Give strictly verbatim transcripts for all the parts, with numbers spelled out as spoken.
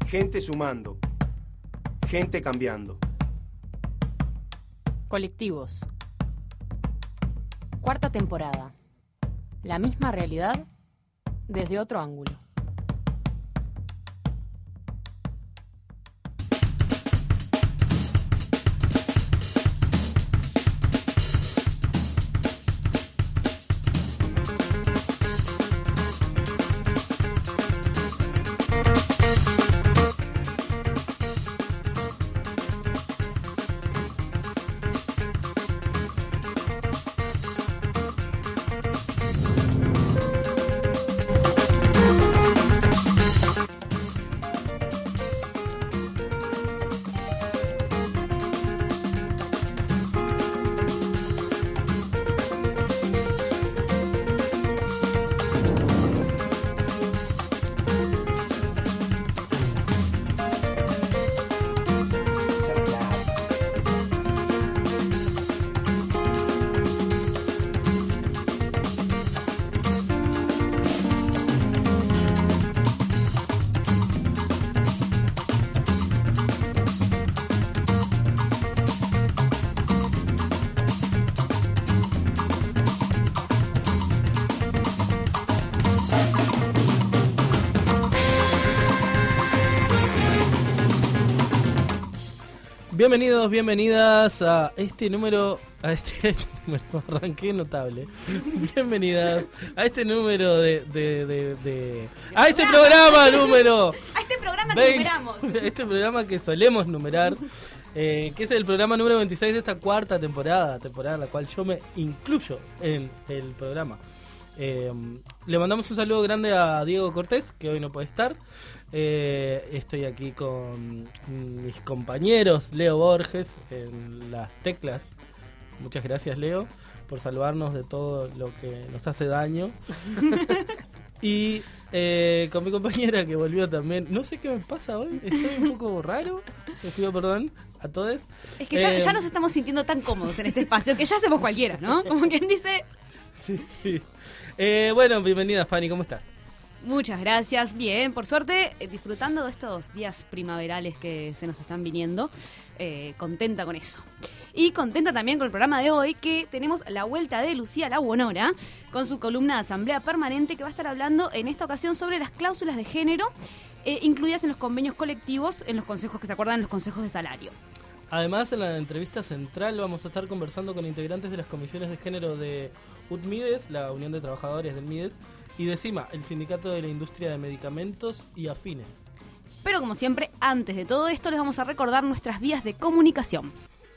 Gente sumando. Gente cambiando. Colectivos. Cuarta temporada. La misma realidad desde otro ángulo. Bienvenidos, bienvenidas a este número, a este, este número, arranqué notable. Bienvenidas a este número de, de, de, de a este programa número, a este programa que veinte, numeramos, este programa que solemos numerar, eh, que es el programa número veintiséis de esta cuarta temporada, temporada en la cual yo me incluyo en el programa. Eh, le mandamos un saludo grande a Diego Cortés, que hoy no puede estar. Eh, estoy aquí con mis compañeros Leo Borges en las teclas. Muchas gracias, Leo, por salvarnos de todo lo que nos hace daño. Y eh, con mi compañera que volvió también. No sé qué me pasa hoy, estoy un poco raro. Les pido perdón a todos. Es que ya, eh, ya nos estamos sintiendo tan cómodos en este espacio que ya hacemos cualquiera, ¿no? Como quien dice. Sí, sí. Eh, bueno, bienvenida, Fanny, ¿cómo estás? Muchas gracias, bien, por suerte, eh, disfrutando de estos días primaverales que se nos están viniendo, eh, contenta con eso. Y contenta también con el programa de hoy, que tenemos la vuelta de Lucía La Buonora, con su columna de Asamblea Permanente, que va a estar hablando en esta ocasión sobre las cláusulas de género, eh, incluidas en los convenios colectivos, en los consejos que se acuerdan, en los consejos de salario. Además, en la entrevista central vamos a estar conversando con integrantes de las comisiones de género de U T Mides, la Unión de Trabajadores del Mides, y de CIMA, el Sindicato de la Industria de Medicamentos y Afines. Pero como siempre, antes de todo esto, les vamos a recordar nuestras vías de comunicación.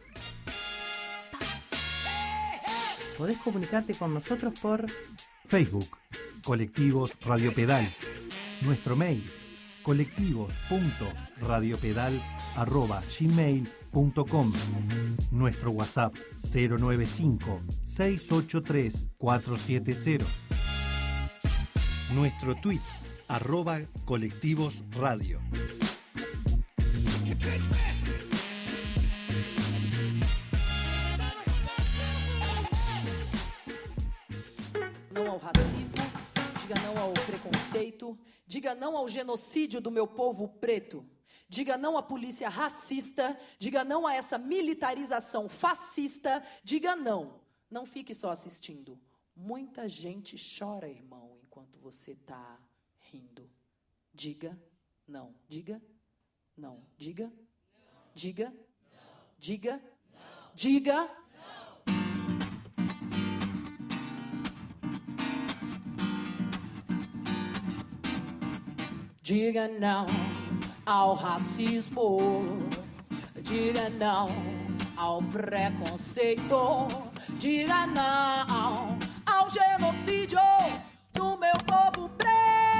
Podés comunicarte con nosotros por Facebook, Colectivos Radio Pedal. Nuestro mail, colectivos punto radiopedal arroba gmail punto com. Nuestro WhatsApp cero nueve cinco, seis ocho tres, cuatro siete cero. Nuestro tweet, arroba colectivos radio. Não ao racismo, diga não ao preconceito, diga não ao genocídio do meu povo preto. Diga não à polícia racista, diga não a essa militarização fascista, diga não. Não fique só assistindo. Muita gente chora, irmão, enquanto você tá rindo. Diga não. Diga não. Diga. Diga. Diga. Diga. Diga não ao racismo, diga não ao preconceito, diga não ao genocídio do meu povo preto.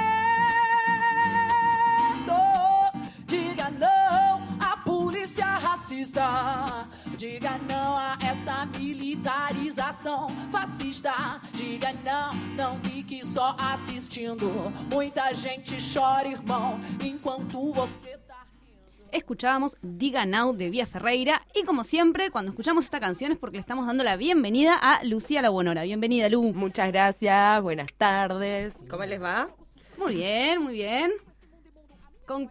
Diga não à polícia racista, diga não a essa militarização fascista. Diga não, não fique só assistindo. Muita gente chora, irmão, enquanto você tá rindo. Escuchábamos Diga Now de Vía Ferreira y como siempre, cuando escuchamos esta canción es porque le estamos dando la bienvenida a Lucía La Buonora. Bienvenida, Lu. Muchas gracias, buenas tardes. ¿Cómo les va? Muy bien, muy bien. ¿Con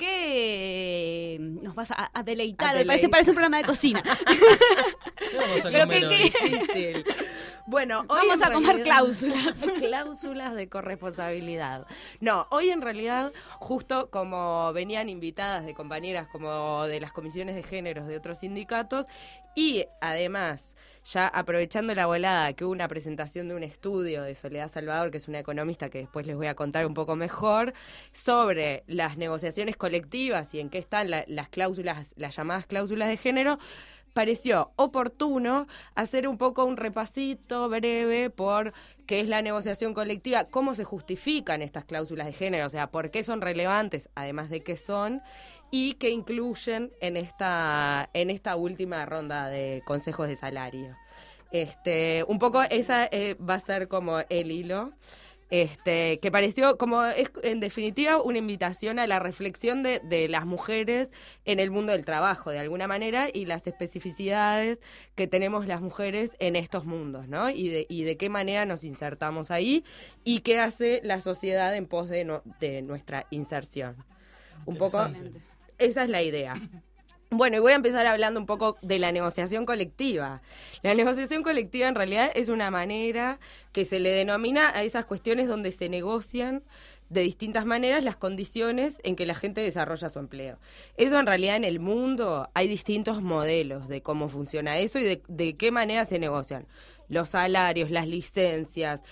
qué nos vas a, a deleitar? A Me parece, deleitar. parece un programa de cocina. Vamos a Pero comer que- hoy. que- Difícil. Bueno, hoy Vamos en a comer realidad- cláusulas. Cláusulas de corresponsabilidad. No, hoy en realidad, justo como venían invitadas de compañeras como de las comisiones de géneros de otros sindicatos, y además, ya aprovechando la volada, que hubo una presentación de un estudio de Soledad Salvador, que es una economista que después les voy a contar un poco mejor, sobre las negociaciones colectivas y en qué están la- las cláusulas, las llamadas cláusulas de género, pareció oportuno hacer un poco un repasito breve por qué es la negociación colectiva, cómo se justifican estas cláusulas de género, o sea, por qué son relevantes, además de qué son, y qué incluyen en esta, en esta última ronda de consejos de salario. Este, un poco esa eh, va a ser como el hilo. Este, que pareció como, es en definitiva, una invitación a la reflexión de, de las mujeres en el mundo del trabajo, de alguna manera, y las especificidades que tenemos las mujeres en estos mundos, ¿no? Y de, y de qué manera nos insertamos ahí, y qué hace la sociedad en pos de, no, de nuestra inserción. Un poco, Interesante. esa es la idea. Bueno, y voy a empezar hablando un poco de la negociación colectiva. La negociación colectiva en realidad es una manera que se le denomina a esas cuestiones donde se negocian de distintas maneras las condiciones en que la gente desarrolla su empleo. Eso en realidad en el mundo hay distintos modelos de cómo funciona eso y de, de qué manera se negocian. Los salarios, las licencias,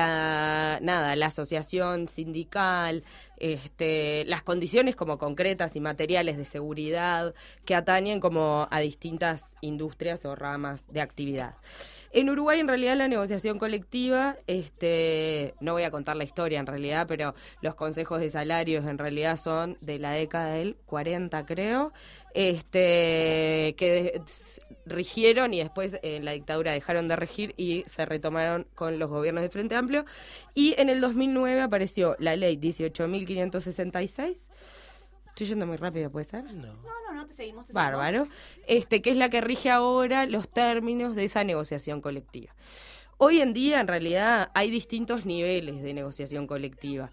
la nada, la asociación sindical, este, las condiciones como concretas y materiales de seguridad que atañen como a distintas industrias o ramas de actividad. En Uruguay, en realidad, la negociación colectiva, este, no voy a contar la historia en realidad, pero los consejos de salarios en realidad son de la década del cuarenta, creo, este, que de, rigieron y después en la dictadura dejaron de regir y se retomaron con los gobiernos de Frente Amplio. Y en el dos mil nueve apareció la ley dieciocho mil quinientos sesenta y seis. Estoy yendo muy rápido, ¿puede ser? No. No, no, no, te seguimos. Te seguimos. Bárbaro. Este, que es la que rige ahora los términos de esa negociación colectiva. Hoy en día, en realidad, hay distintos niveles de negociación colectiva.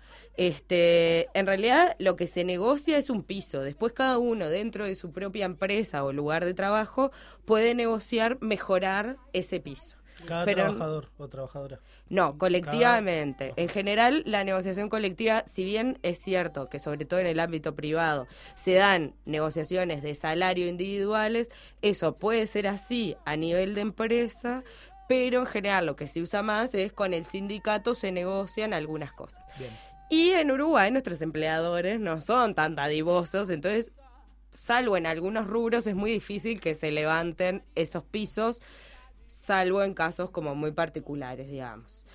Este, en realidad, lo que se negocia es un piso. Después, cada uno, dentro de su propia empresa o lugar de trabajo, puede negociar mejorar ese piso. Cada Pero- trabajador o trabajadora. No, colectivamente. En general, la negociación colectiva, si bien es cierto que sobre todo en el ámbito privado se dan negociaciones de salario individuales, eso puede ser así a nivel de empresa, pero en general lo que se usa más es con el sindicato se negocian algunas cosas. Bien. Y en Uruguay nuestros empleadores no son tan dadivosos, entonces, salvo en algunos rubros, es muy difícil que se levanten esos pisos, salvo en casos como muy particulares, digamos.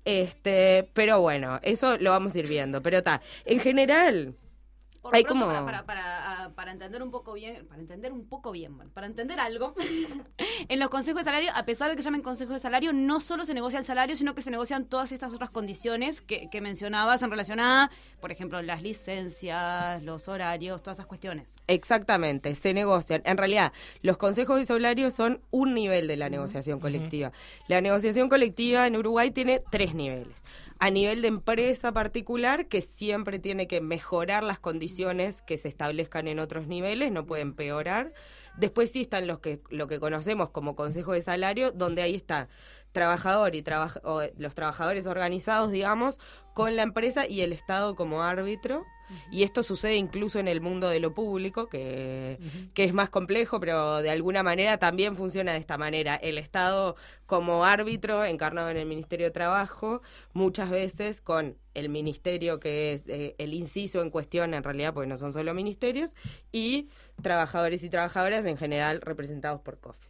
Este, pero bueno, eso lo vamos a ir viendo. Pero está, en general, Por hay lo pronto, como- para, para, para, ah, para entender un poco bien, para entender un poco bien, bueno, para entender algo, en los consejos de salario, a pesar de que se llamen consejos de salario, no solo se negocia el salario, sino que se negocian todas estas otras condiciones que, que mencionabas en relación a, por ejemplo, las licencias, los horarios, todas esas cuestiones. exactamente, se negocian. En realidad, los consejos de salario son un nivel de la negociación colectiva. La negociación colectiva en Uruguay tiene tres niveles. A nivel de empresa particular, que siempre tiene que mejorar las condiciones que se establezcan en otros niveles, no puede empeorar. Después sí están los que lo que conocemos como consejo de salario, donde ahí está trabajador y trabaja- o los trabajadores organizados, digamos, con la empresa y el Estado como árbitro. Y esto sucede incluso en el mundo de lo público, que, que es más complejo, pero de alguna manera también funciona de esta manera. El Estado como árbitro, encarnado en el Ministerio de Trabajo, muchas veces con el ministerio que es eh, el inciso en cuestión, en realidad, porque no son solo ministerios, y trabajadores y trabajadoras en general representados por COFE.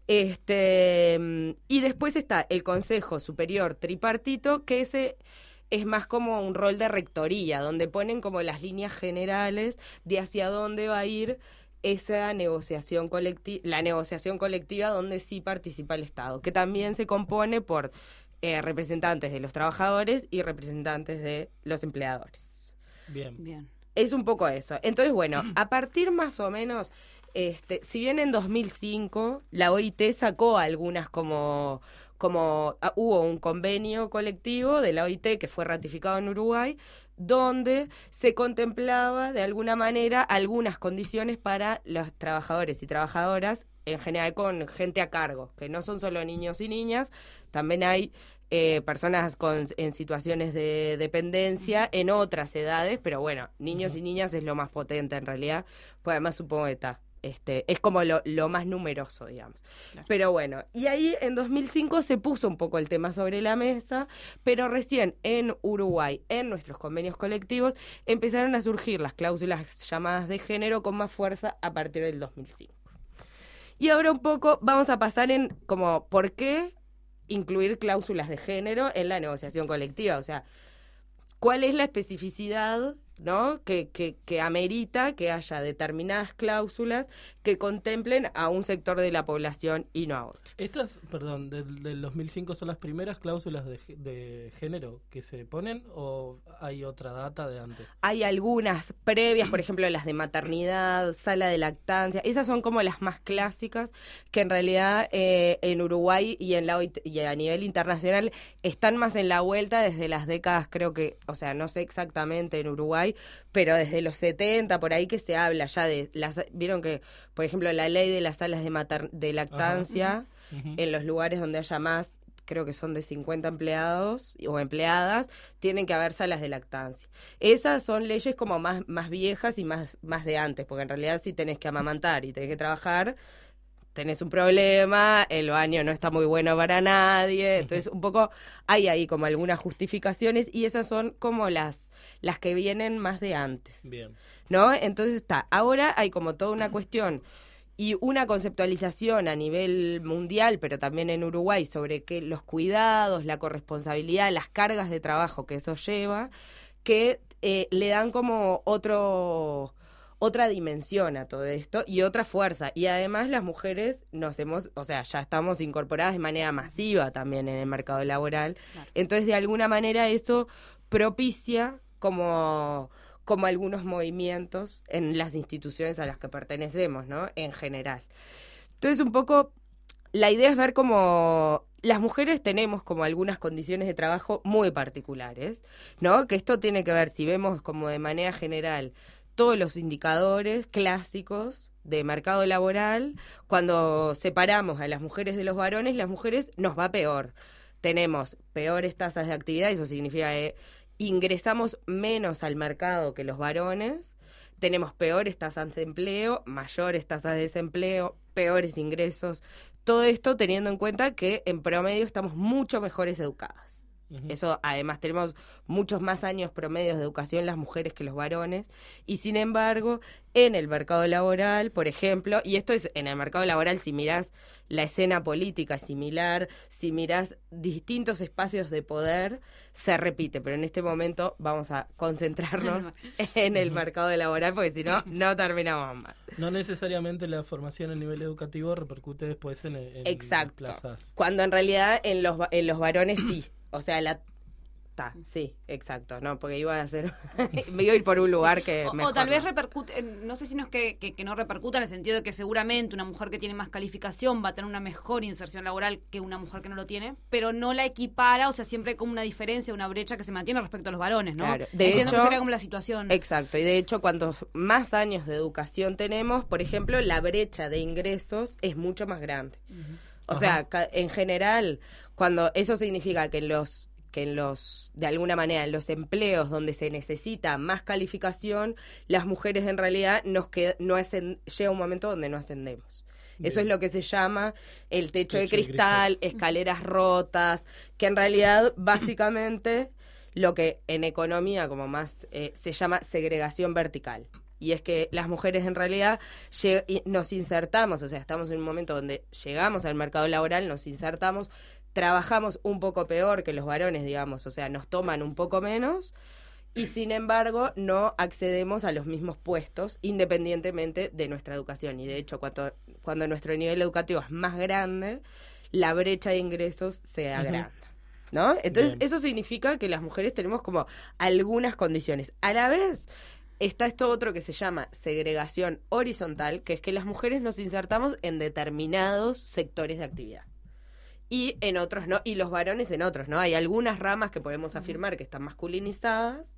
Este, y después está el Consejo Superior Tripartito, que ese es más como un rol de rectoría, donde ponen como las líneas generales de hacia dónde va a ir esa negociación colectiva, la negociación colectiva donde sí participa el Estado, que también se compone por eh, representantes de los trabajadores y representantes de los empleadores. Bien. Bien. Es un poco eso. Entonces, bueno, a partir más o menos, este, si bien en dos mil cinco la O I T sacó algunas como como ah, hubo un convenio colectivo de la O I T que fue ratificado en Uruguay, donde se contemplaba de alguna manera algunas condiciones para los trabajadores y trabajadoras, en general con gente a cargo, que no son solo niños y niñas, también hay eh, personas con, en situaciones de dependencia en otras edades, pero bueno, niños uh-huh. y niñas es lo más potente en realidad, pues además supongo que está. Este, es como lo, lo más numeroso, digamos. Claro. Pero bueno, y ahí en dos mil cinco se puso un poco el tema sobre la mesa, pero recién en Uruguay, en nuestros convenios colectivos, empezaron a surgir las cláusulas llamadas de género con más fuerza a partir del dos mil cinco. Y ahora un poco vamos a pasar en como por qué incluir cláusulas de género en la negociación colectiva, o sea, cuál es la especificidad, ¿no? Que, que, que amerita que haya determinadas cláusulas que contemplen a un sector de la población y no a otro. Estas, perdón, del, del dos mil cinco son las primeras cláusulas de, de género que se ponen, ¿o hay otra data de antes? Hay algunas previas, por ejemplo, las de maternidad, sala de lactancia, esas son como las más clásicas que en realidad eh, en Uruguay y en la O I T, y a nivel internacional están más en la vuelta desde las décadas, creo que, o sea, no sé exactamente en Uruguay, pero desde los setenta, por ahí que se habla ya de las, vieron que, por ejemplo, la ley de las salas de, mater, de lactancia, uh-huh. en los lugares donde haya más, creo que son de cincuenta empleados o empleadas, tienen que haber salas de lactancia. Esas son leyes como más, más viejas y más, más de antes, porque en realidad si tenés que amamantar y tenés que trabajar, tenés un problema, el baño no está muy bueno para nadie, entonces un poco hay ahí como algunas justificaciones y esas son como las, las que vienen más de antes. Bien. ¿No? Entonces está, ahora hay como toda una cuestión y una conceptualización a nivel mundial, pero también en Uruguay, sobre que los cuidados, la corresponsabilidad, las cargas de trabajo que eso lleva, que eh, le dan como otro... otra dimensión a todo esto y otra fuerza. Y además las mujeres nos hemos, o sea, ya estamos incorporadas de manera masiva también en el mercado laboral. Claro. Entonces, de alguna manera eso propicia como, como algunos movimientos en las instituciones a las que pertenecemos, ¿no? En general. Entonces, un poco, la idea es ver cómo las mujeres tenemos como algunas condiciones de trabajo muy particulares, ¿no? Que esto tiene que ver, si vemos como de manera general todos los indicadores clásicos de mercado laboral, cuando separamos a las mujeres de los varones, las mujeres nos va peor. Tenemos peores tasas de actividad, eso significa que ingresamos menos al mercado que los varones, tenemos peores tasas de empleo, mayores tasas de desempleo, peores ingresos, todo esto teniendo en cuenta que en promedio estamos mucho mejores educadas. Uh-huh. Eso, además, tenemos muchos más años promedios de educación las mujeres que los varones, y sin embargo, en el mercado laboral, por ejemplo, y esto es en el mercado laboral, si mirás la escena política similar, si mirás distintos espacios de poder, se repite, pero en este momento vamos a concentrarnos en el mercado laboral, porque si no, no terminamos más. No necesariamente la formación a nivel educativo repercute después en, en Exacto. las plazas. Cuando en realidad en los, en los varones sí. O sea, la... Ta, sí, exacto, no, porque iba a hacer... me iba a ir por un lugar sí. que o, mejor, o tal vez no. repercute, no sé si no es que, que, que no repercuta en el sentido de que seguramente una mujer que tiene más calificación va a tener una mejor inserción laboral que una mujer que no lo tiene, pero no la equipara, o sea, siempre hay como una diferencia, una brecha que se mantiene respecto a los varones, ¿no? Claro. De Entiendo hecho, que sería como la situación. Exacto, y de hecho, cuantos más años de educación tenemos, por ejemplo, la brecha de ingresos es mucho más grande. Uh-huh. O Ajá. sea, ca- en general, cuando eso significa que los... que en los, de alguna manera, en los empleos donde se necesita más calificación, las mujeres en realidad nos qued, no ascend, llega un momento donde no ascendemos. Bien. Eso es lo que se llama el techo, techo de, cristal, de cristal, escaleras rotas, que en realidad, básicamente, lo que en economía como más eh, se llama segregación vertical. Y es que las mujeres en realidad lleg- nos insertamos, o sea, estamos en un momento donde llegamos al mercado laboral, nos insertamos, trabajamos un poco peor que los varones, digamos, o sea, nos toman un poco menos y sin embargo no accedemos a los mismos puestos independientemente de nuestra educación. Y de hecho, cuando, cuando nuestro nivel educativo es más grande, la brecha de ingresos se agranda, ¿no? Entonces, Bien. Eso significa que las mujeres tenemos como algunas condiciones. A la vez, está esto otro que se llama segregación horizontal, que es que las mujeres nos insertamos en determinados sectores de actividad. y en otros no, y los varones en otros, ¿no? Hay algunas ramas que podemos afirmar que están masculinizadas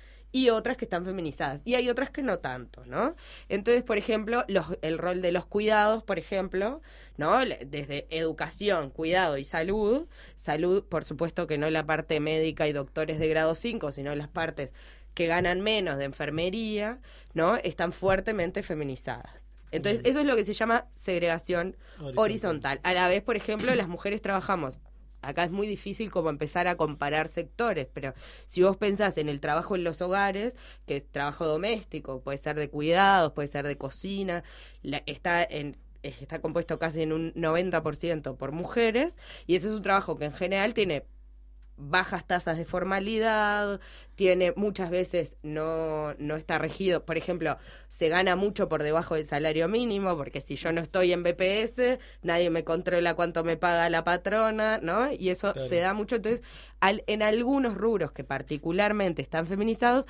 y otras que están feminizadas, y hay otras que no tanto, ¿no? Entonces, por ejemplo, los, el rol de los cuidados, por ejemplo, ¿no? Desde educación, cuidado y salud, salud, por supuesto que no la parte médica y doctores de grado cinco, sino las partes que ganan menos de enfermería, ¿no? Están fuertemente feminizadas. Entonces, eso es lo que se llama segregación horizontal. horizontal. A la vez, por ejemplo, las mujeres trabajamos. Acá es muy difícil como empezar a comparar sectores, pero si vos pensás en el trabajo en los hogares, que es trabajo doméstico, puede ser de cuidados, puede ser de cocina, la, está en está compuesto casi en un noventa por ciento por mujeres, y ese es un trabajo que en general tiene bajas tasas de formalidad, tiene muchas veces no, no está regido, por ejemplo, se gana mucho por debajo del salario mínimo, porque si yo no estoy en B P S, nadie me controla cuánto me paga la patrona, ¿no? Y eso claro. se da mucho, entonces, al, en algunos rubros que particularmente están feminizados,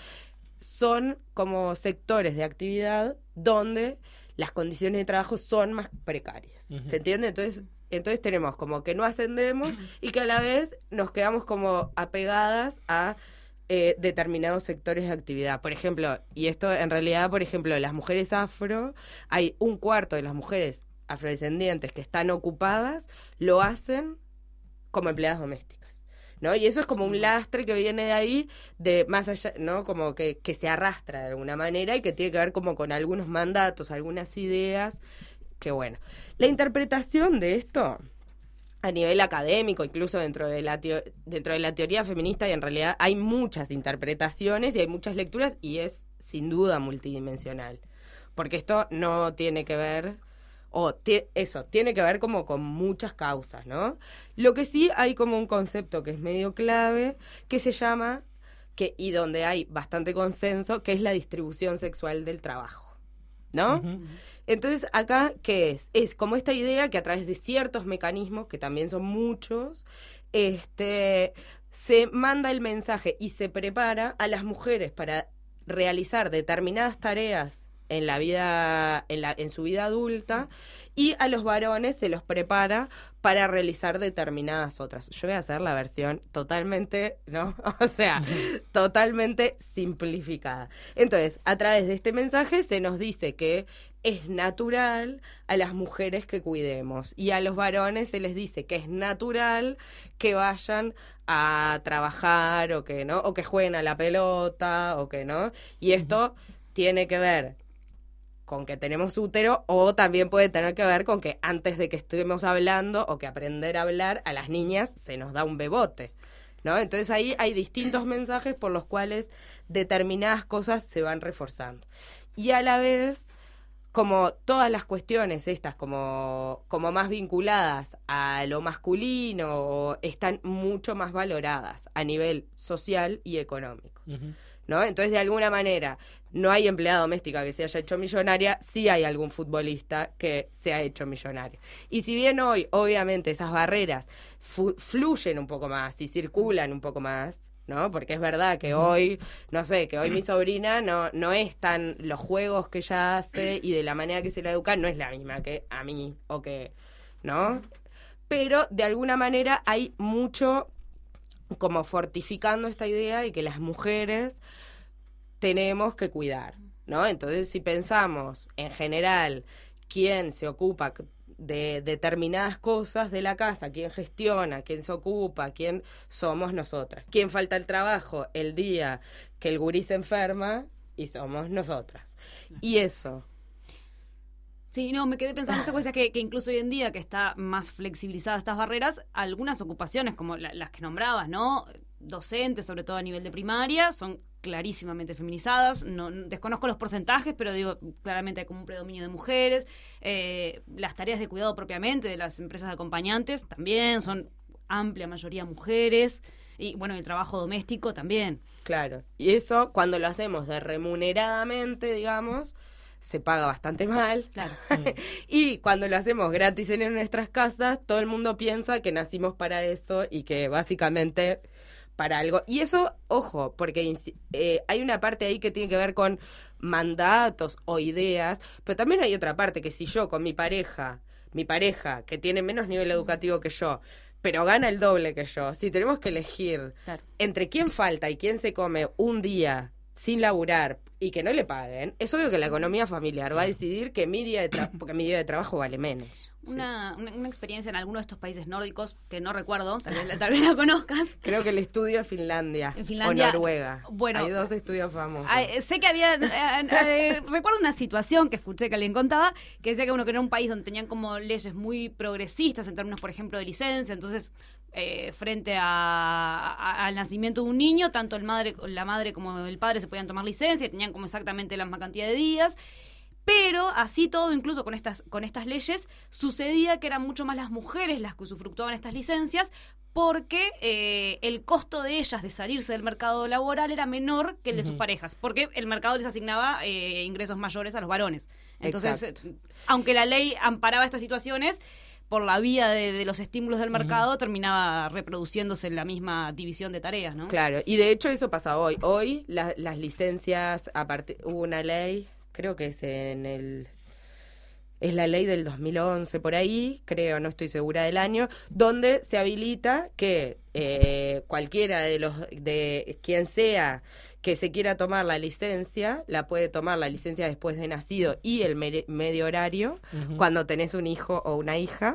son como sectores de actividad donde las condiciones de trabajo son más precarias, uh-huh. ¿se entiende? Entonces, Entonces tenemos como que no ascendemos y que a la vez nos quedamos como apegadas a eh, determinados sectores de actividad. Por ejemplo, y esto en realidad, por ejemplo, las mujeres afro, hay un cuarto de las mujeres afrodescendientes que están ocupadas, lo hacen como empleadas domésticas, ¿no? Y eso es como un lastre que viene de ahí, de más allá, ¿no? Como que, que se arrastra de alguna manera y que tiene que ver como con algunos mandatos, algunas ideas. Que bueno, la interpretación de esto a nivel académico, incluso dentro de la teo- dentro de la teoría feminista, y en realidad hay muchas interpretaciones y hay muchas lecturas, y es sin duda multidimensional, porque esto no tiene que ver, o t- eso, tiene que ver como con muchas causas, ¿no? Lo que sí hay como un concepto que es medio clave, que se llama, que y donde hay bastante consenso, que es la distribución sexual del trabajo, ¿no? Uh-huh. Entonces, acá, ¿qué es? Es como esta idea que a través de ciertos mecanismos, que también son muchos, este, se manda el mensaje y se prepara a las mujeres para realizar determinadas tareas en la vida, en la, en su vida adulta, y a los varones se los prepara para realizar determinadas otras. Yo voy a hacer la versión totalmente, ¿no? O sea, totalmente simplificada. Entonces, a través de este mensaje se nos dice que es natural a las mujeres que cuidemos, y a los varones se les dice que es natural que vayan a trabajar, o que no, o que jueguen a la pelota, o que no. Y esto tiene que ver con que tenemos útero, o también puede tener que ver con que antes de que estemos hablando o que aprender a hablar, a las niñas se nos da un bebote, ¿no? Entonces ahí hay distintos mensajes por los cuales determinadas cosas se van reforzando. Y a la vez, como todas las cuestiones estas, como, como más vinculadas a lo masculino, están mucho más valoradas a nivel social y económico, uh-huh. ¿no? Entonces, de alguna manera, no hay empleada doméstica que se haya hecho millonaria, sí hay algún futbolista que se ha hecho millonario. Y si bien hoy, obviamente, esas barreras fu- fluyen un poco más y circulan un poco más, ¿no? Porque es verdad que hoy, no sé, que hoy mi sobrina no, no es tan, los juegos que ella hace y de la manera que se la educa no es la misma que a mí, o que, ¿no? Pero, de alguna manera, hay mucho como fortificando esta idea de que las mujeres tenemos que cuidar, ¿no? Entonces, si pensamos en general quién se ocupa de determinadas cosas de la casa, quién gestiona, quién se ocupa, quién somos nosotras. Quién falta el trabajo el día que el gurí se enferma, y somos nosotras. Y eso. Sí, no, me quedé pensando esta cosa que, que incluso hoy en día que está más flexibilizadas estas barreras, algunas ocupaciones como la, las que nombrabas, ¿no? Docentes, sobre todo a nivel de primaria, son clarísimamente feminizadas. No, no desconozco los porcentajes, pero digo, claramente hay como un predominio de mujeres. Eh, las tareas de cuidado propiamente de las empresas de acompañantes también son amplia mayoría mujeres. Y bueno, el trabajo doméstico también. Claro. Y eso, cuando lo hacemos de remuneradamente, digamos, se paga bastante mal. Claro. Y cuando lo hacemos gratis en nuestras casas, todo el mundo piensa que nacimos para eso y que básicamente para algo. Y eso, ojo, porque eh, hay una parte ahí que tiene que ver con mandatos o ideas, pero también hay otra parte que si yo con mi pareja, mi pareja que tiene menos nivel educativo que yo, pero gana el doble que yo. Si tenemos que elegir Claro. entre quién falta y quién se come un día sin laburar y que no le paguen, es obvio que la economía familiar va a decidir que mi día de trabajo, porque mi día de trabajo vale menos. Una, una, una experiencia en alguno de estos países nórdicos que no recuerdo, tal vez, la- tal vez la conozcas. Creo que el estudio es Finlandia, En Finlandia, o Noruega. bueno, hay dos estudios famosos. Ah, eh, sé que había, eh, eh, recuerdo una situación que escuché que alguien contaba, que decía que uno que era un país donde tenían como leyes muy progresistas en términos, por ejemplo, de licencia, entonces eh, frente a, a- al nacimiento de un niño, tanto el madre, la madre como el padre se podían tomar licencia, y tenían como exactamente la misma cantidad de días. Pero así todo, incluso con estas, con estas leyes, sucedía que eran mucho más las mujeres las que usufructuaban estas licencias porque eh, el costo de ellas de salirse del mercado laboral era menor que el de sus Ujú. parejas, porque el mercado les asignaba eh, ingresos mayores a los varones. Entonces, Exacto. eh, aunque la ley amparaba estas situaciones, por la vía de, de los estímulos del mercado, terminaba reproduciéndose en la misma división de tareas, ¿no? Claro, y de hecho eso pasa hoy. Hoy la- las licencias, aparte, hubo una ley, creo que es en el... Es la ley del dos mil once, por ahí, creo, no estoy segura del año, donde se habilita que eh, cualquiera de los, de quien sea que se quiera tomar la licencia, la puede tomar la licencia después de nacido y el mere- medio horario, Ujú. cuando tenés un hijo o una hija,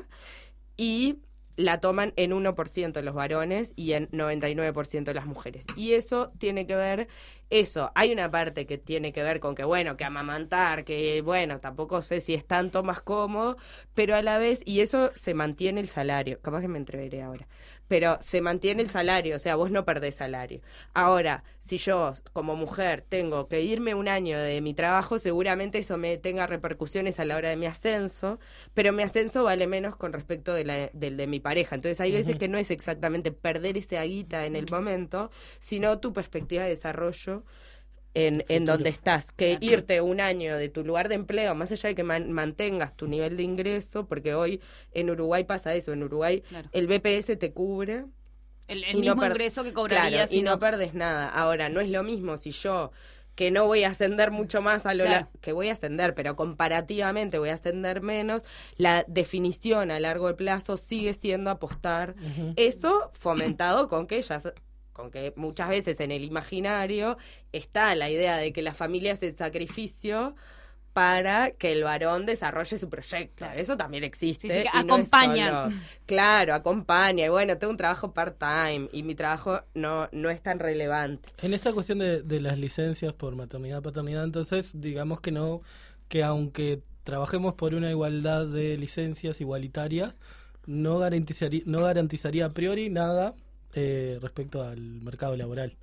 y la toman en uno por ciento los varones y en noventa y nueve por ciento las mujeres. Y eso tiene que ver, eso, hay una parte que tiene que ver con que, bueno, que amamantar, que, bueno, tampoco sé si es tanto más cómodo, pero a la vez, y eso se mantiene el salario, capaz que me entreveré ahora, pero se mantiene el salario, o sea, vos no perdés salario. Ahora, si yo como mujer tengo que irme un año de mi trabajo, seguramente eso me tenga repercusiones a la hora de mi ascenso, pero mi ascenso vale menos con respecto de la, del de mi pareja. Entonces hay veces Ujú. que no es exactamente perder esa guita en el momento, sino tu perspectiva de desarrollo en, en Futuro. donde estás. Que irte un año de tu lugar de empleo, más allá de que man- mantengas tu nivel de ingreso, porque hoy en Uruguay pasa eso, en Uruguay Claro. el B P S te cubre El, el y no mismo per- ingreso que cobrarías. claro, y si no perdes nada. Ahora, no es lo mismo si yo, que no voy a ascender mucho más a lo Claro. la- que voy a ascender, pero comparativamente voy a ascender menos, la definición a largo plazo sigue siendo apostar. Ujú. Eso fomentado con que ya con que muchas veces en el imaginario está la idea de que la familia es el sacrificio para que el varón desarrolle su proyecto. Claro. Eso también existe. Sí, sí, que y no es acompañan. solo- claro, acompaña. Y bueno, tengo un trabajo part-time y mi trabajo no, no es tan relevante. En esta cuestión de, de las licencias por maternidad paternidad, entonces, digamos que no, que aunque trabajemos por una igualdad de licencias igualitarias, no garantizaría, no garantizaría a priori nada eh, respecto al mercado laboral.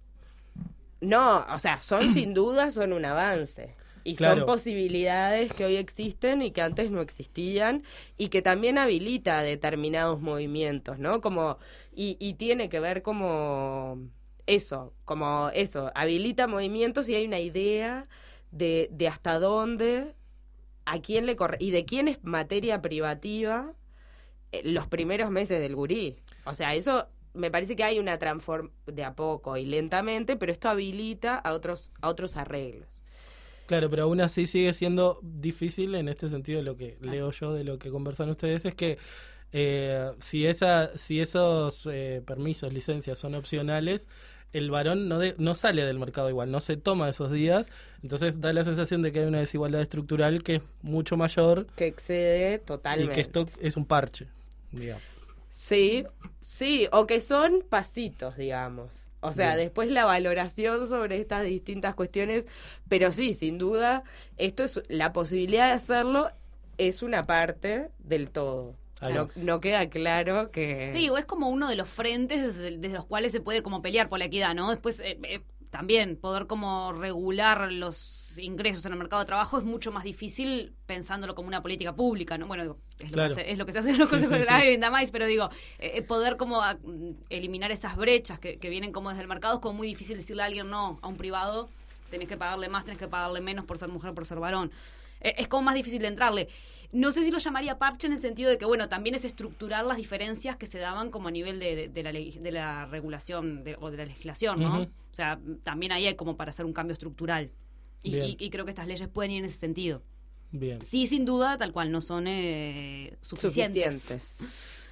No, o sea, son sin duda, son un avance. Y Claro. son posibilidades que hoy existen y que antes no existían y que también habilita determinados movimientos, ¿no? Como, y, y tiene que ver como eso, como eso, habilita movimientos y hay una idea de, de hasta dónde, a quién le corre, y de quién es materia privativa eh, los primeros meses del gurí. O sea, eso me parece que hay una transformación de a poco y lentamente, pero esto habilita a otros, a otros arreglos. Claro, pero aún así sigue siendo difícil en este sentido. Lo que leo yo de lo que conversan ustedes es que eh, si esa, si esos eh, permisos, licencias son opcionales, el varón no de, no sale del mercado igual, no se toma esos días, entonces da la sensación de que hay una desigualdad estructural que es mucho mayor Que excede y totalmente. que esto es un parche, digamos. Sí, sí, o que son pasitos, digamos. O sea, Bien. después la valoración sobre estas distintas cuestiones, pero sí, sin duda, esto es la posibilidad de hacerlo es una parte del todo. Claro. No, no queda claro que... Sí, o es como uno de los frentes desde, desde los cuales se puede como pelear por la equidad, ¿no? Después eh, eh, también poder como regular los ingresos en el mercado de trabajo es mucho más difícil pensándolo como una política pública, ¿no? Bueno, es lo, Claro. que, hace, es lo que se hace en los Sí, consejos sí, de sí. salario y demás, pero digo, eh, eh, poder como a- eliminar esas brechas que, que vienen como desde el mercado es como muy difícil decirle a alguien no, a un privado tenés que pagarle más, tenés que pagarle menos por ser mujer, por ser varón. Eh, es como más difícil de entrarle. No sé si lo llamaría parche en el sentido de que, bueno, también es estructurar las diferencias que se daban como a nivel de, de, de la, ley- de la regulación de- o de la legislación, ¿no? Ujú. O sea, también ahí hay como para hacer un cambio estructural. Y, Bien. y- y creo que estas leyes pueden ir en ese sentido. Bien. Sí, sin duda, tal cual, no son eh, suficientes. suficientes.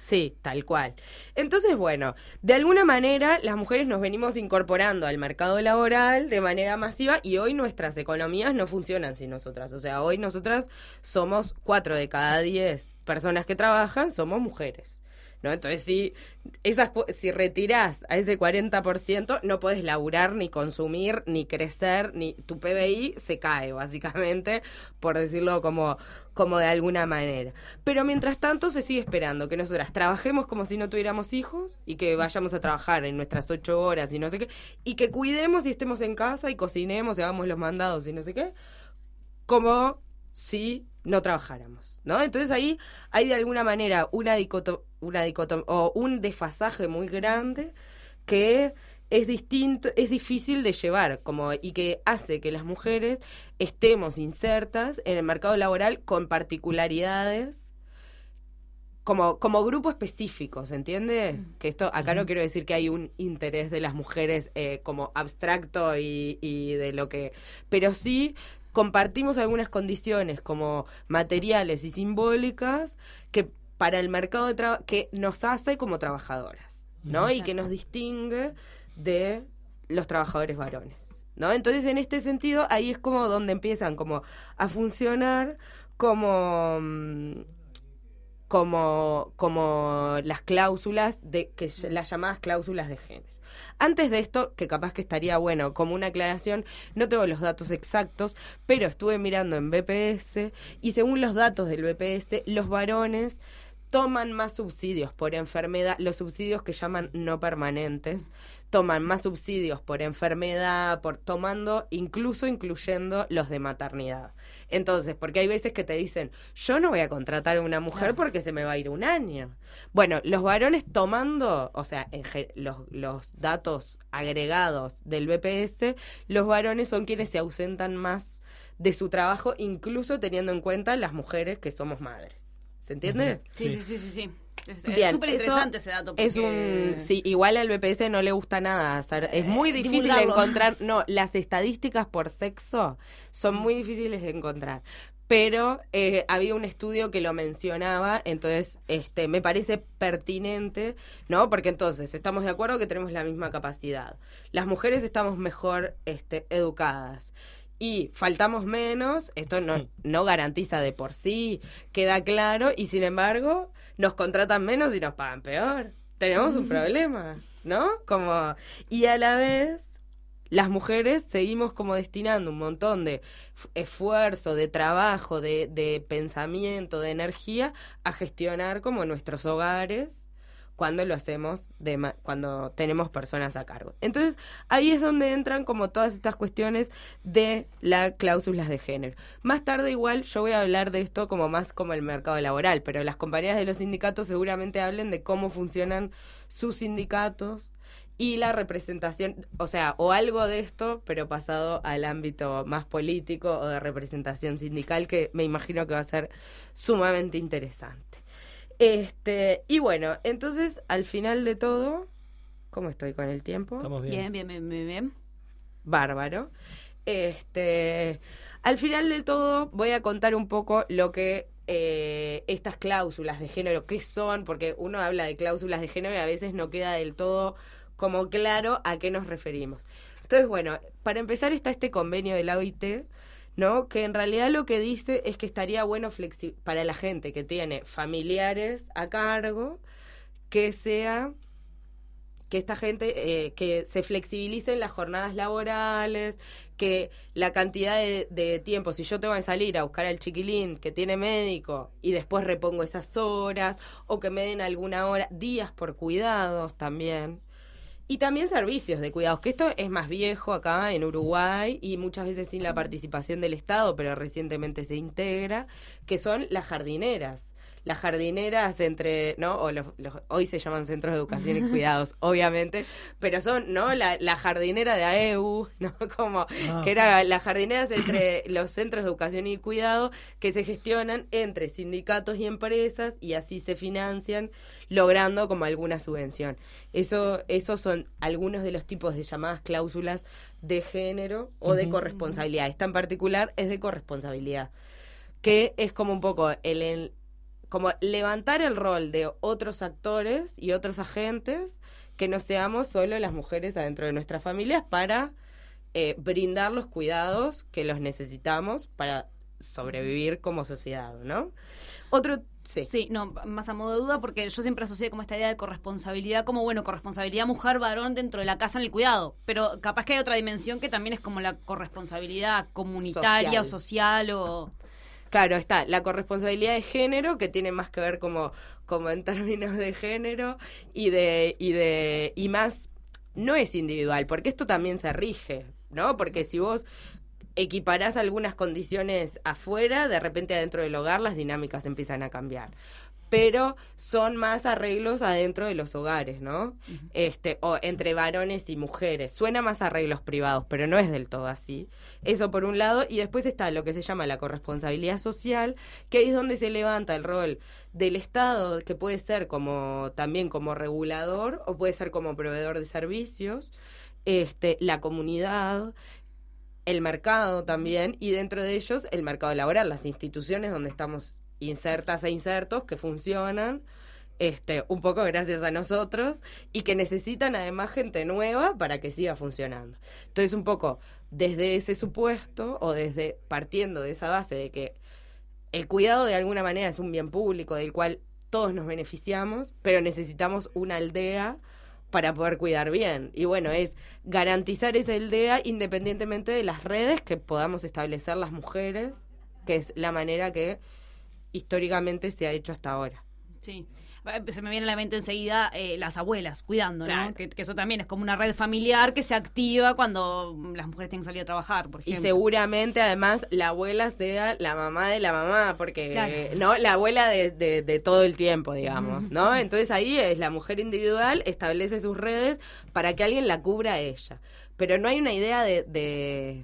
Sí, tal cual. Entonces, bueno, de alguna manera las mujeres nos venimos incorporando al mercado laboral de manera masiva y hoy nuestras economías no funcionan sin nosotras. O sea, hoy nosotras somos cuatro de cada diez personas que trabajan, somos mujeres, ¿no? Entonces, si, esas, si retirás a ese cuarenta por ciento, no podés laburar, ni consumir, ni crecer, ni tu P B I se cae, básicamente, por decirlo como, como de alguna manera. Pero mientras tanto se sigue esperando que nosotras trabajemos como si no tuviéramos hijos y que vayamos a trabajar en nuestras ocho horas y no sé qué, y que cuidemos y estemos en casa y cocinemos y hagamos los mandados y no sé qué, como si no trabajáramos, ¿no? Entonces ahí hay de alguna manera una dicotomía, una dicotom- o un desfasaje muy grande que es distinto, es difícil de llevar, como y que hace que las mujeres estemos insertas en el mercado laboral con particularidades como, como grupo específico, ¿se entiende? Mm. Que esto, acá mm. no quiero decir que hay un interés de las mujeres eh, como abstracto y, y de lo que, pero sí compartimos algunas condiciones como materiales y simbólicas que para el mercado de trabajo, que nos hace como trabajadoras, ¿no? Exacto. Y que nos distingue de los trabajadores varones, ¿no? Entonces, en este sentido, ahí es como donde empiezan como a funcionar como, como, como las cláusulas, de que las llamadas cláusulas de género. Antes de esto, que capaz que estaría bueno como una aclaración, no tengo los datos exactos, pero estuve mirando en B P S y según los datos del B P S, los varones toman más subsidios por enfermedad, los subsidios que llaman no permanentes, toman más subsidios por enfermedad, por tomando, incluso incluyendo los de maternidad. Entonces, porque hay veces que te dicen, yo no voy a contratar a una mujer porque se me va a ir un año. Bueno, los varones tomando, o sea, en ge- los, los datos agregados del B P S, los varones son quienes se ausentan más de su trabajo, incluso teniendo en cuenta las mujeres que somos madres. ¿Se entiende? Uh-huh. Sí, sí, sí, sí, sí. Es súper interesante ese dato. Porque... Es un, sí, igual al B P S no le gusta nada hacer, es muy eh, difícil de encontrar, no, las estadísticas por sexo son muy difíciles de encontrar, pero eh, había un estudio que lo mencionaba, entonces este me parece pertinente, ¿no? Porque entonces estamos de acuerdo que tenemos la misma capacidad, las mujeres estamos mejor este, educadas, y faltamos menos, esto no, no garantiza de por sí, queda claro, y sin embargo nos contratan menos y nos pagan peor. Tenemos un problema, ¿no? Como y a la vez las mujeres seguimos como destinando un montón de f- esfuerzo, de trabajo, de, de pensamiento, de energía a gestionar como nuestros hogares cuando lo hacemos, de ma- cuando tenemos personas a cargo. Entonces, ahí es donde entran como todas estas cuestiones de las cláusulas de género. Más tarde igual yo voy a hablar de esto como más como el mercado laboral, pero las compañeras de los sindicatos seguramente hablen de cómo funcionan sus sindicatos y la representación, o sea, o algo de esto, pero pasado al ámbito más político o de representación sindical, que me imagino que va a ser sumamente interesante. Este, y bueno, entonces, al final de todo, ¿cómo estoy con el tiempo? Estamos bien. Bien, bien, bien, bien, bien. Bárbaro. Este, al final de todo, voy a contar un poco lo que eh, estas cláusulas de género, qué son, porque uno habla de cláusulas de género y a veces no queda del todo como claro a qué nos referimos. Entonces, bueno, para empezar está este convenio de la O I T, ¿no? Que en realidad lo que dice es que estaría bueno flexi- para la gente que tiene familiares a cargo, que sea que esta gente, eh, que se flexibilicen las jornadas laborales, que la cantidad de, de tiempo, si yo tengo que salir a buscar al chiquilín que tiene médico y después repongo esas horas, o que me den alguna hora, días por cuidados también. Y también servicios de cuidados, que esto es más viejo acá en Uruguay y muchas veces sin la participación del Estado, pero recientemente se integra, que son las jardineras. Las jardineras entre, ¿no? O los, los, hoy se llaman centros de educación y cuidados, obviamente, pero son, ¿no? La, la jardinera de A E U, ¿no? Como ah. que era las jardineras entre los centros de educación y cuidado que se gestionan entre sindicatos y empresas y así se financian, logrando como alguna subvención. Eso, esos son algunos de los tipos de llamadas cláusulas de género o de uh-huh. corresponsabilidad. Esta en particular es de corresponsabilidad, que es como un poco el... el como levantar el rol de otros actores y otros agentes, que no seamos solo las mujeres adentro de nuestras familias para eh, brindar los cuidados que los necesitamos para sobrevivir como sociedad, ¿no? Otro... Sí. Sí, no, más a modo de duda, porque yo siempre asocié como esta idea de corresponsabilidad, como bueno, corresponsabilidad mujer-varón dentro de la casa en el cuidado, pero capaz que hay otra dimensión que también es como la corresponsabilidad comunitaria Social. o social o... Claro, está la corresponsabilidad de género, que tiene más que ver como, como en términos de género y de, y de, y más, no es individual, porque esto también se rige, ¿no? Porque si vos equiparás algunas condiciones afuera, de repente adentro del hogar las dinámicas empiezan a cambiar. Pero son más arreglos adentro de los hogares, ¿no? Uh-huh. Este, o entre varones y mujeres. Suena más arreglos privados, pero no es del todo así. Eso por un lado. Y después está lo que se llama la corresponsabilidad social, que ahí es donde se levanta el rol del Estado, que puede ser como también como regulador o puede ser como proveedor de servicios, este, la comunidad, el mercado también, y dentro de ellos el mercado laboral, las instituciones donde estamos insertas e insertos que funcionan este un poco gracias a nosotros y que necesitan además gente nueva para que siga funcionando. Entonces un poco desde ese supuesto o desde partiendo de esa base de que el cuidado de alguna manera es un bien público del cual todos nos beneficiamos, pero necesitamos una aldea para poder cuidar bien. Y bueno, es garantizar esa aldea independientemente de las redes que podamos establecer las mujeres, que es la manera que históricamente se ha hecho hasta ahora. Sí. Se me viene a la mente enseguida eh, las abuelas cuidando, claro. ¿no? Que, que eso también es como una red familiar que se activa cuando las mujeres tienen que salir a trabajar, por ejemplo. Y seguramente además la abuela sea la mamá de la mamá, porque claro. eh, no la abuela de, de, de todo el tiempo, digamos, ¿no? Entonces ahí es la mujer individual, establece sus redes para que alguien la cubra a ella. Pero no hay una idea de... de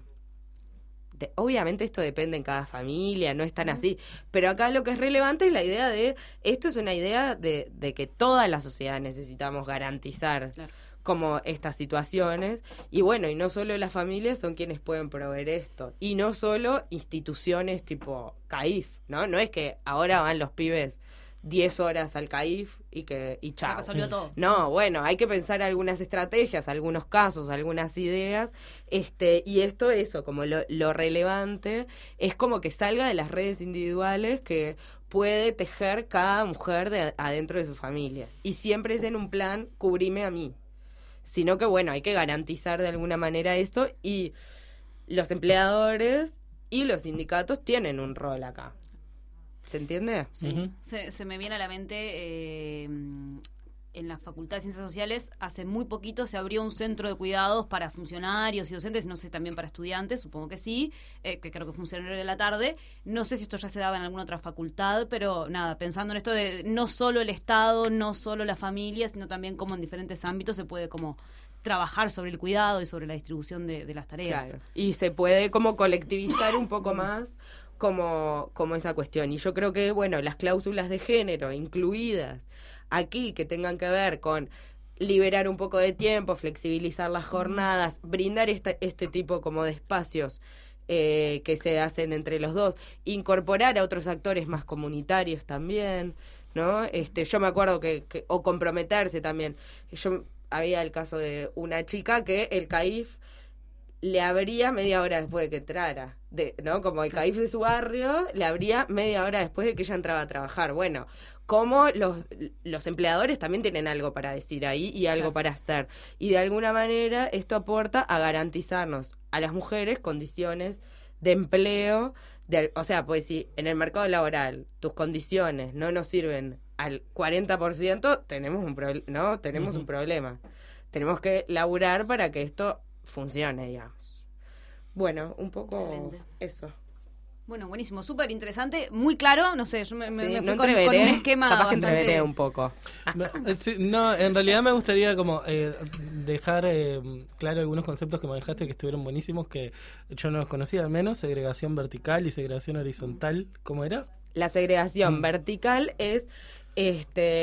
De, obviamente esto depende en cada familia, no es tan así, pero acá lo que es relevante es la idea de, esto es una idea de, de que toda la sociedad necesitamos garantizar claro. como estas situaciones, y bueno, y no solo las familias son quienes pueden proveer esto, y no solo instituciones tipo C A I F, ¿no? No es que ahora van los pibes diez horas al C A I F y que y chao. Se resolvió todo. No, bueno, hay que pensar algunas estrategias, algunos casos, algunas ideas, este y esto eso, como lo, lo relevante es como que salga de las redes individuales que puede tejer cada mujer de adentro de sus familias. Y siempre es en un plan, cubrime a mí. Sino que bueno, hay que garantizar de alguna manera esto y los empleadores y los sindicatos tienen un rol acá. ¿Se entiende? Sí. Uh-huh. Se, se me viene a la mente, eh, en la Facultad de Ciencias Sociales, hace muy poquito se abrió un centro de cuidados para funcionarios y docentes, no sé, también para estudiantes, supongo que sí, eh, que creo que funciona en horario de la tarde. No sé si esto ya se daba en alguna otra facultad, pero nada, pensando en esto de no solo el Estado, no solo la familia, sino también como en diferentes ámbitos se puede como trabajar sobre el cuidado y sobre la distribución de, de las tareas. Claro. Y se puede como colectivizar un poco más como, como esa cuestión. Y yo creo que, bueno, las cláusulas de género incluidas aquí, que tengan que ver con liberar un poco de tiempo, flexibilizar las jornadas, brindar este, este tipo como de espacios eh, que se hacen entre los dos, incorporar a otros actores más comunitarios también, ¿no? Este, yo me acuerdo que, que o comprometerse también. Yo había el caso de una chica que el C A I F le abría media hora después de que entrara, de, ¿no? Como el C A I F de su barrio le abría media hora después de que ella entraba a trabajar. Bueno, como los, los empleadores también tienen algo para decir ahí y algo claro. para hacer. Y de alguna manera esto aporta a garantizarnos a las mujeres condiciones de empleo, de, o sea, pues si en el mercado laboral tus condiciones no nos sirven al cuarenta por ciento, tenemos un pro, no, tenemos uh-huh. un problema. Tenemos que laburar para que esto funcione, digamos. Bueno, un poco Excelente. Eso. Bueno, buenísimo, súper interesante, muy claro, no sé, yo me, sí, me fui no con, con un esquema capaz bastante... que entreveré un poco. No, sí, no, en realidad me gustaría como eh, dejar eh, claro algunos conceptos que manejaste que estuvieron buenísimos, que yo no los conocía, al menos, segregación vertical y segregación horizontal, ¿cómo era? La segregación mm. vertical es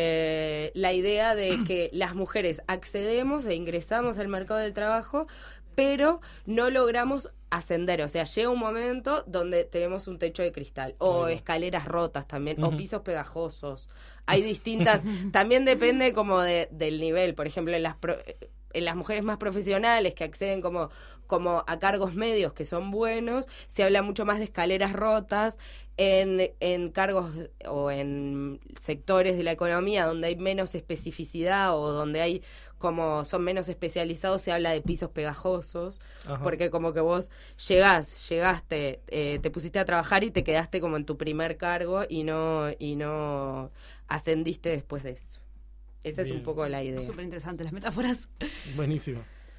este la idea de que las mujeres accedemos e ingresamos al mercado del trabajo pero no logramos ascender, o sea, llega un momento donde tenemos un techo de cristal, o Ahí va. escaleras rotas también, Ujú. o pisos pegajosos. Hay distintas, también depende como de, del nivel, por ejemplo, en las pro- en las mujeres más profesionales que acceden como, como a cargos medios que son buenos, se habla mucho más de escaleras rotas. En, en cargos o en sectores de la economía donde hay menos especificidad o donde hay como son menos especializados, se habla de pisos pegajosos. Ajá. Porque como que vos llegás, llegaste, eh, te pusiste a trabajar y te quedaste como en tu primer cargo y no y no ascendiste después de eso. Esa es Bien. un poco la idea. Súper interesante las metáforas. Buenísimo.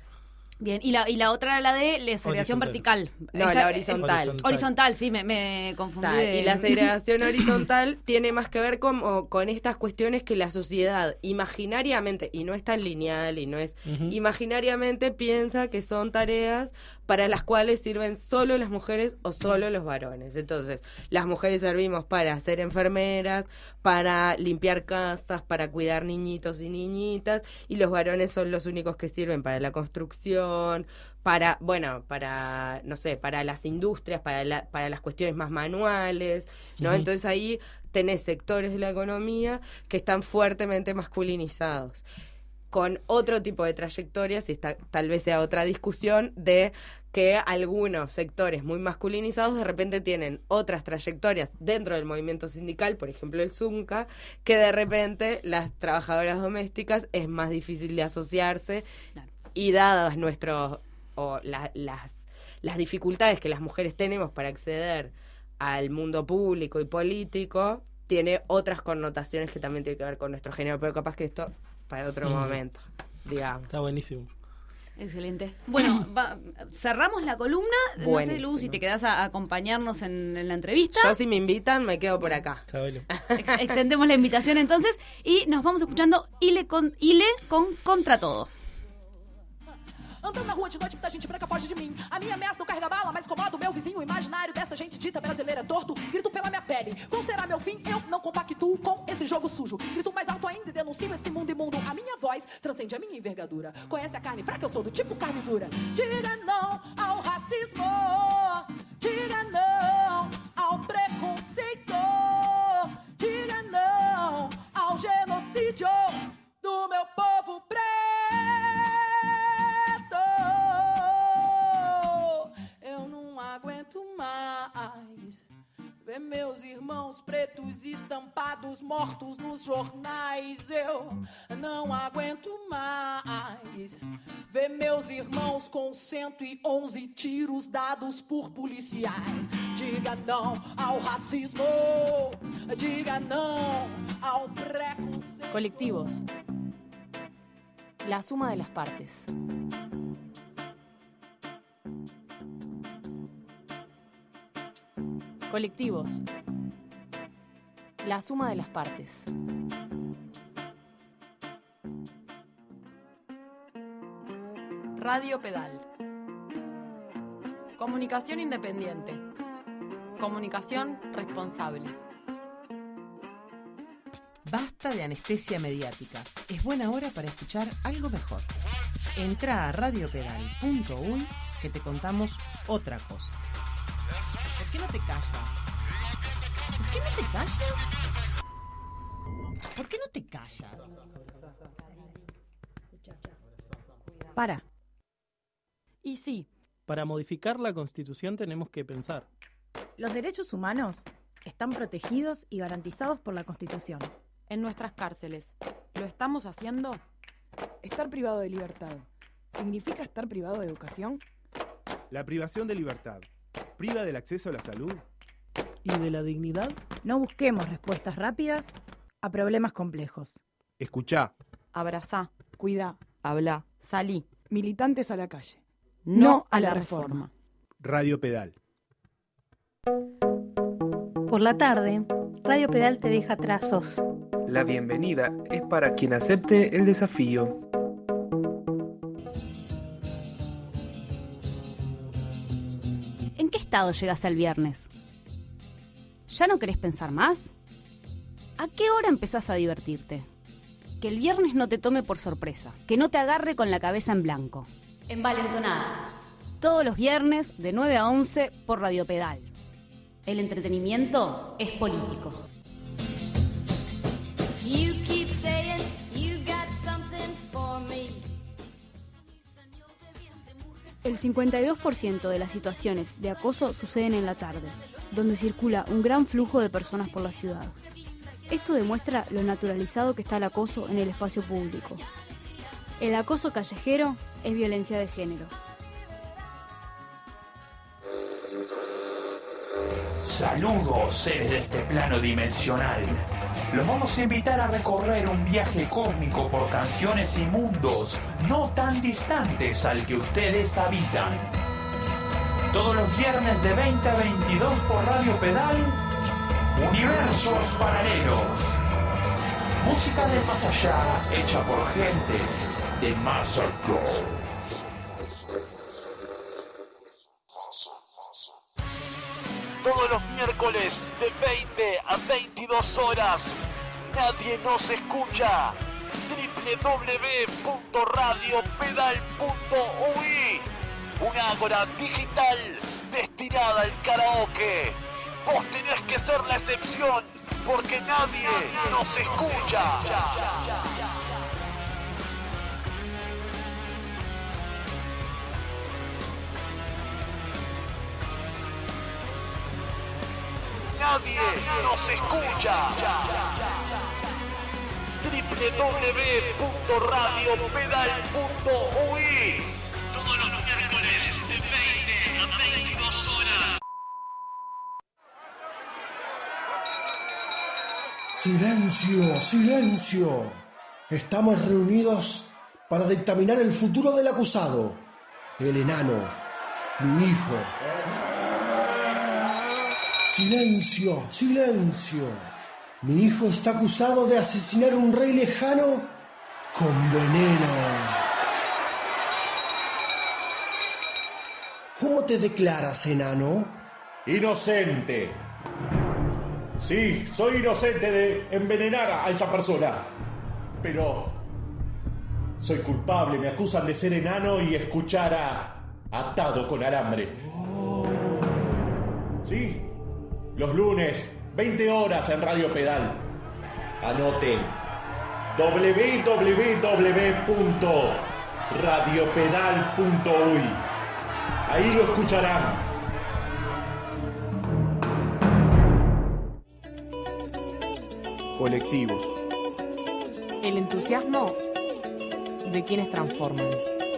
Bien, y la, y la otra era la de la segregación Horizontal. vertical. No, Esta- la horizontal. Horizontal. Horizontal, sí, me, me confundí. Ta, de- y la segregación horizontal tiene más que ver con, o- con estas cuestiones que la sociedad imaginariamente, y no es tan lineal, y no es Ujú. imaginariamente piensa que son tareas para las cuales sirven solo las mujeres o solo los varones. Entonces, las mujeres servimos para ser enfermeras, para limpiar casas, para cuidar niñitos y niñitas, y los varones son los únicos que sirven para la construcción, para, bueno, para, no sé, para las industrias, para, la, para las cuestiones más manuales, ¿no? Ujú. Entonces ahí tenés sectores de la economía que están fuertemente masculinizados, con otro tipo de trayectorias, y esta tal vez sea otra discusión, de que algunos sectores muy masculinizados de repente tienen otras trayectorias dentro del movimiento sindical, por ejemplo el Zunca, que de repente las trabajadoras domésticas es más difícil de asociarse, Claro. y dadas nuestros o la- las, las dificultades que las mujeres tenemos para acceder al mundo público y político, tiene otras connotaciones que también tienen que ver con nuestro género, pero capaz que esto para otro Mm. momento, digamos. Está buenísimo. Excelente. Bueno, va- cerramos la columna. No sé, Buenísimo. Luz, si te quedás a, a acompañarnos en, en la entrevista. Yo, si me invitan, me quedo por acá. Sabelo. Ex- extendemos la invitación entonces y nos vamos escuchando Ile con, Ile con Contra Todo. Andando na rua de noite, muita gente branca foge de mim. A minha ameaça não carrega bala, mas incomoda o meu vizinho imaginário dessa gente dita brasileira torto. Grito pela minha pele. Qual será meu fim? Eu não compactuo com esse jogo sujo. Grito mais alto ainda e denuncio esse mundo imundo. A minha voz transcende a minha envergadura. Conhece a carne fraca? Eu sou do tipo carne dura. Diga não ao racismo. Diga não ao preconceito. Diga não ao genocídio do meu povo preto. Eu não aguento mais ver meus irmãos pretos estampados, mortos nos jornais. Eu não aguento mais ver meus irmãos com cento e onze tiros dados por policiais. Diga não ao racismo, diga não ao preconceito. Colectivos. La suma de las partes. Colectivos. La suma de las partes. Radio Pedal. Comunicación independiente. Comunicación responsable. Basta de anestesia mediática. Es buena hora para escuchar algo mejor. Entra a radiopedal punto uy que te contamos otra cosa. ¿Por qué no te callas? ¿Por qué no te callas? ¿Por qué no te callas? Para. Y sí, Para modificar la Constitución tenemos que pensar. Los derechos humanos están protegidos y garantizados por la Constitución. en nuestras cárceles. ¿Lo estamos haciendo? Estar privado de libertad, ¿significa estar privado de educación? La privación de libertad priva del acceso a la salud. ¿Y de la dignidad? No busquemos respuestas rápidas a problemas complejos. Escuchá. Abrazá, Cuidá, habla, salí. militantes a la calle. No a la reforma. Radio Pedal. Por la tarde, Radio Pedal te deja trazos. La bienvenida es para quien acepte el desafío. ¿En qué estado llegas el viernes? ¿Ya no querés pensar más? ¿A qué hora empezás a divertirte? Que el viernes no te tome por sorpresa, que no te agarre con la cabeza en blanco. Envalentonadas. Todos los viernes de nueve a once por Radio Pedal. El entretenimiento es político. You keep saying you got something for me. El cincuenta y dos por ciento de las situaciones de acoso suceden en la tarde, donde circula un gran flujo de personas por la ciudad. Esto demuestra lo naturalizado que está el acoso en el espacio público. El acoso callejero es violencia de género. Saludos, seres de este plano dimensional. Los vamos a invitar a recorrer un viaje cósmico por canciones y mundos no tan distantes al que ustedes habitan. Todos los viernes de veinte a veintidós por Radio Pedal, Universos Paralelos. Música del más allá, hecha por gente de Massacre. Todos los miércoles de veinte a veintidós horas, nadie nos escucha. doble u doble u doble u punto radio pedal punto u i, una ágora digital destinada al karaoke. Vos tenés que ser la excepción, porque nadie nos escucha. Nadie nos escucha. doble u doble u doble u punto radio pedal punto u i. Todos los miércoles de veinte a veintidós horas. Silencio, silencio. Estamos reunidos para dictaminar el futuro del acusado, el enano, mi hijo. Silencio, silencio. Mi hijo está acusado de asesinar a un rey lejano con veneno. ¿Cómo te declaras, enano? Inocente. Sí, soy inocente de envenenar a esa persona. Pero soy culpable. Me acusan de ser enano y escuchar a Atado con Alambre. ¿Sí? Los lunes, veinte horas en Radio Pedal. Anoten. doble u doble u doble u punto radio pedal punto u i. Ahí lo escucharán. Colectivos. El entusiasmo de quienes transforman.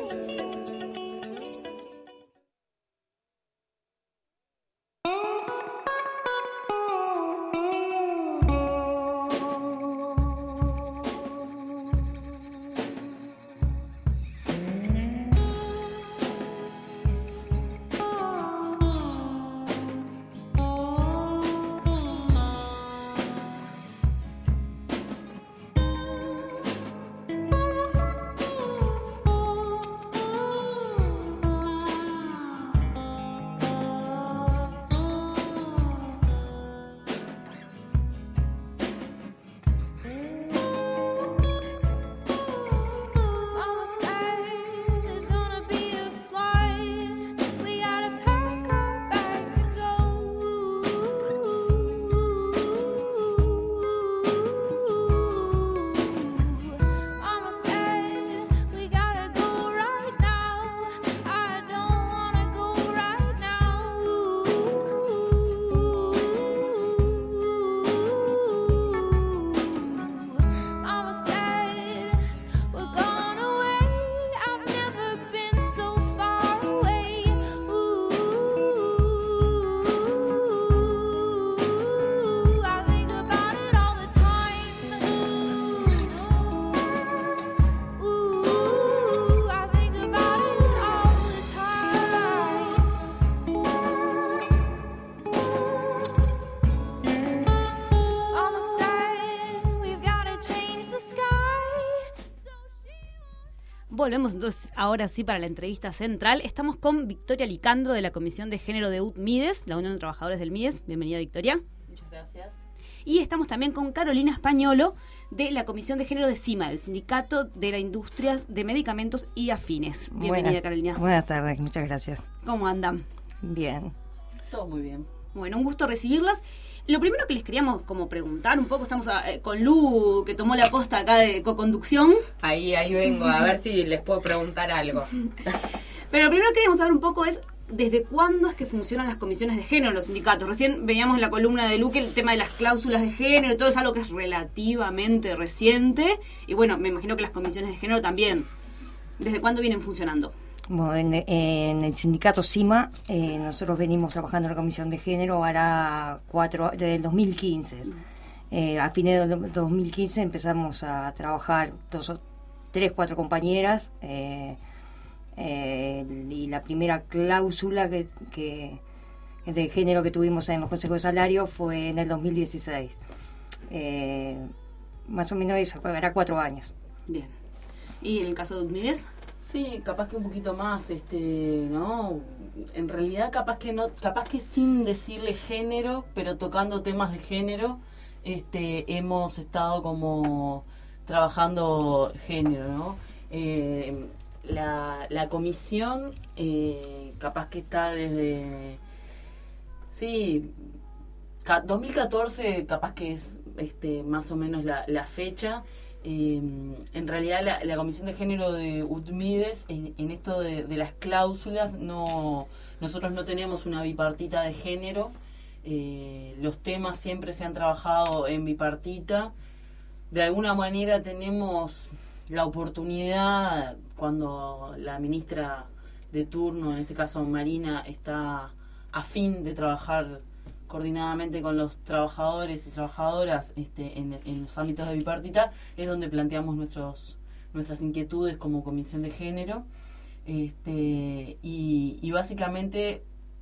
Volvemos entonces ahora sí para la entrevista central. Estamos con Victoria Licandro de la Comisión de Género de U T Mides, la Unión de Trabajadores del Mides. Bienvenida, Victoria. Muchas gracias. Y estamos también con Carolina Españolo, de la Comisión de Género de CIMA, del Sindicato de la Industria de Medicamentos y Afines. Bienvenida, Buenas, Carolina. Buenas tardes, muchas gracias. ¿Cómo andan? Bien. Todo muy bien. Bueno, un gusto recibirlas. Lo primero que les queríamos como preguntar un poco, estamos a, eh, con Lu, que tomó la posta acá de co-conducción. Ahí, ahí vengo, a ver si les puedo preguntar algo. Pero lo primero que queríamos saber un poco es ¿desde cuándo es que funcionan las comisiones de género en los sindicatos? Recién veíamos en la columna de Lu que el tema de las cláusulas de género y todo es algo que es relativamente reciente. Y bueno, me imagino que las comisiones de género también. ¿Desde cuándo vienen funcionando? Bueno, en, en el sindicato CIMA, eh, nosotros venimos trabajando en la comisión de género ahora cuatro, desde el dos mil quince. Eh, a fines del dos mil quince empezamos a trabajar dos, tres, cuatro compañeras. Eh, eh, y la primera cláusula que, que de género que tuvimos en los consejos de salario fue en el dos mil dieciséis. Eh, más o menos eso, hará cuatro años. Bien. ¿Y en el caso de Udmides? Sí, capaz que un poquito más, este, ¿no? En realidad capaz que no, capaz que sin decirle género, pero tocando temas de género, este, hemos estado como trabajando género, ¿no? Eh, la, la comisión, eh, capaz que está desde, sí, dos mil catorce, capaz que es, este, más o menos la, la fecha. Eh, en realidad la, la Comisión de Género de Udmides en, en esto de, de las cláusulas no, nosotros no tenemos una bipartita de género. Eh, los temas siempre se han trabajado en bipartita. De alguna manera tenemos la oportunidad, cuando la ministra de turno, en este caso Marina, está a fin de trabajar coordinadamente con los trabajadores y trabajadoras este, en, en los ámbitos de bipartita, es donde planteamos nuestros nuestras inquietudes como comisión de género. Este, y, y básicamente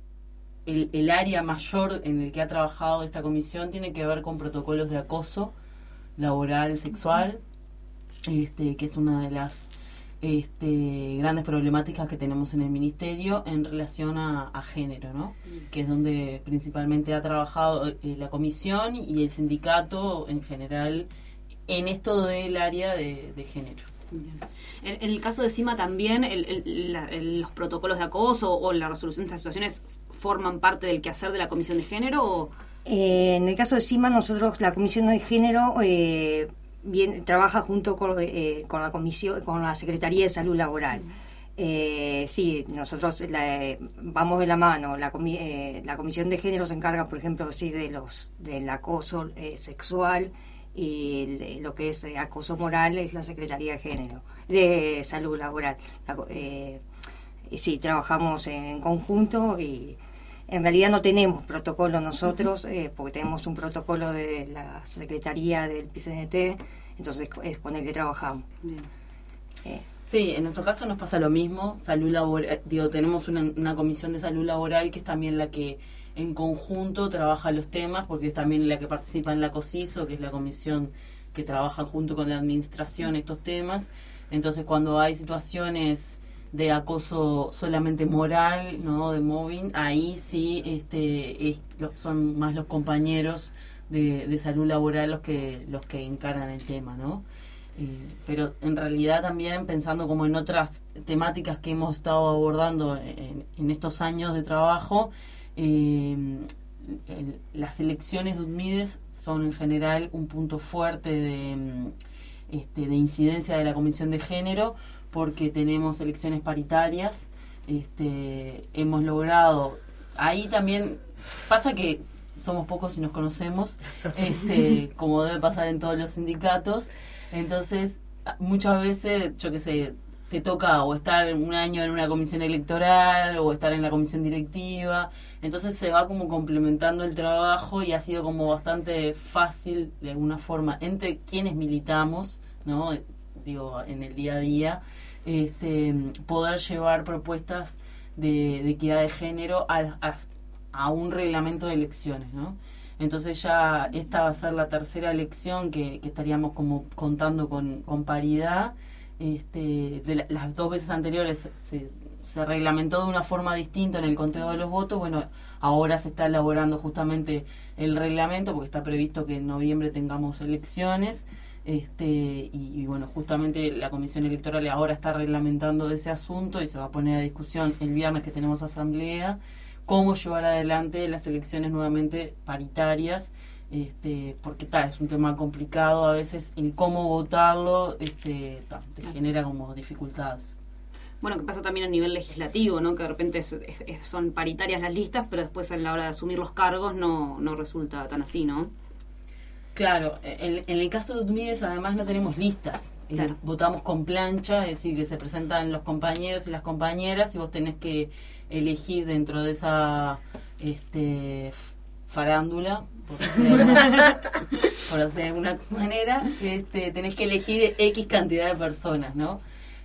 el, el área mayor en el que ha trabajado esta comisión tiene que ver con protocolos de acoso laboral, sexual, este, que es una de las Este, grandes problemáticas que tenemos en el ministerio en relación a, a género, ¿no? Que es donde principalmente ha trabajado eh, la comisión y el sindicato en general en esto del área de, de género. En, en el caso de CIMA también el, el, la, el, los protocolos de acoso o la resolución de estas situaciones forman parte del quehacer de la comisión de género. ¿O? Eh, en el caso de CIMA, nosotros la comisión de género eh, Bien, trabaja junto con, eh, con la comisión, con la Secretaría de Salud Laboral. Eh, sí, nosotros la, eh, vamos de la mano. La, comi eh, la Comisión de Género se encarga, por ejemplo, sí, de los del acoso eh, sexual, y el, lo que es eh, acoso moral es la Secretaría de Género, de Salud Laboral. La, eh, y sí, trabajamos en conjunto y en realidad no tenemos protocolo nosotros, eh, porque tenemos un protocolo de la Secretaría del P C N T, entonces es con el que trabajamos. Bien. Eh. Sí, en nuestro caso nos pasa lo mismo. Salud laboral, digo, tenemos una, una comisión de salud laboral que es también la que en conjunto trabaja los temas, porque es también la que participa en la COSISO, que es la comisión que trabaja junto con la administración estos temas. Entonces, cuando hay situaciones de acoso solamente moral, ¿no?, de mobbing, ahí sí este es, son más los compañeros de, de salud laboral los que los que encaran el tema, ¿no? Eh, pero en realidad también pensando como en otras temáticas que hemos estado abordando en, en estos años de trabajo, eh, el, las elecciones de Udmides son en general un punto fuerte de, este, de incidencia de la Comisión de Género, porque tenemos elecciones paritarias, este, hemos logrado, ahí también pasa que somos pocos y nos conocemos, este, como debe pasar en todos los sindicatos, entonces muchas veces, yo qué sé, te toca o estar un año en una comisión electoral o estar en la comisión directiva, entonces se va como complementando el trabajo y ha sido como bastante fácil de alguna forma entre quienes militamos, ¿no?, digo, en el día a día, este, poder llevar propuestas de, de equidad de género a, a, a un reglamento de elecciones, ¿no? Entonces ya esta va a ser la tercera elección que, que estaríamos como contando con, con paridad. Este, de la, las dos veces anteriores se, se reglamentó de una forma distinta en el conteo de los votos. Bueno, ahora se está elaborando justamente el reglamento porque está previsto que en noviembre tengamos elecciones. Este, y, y bueno, justamente la Comisión Electoral ahora está reglamentando ese asunto y se va a poner a discusión el viernes que tenemos asamblea cómo llevar adelante las elecciones nuevamente paritarias, este, porque ta, es un tema complicado a veces en cómo votarlo, este, ta, te genera como dificultades. Bueno, que pasa también a nivel legislativo, ¿no? Que de repente es, es, son paritarias las listas, pero después a la hora de asumir los cargos no, no resulta tan así, ¿no? Claro, en, en el caso de Udmides además no tenemos listas, claro. eh, votamos con plancha, es decir, que se presentan los compañeros y las compañeras y vos tenés que elegir dentro de esa este, farándula, por decir de alguna, por decir de alguna manera, este, tenés que elegir X cantidad de personas, ¿no?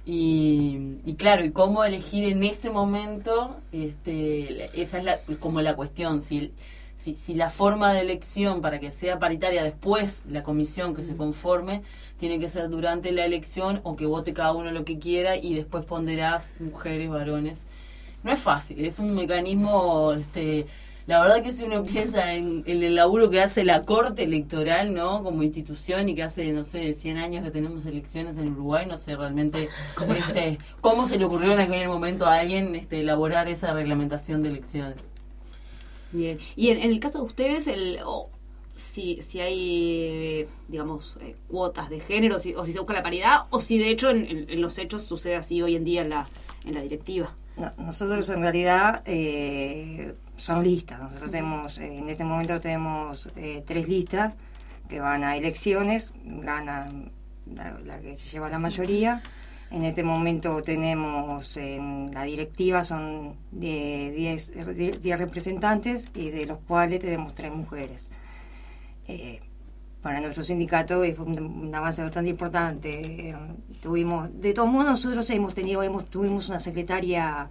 Y, y claro, y cómo elegir en ese momento, este, esa es la, como la cuestión, si... Si, si la forma de elección para que sea paritaria después la comisión que se conforme tiene que ser durante la elección o que vote cada uno lo que quiera y después ponderás mujeres, varones. No es fácil, es un mecanismo, este, la verdad que si uno piensa en, en el laburo que hace la Corte Electoral, ¿no? Como institución y que hace, no sé, cien años que tenemos elecciones en Uruguay, no sé realmente ¿Cómo, este, cómo se le ocurrió en aquel momento a alguien este, elaborar esa reglamentación de elecciones. Bien. Y en, en el caso de ustedes, el oh, si, si hay, digamos, eh, cuotas de género, si, o si se busca la paridad, o si de hecho en, en, en los hechos sucede así hoy en día en la, en la directiva. No, nosotros en realidad eh, son listas. Nosotros tenemos, eh, en este momento tenemos eh, tres listas que van a elecciones, gana la, la que se lleva la mayoría. En este momento tenemos en la directiva son de diez representantes y de los cuales tenemos tres mujeres. Eh, para nuestro sindicato es un, un avance bastante importante. Eh, tuvimos, de todos modos nosotros hemos tenido, hemos tuvimos una secretaria,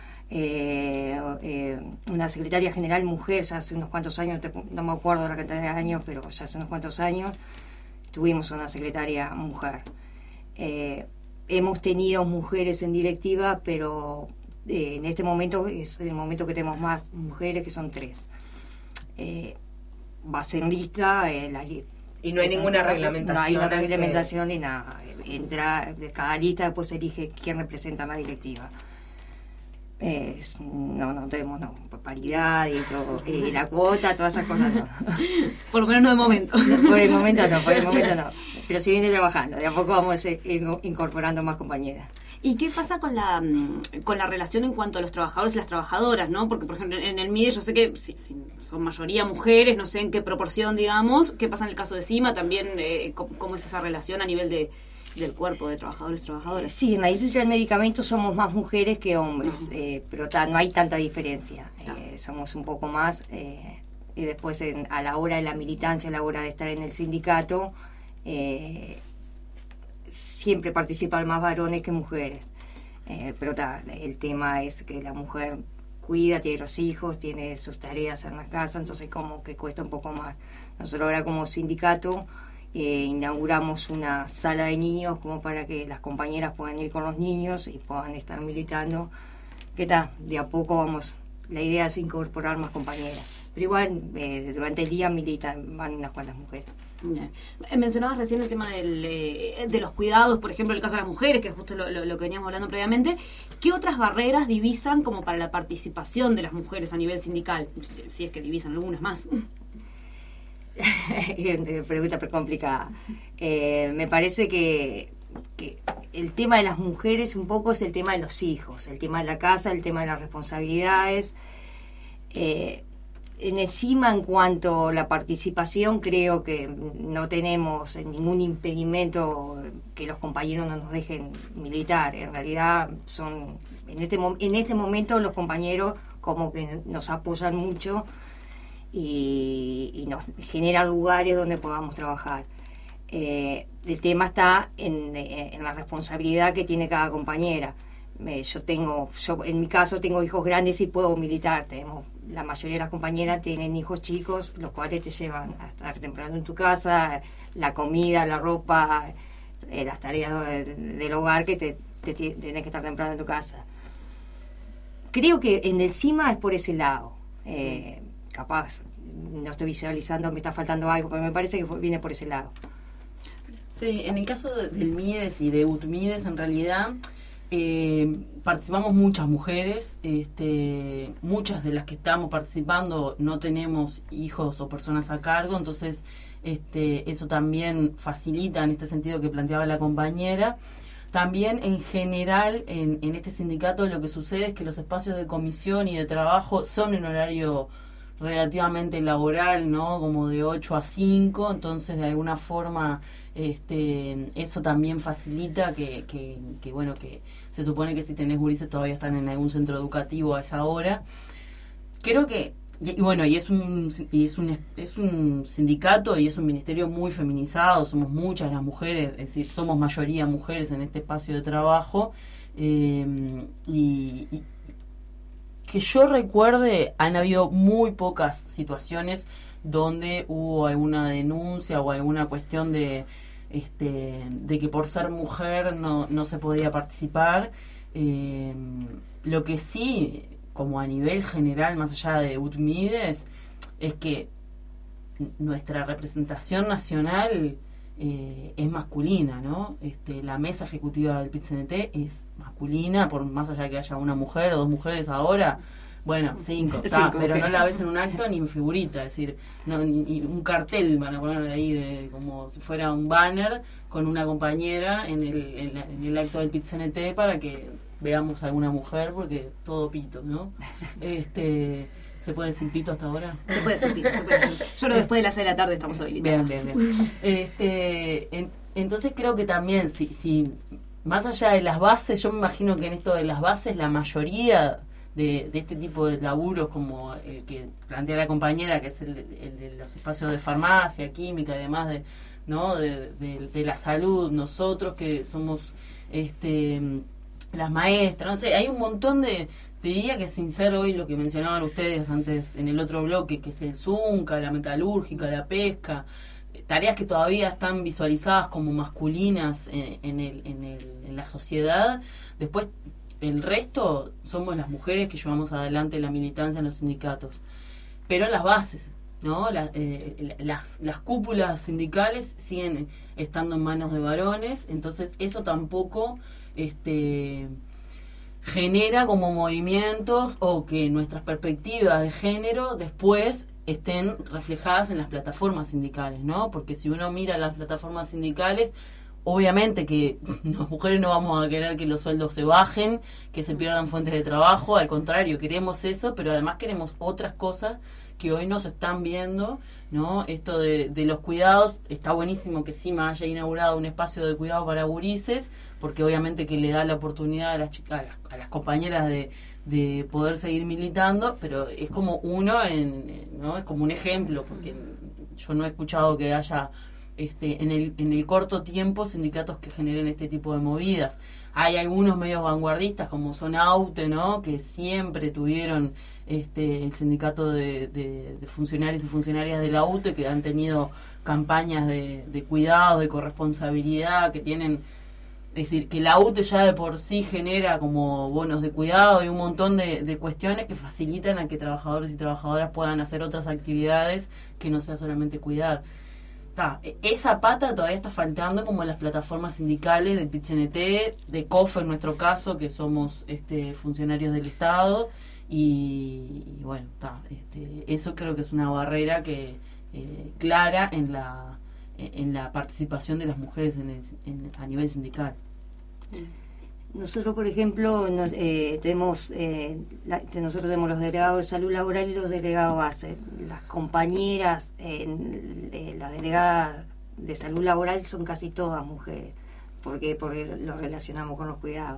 eh, eh, una secretaria general mujer ya hace unos cuantos años, no me acuerdo la cantidad de años, pero ya hace unos cuantos años tuvimos una secretaria mujer. Eh, Hemos tenido mujeres en directiva, pero eh, en este momento es el momento que tenemos más mujeres, que son tres. Eh, va a ser lista. Eh, la, y no hay ninguna una, reglamentación. No hay una reglamentación que... ni nada. Entra de cada lista, después se elige quién representa la directiva. Eh, no, no tenemos no, paridad y todo, eh, la cuota, todas esas cosas no. Por lo menos no de momento. Por el momento no, por el momento no. Pero se viene trabajando, de a poco vamos a ir incorporando más compañeras. ¿Y qué pasa con la con la relación en cuanto a los trabajadores y las trabajadoras, no? Porque, por ejemplo, en el M I D E yo sé que si, si son mayoría mujeres, no sé en qué proporción, digamos. ¿Qué pasa en el caso de CIMA? También, eh, ¿cómo es esa relación a nivel de del cuerpo de trabajadores y trabajadoras? Sí, en la industria del medicamento somos más mujeres que hombres, uh-huh. eh, pero ta, no hay tanta diferencia. Eh, somos un poco más, eh, y después en, a la hora de la militancia, a la hora de estar en el sindicato, eh, siempre participan más varones que mujeres. Eh, pero ta, el tema es que la mujer cuida, tiene los hijos, tiene sus tareas en la casa, entonces como que cuesta un poco más. Nosotros ahora como sindicato Eh, inauguramos una sala de niños como para que las compañeras puedan ir con los niños y puedan estar militando. ¿Qué tal? De a poco vamos, la idea es incorporar más compañeras. Pero igual, eh, durante el día militan, van unas cuantas mujeres. Bien. Mencionabas recién el tema del, eh, de los cuidados, por ejemplo, el caso de las mujeres, que es justo lo, lo, lo que veníamos hablando previamente. ¿Qué otras barreras divisan como para la participación de las mujeres a nivel sindical? Si, si es que divisan algunas más. Pregunta complicada. Eh, me parece que, que el tema de las mujeres un poco es el tema de los hijos, el tema de la casa, el tema de las responsabilidades. Eh, en encima, en cuanto a la participación, creo que no tenemos ningún impedimento que los compañeros no nos dejen militar. En realidad, son en este, en este momento los compañeros como que nos apoyan mucho y, y nos generan lugares donde podamos trabajar. Eh, el tema está en, en la responsabilidad que tiene cada compañera. Eh, yo tengo, yo en mi caso tengo hijos grandes y puedo militar. Tenemos, la mayoría de las compañeras tienen hijos chicos, los cuales te llevan a estar temprano en tu casa, la comida, la ropa, eh, las tareas de, de, del hogar que te, te, te tenés que estar temprano en tu casa. creo que en el CIMA es por ese lado. Eh, capaz, no estoy visualizando, me está faltando algo, pero me parece que viene por ese lado. Sí, en el caso de, del MIDES y de UTMIDES, en realidad eh, participamos muchas mujeres, este, muchas de las que estamos participando no tenemos hijos o personas a cargo, entonces este, eso también facilita en este sentido que planteaba la compañera. También en general en, en este sindicato lo que sucede es que los espacios de comisión y de trabajo son en horario relativamente laboral, ¿no? Como de ocho a cinco, entonces de alguna forma este eso también facilita que, que, que bueno, que se supone que si tenés gurises todavía están en algún centro educativo a esa hora. Creo que, y bueno, y es un y es un es un sindicato y es un ministerio muy feminizado, somos muchas las mujeres, es decir, somos mayoría mujeres en este espacio de trabajo, eh, y, y que yo recuerde, han habido muy pocas situaciones donde hubo alguna denuncia o alguna cuestión de este de que por ser mujer no, no se podía participar. Eh, lo que sí, como a nivel general, más allá de UTMIDES, es que nuestra representación nacional eh, es masculina, ¿no? Este, la mesa ejecutiva del P I T C N T es masculina, por más allá de que haya una mujer o dos mujeres ahora. Bueno, cinco, está, Cinco pero mujeres. no la ves en un acto ni en figurita, es decir, no, ni, ni un cartel van a poner ahí de como si fuera un banner con una compañera en el, en, la- en el acto del P I T C N T para que veamos a alguna mujer, porque todo pito, ¿no? Este, ¿se puede decir pito hasta ahora? Se puede decir pito, se puede decir. Yo creo que después de las seis de la tarde estamos habilitados. Bien, bien, bien. Este, en- entonces creo que también, si, si más allá de las bases, yo me imagino que en esto de las bases la mayoría de, de este tipo de laburos, como el que plantea la compañera, que es el, de- el de los espacios de farmacia, química y demás, de, ¿no? de, de, de la salud, nosotros que somos este las maestras, no sé, hay un montón de, te diría que sin ser hoy lo que mencionaban ustedes antes en el otro bloque, que es el Zunca, la metalúrgica, la pesca, tareas que todavía están visualizadas como masculinas en, en, el, en, el, en la sociedad. Después, el resto somos las mujeres que llevamos adelante la militancia en los sindicatos. Pero las bases, ¿no? La- eh, las, las cúpulas sindicales siguen estando en manos de varones, entonces eso tampoco este genera como movimientos o que nuestras perspectivas de género después estén reflejadas en las plataformas sindicales, ¿no? Porque si uno mira las plataformas sindicales, obviamente que las mujeres no vamos a querer que los sueldos se bajen, que se pierdan fuentes de trabajo, al contrario, queremos eso, pero además queremos otras cosas que hoy no se están viendo, ¿no? Esto de, de los cuidados, está buenísimo que CIMA haya inaugurado un espacio de cuidado para gurises, porque obviamente que le da la oportunidad a las chicas, a las, a las compañeras de, de poder seguir militando, pero es como uno, en, ¿no? Es como un ejemplo, porque yo no he escuchado que haya este en el, en el corto tiempo sindicatos que generen este tipo de movidas. Hay algunos medios vanguardistas como son AUTE, ¿no? Que siempre tuvieron este el sindicato de, de, de funcionarios y funcionarias de la UTE, que han tenido campañas de, de cuidado, de corresponsabilidad, que tienen, es decir, que la UTE ya de por sí genera como bonos de cuidado y un montón de, de cuestiones que facilitan a que trabajadores y trabajadoras puedan hacer otras actividades que no sea solamente cuidar. Ta, esa pata todavía está faltando como en las plataformas sindicales del P I T C N T, de COFE en nuestro caso, que somos este funcionarios del Estado, y, y bueno, ta, este, eso creo que es una barrera que eh, clara en la en la participación de las mujeres en el, en, a nivel sindical. Nosotros, por ejemplo, nos, eh, tenemos eh, la- nosotros tenemos los delegados de salud laboral y los delegados base. Las compañeras, eh, eh, las delegadas de salud laboral son casi todas mujeres, porque porque lo relacionamos con los cuidados.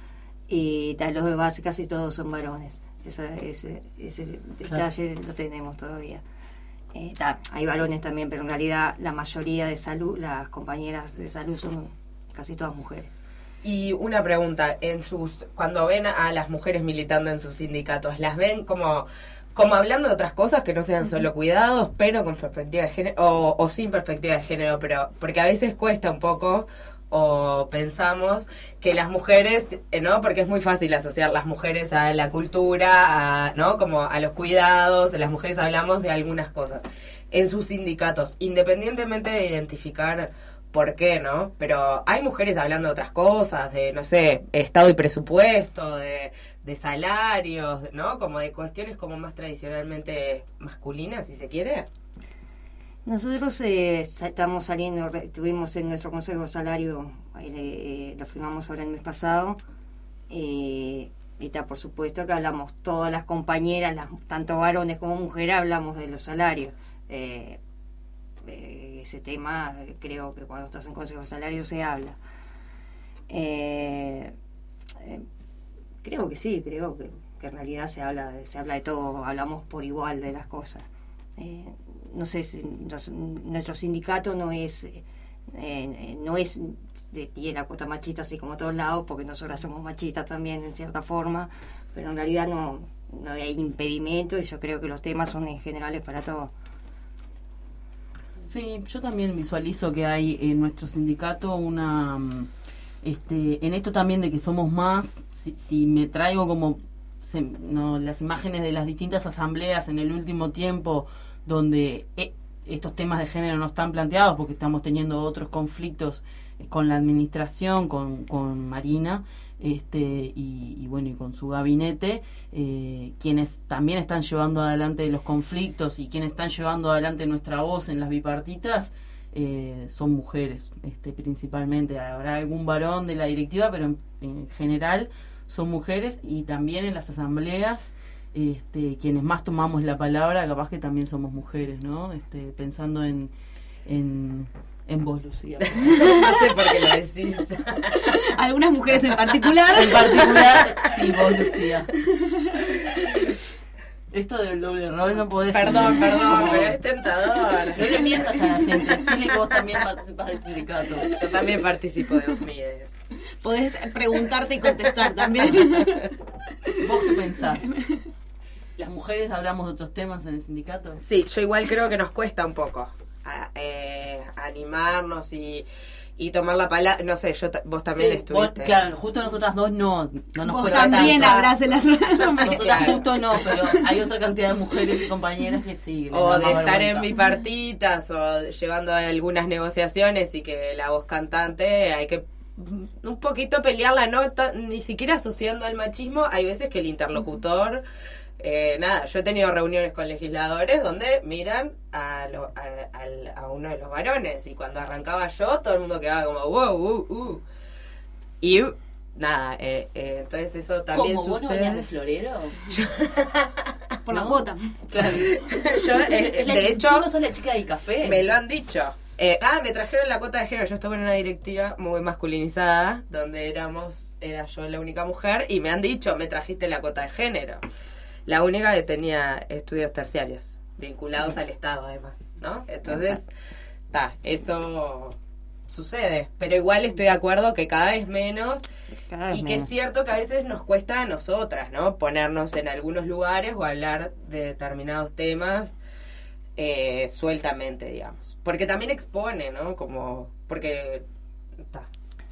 Y tal, los de base casi todos son varones. Esa, ese ese detalle lo tenemos todavía. Eh, ta, hay varones también, pero en realidad la mayoría de salud, las compañeras de salud son casi todas mujeres. Y una pregunta, en sus cuando ven a las mujeres militando en sus sindicatos, ¿las ven como como hablando de otras cosas que no sean solo cuidados, pero con perspectiva de género, o, o sin perspectiva de género? Pero porque a veces cuesta un poco o pensamos que las mujeres, eh, ¿no? Porque es muy fácil asociar las mujeres a la cultura, a, ¿no? Como a los cuidados, las mujeres hablamos de algunas cosas. En sus sindicatos, independientemente de identificar por qué, ¿no? Pero hay mujeres hablando de otras cosas, de, no sé, estado y presupuesto, de, de salarios, ¿no? Como de cuestiones como más tradicionalmente masculinas, si se quiere. Nosotros eh, estamos saliendo, tuvimos en nuestro Consejo de Salario, eh, lo firmamos ahora el mes pasado, eh, y está por supuesto que hablamos, todas las compañeras, las, tanto varones como mujeres, hablamos de los salarios. Eh, eh, ese tema creo que cuando estás en Consejo de Salario se habla. Eh, eh, creo que sí, creo que, que en realidad se habla, de, se habla de todo, hablamos por igual de las cosas. Eh, no sé si nos, nuestro sindicato no es eh, eh, no es de tiene la cuota machista así como todos lados, porque nosotras somos machistas también en cierta forma, pero en realidad no, no hay impedimento y yo creo que los temas son en generales para todos. Sí, yo también visualizo que hay en nuestro sindicato una este en esto también de que somos más. Si, si me traigo como se, no, las imágenes de las distintas asambleas en el último tiempo donde eh, estos temas de género no están planteados porque estamos teniendo otros conflictos con la administración, con, con Marina, este y, y bueno, y con su gabinete, eh, quienes también están llevando adelante los conflictos y quienes están llevando adelante nuestra voz en las bipartitas, eh, son mujeres, este principalmente. Habrá algún varón de la directiva, pero en, en general son mujeres, y también en las asambleas Este, quienes más tomamos la palabra, capaz que también somos mujeres, ¿no? Este, pensando en, en, en vos, Lucía. No sé por qué lo decís. Algunas mujeres en particular. En particular, sí, vos, Lucía. Esto del doble rol no podés... Perdón, ir. perdón, pero es tentador. No le mientas a la gente, decile que vos también participás del sindicato. Yo también participo de Osmides. Podés preguntarte y contestar también. ¿Vos qué pensás? ¿Las mujeres hablamos de otros temas en el sindicato? Sí, yo igual creo que nos cuesta un poco a, eh, animarnos y, y tomar la palabra. No sé, yo vos también sí, estuviste. Vos, claro, justo nosotras dos no, no nos vos cuesta también tanto. hablás en las Nosotras claro. justo no, pero hay otra cantidad de mujeres y compañeras que sí. O de estar en bipartitas o llevando algunas negociaciones y que la voz cantante hay que un poquito pelearla, no ta, ni siquiera asociando al machismo. Hay veces que el interlocutor... Eh, nada, yo he tenido reuniones con legisladores donde miran a, lo, a, a, a uno de los varones, y cuando arrancaba yo todo el mundo quedaba como wow, uh, uh. Y nada, eh, eh, entonces eso también ¿Cómo? sucede. ¿Vos no venías de florero? Yo... Por ¿No? la cuota. Claro. Yo, eh, la de chica, hecho, ¿tú no sos la chica del café? Me lo han dicho. Eh, ah, me trajeron la cuota de género. Yo estuve en una directiva muy masculinizada donde éramos, era yo la única mujer, y me han dicho, me trajiste la cuota de género. La única que tenía estudios terciarios, vinculados al Estado además, ¿no? Entonces, está, eso sucede. Pero igual estoy de acuerdo que cada vez menos, Cada vez y que menos. es cierto que a veces nos cuesta a nosotras, ¿no? Ponernos en algunos lugares o hablar de determinados temas eh, sueltamente, digamos. Porque también expone, ¿no? Como, porque, está.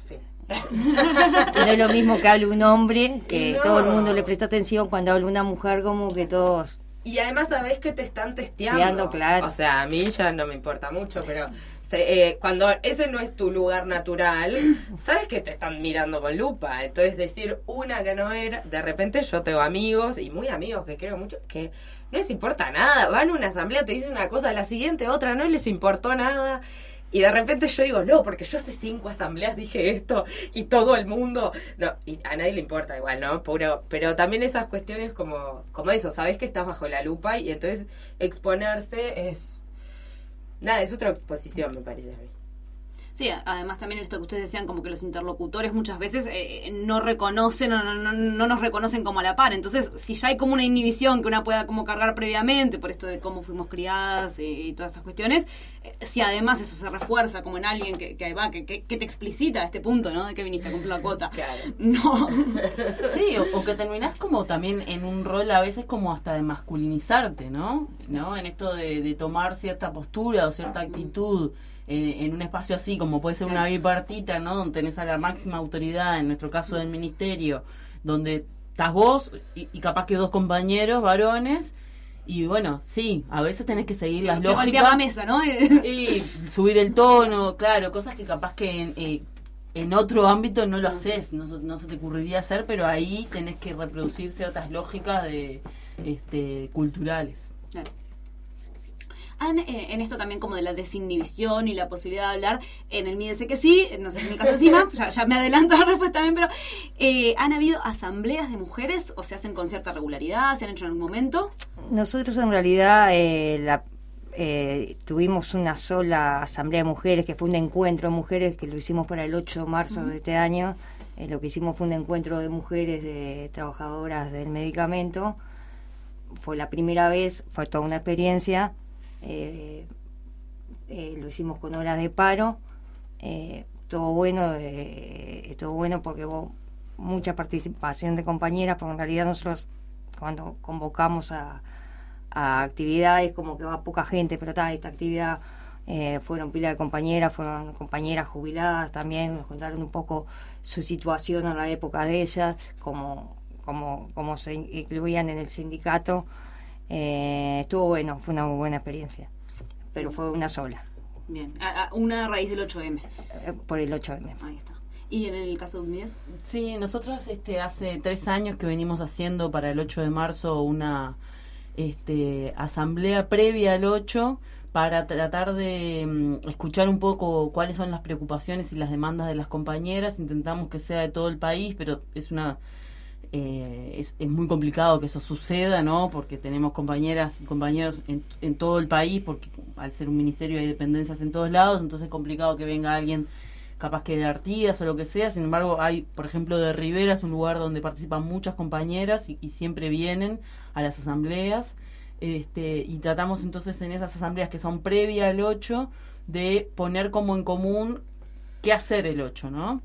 No es lo mismo que hable un hombre, que No. todo el mundo le presta atención, cuando habla una mujer como que todos... Y además sabés que te están testeando. Testeando, claro. O sea, a mí ya no me importa mucho, pero se, eh, cuando ese no es tu lugar natural, sabes que te están mirando con lupa. Entonces decir una que no era, de repente yo tengo amigos, y muy amigos que creo mucho, que no les importa nada. Van a una asamblea, te dicen una cosa, a la siguiente otra, no les importó nada. Y de repente yo digo, no, porque yo hace cinco asambleas dije esto y todo el mundo... No, y a nadie le importa igual, ¿no? Pero, pero también esas cuestiones como, como eso, sabés que estás bajo la lupa, y entonces exponerse es... Nada, es otra exposición, me parece a mí. Sí, además también esto que ustedes decían, como que los interlocutores muchas veces eh, no reconocen o no, no, no nos reconocen como a la par. Entonces, si ya hay como una inhibición que una pueda como cargar previamente por esto de cómo fuimos criadas y, y todas estas cuestiones, eh, si además eso se refuerza como en alguien que, que va, que, que, que te explicita a este punto, ¿no? De que viniste a cumplir la cuota. Claro. No. Sí, o, o que terminás como también en un rol a veces como hasta de masculinizarte, ¿no? ¿No? En esto de, de tomar cierta postura o cierta actitud en, en un espacio así, como puede ser una bipartita, ¿no? Donde tenés a la máxima autoridad, en nuestro caso del ministerio, donde estás vos y, y capaz que dos compañeros varones. Y bueno, sí, a veces tenés que seguir las que lógicas. la mesa, ¿no? Y subir el tono, claro, cosas que capaz que en, eh, en otro ámbito no lo haces, no, no se te ocurriría hacer, pero ahí tenés que reproducir ciertas lógicas de este culturales. Claro. Han, eh, en esto también como de la desinhibición y la posibilidad de hablar, en el Mídese que sí, no sé si en el caso de Cima, ya, ya me adelanto la respuesta también, pero eh, ¿han habido asambleas de mujeres o se hacen con cierta regularidad? ¿Se han hecho en algún momento? Nosotros en realidad eh, la, eh, tuvimos una sola asamblea de mujeres, que fue un encuentro de mujeres, que lo hicimos para el ocho de marzo uh-huh. de este año. Eh, lo que hicimos fue un encuentro de mujeres, de trabajadoras del medicamento. Fue la primera vez, fue toda una experiencia. Eh, eh, lo hicimos con horas de paro, eh, todo bueno, eh, todo bueno porque hubo mucha participación de compañeras, porque en realidad nosotros cuando convocamos a, a actividades como que va poca gente, pero tal, esta actividad eh, fueron pila de compañeras, fueron compañeras jubiladas también, nos contaron un poco su situación en la época de ellas, como, como, como se incluían en el sindicato. Eh, estuvo bueno, fue una muy buena experiencia, pero fue una sola. Bien, a, a una raíz del ocho eme. Eh, por el ocho eme. Ahí está. ¿Y en el caso de Unides? Sí, nosotros este, hace tres años que venimos haciendo para el ocho de marzo una este, asamblea previa al ocho para tratar de um, escuchar un poco cuáles son las preocupaciones y las demandas de las compañeras. Intentamos que sea de todo el país, pero es una... Eh, es, es muy complicado que eso suceda, ¿no? Porque tenemos compañeras y compañeros en, en todo el país, porque al ser un ministerio hay dependencias en todos lados, entonces es complicado que venga alguien capaz que de Artigas o lo que sea. Sin embargo, hay, por ejemplo, de Rivera, es un lugar donde participan muchas compañeras y, y siempre vienen a las asambleas, este, y tratamos entonces en esas asambleas que son previa al ocho de poner como en común qué hacer el ocho, ¿no?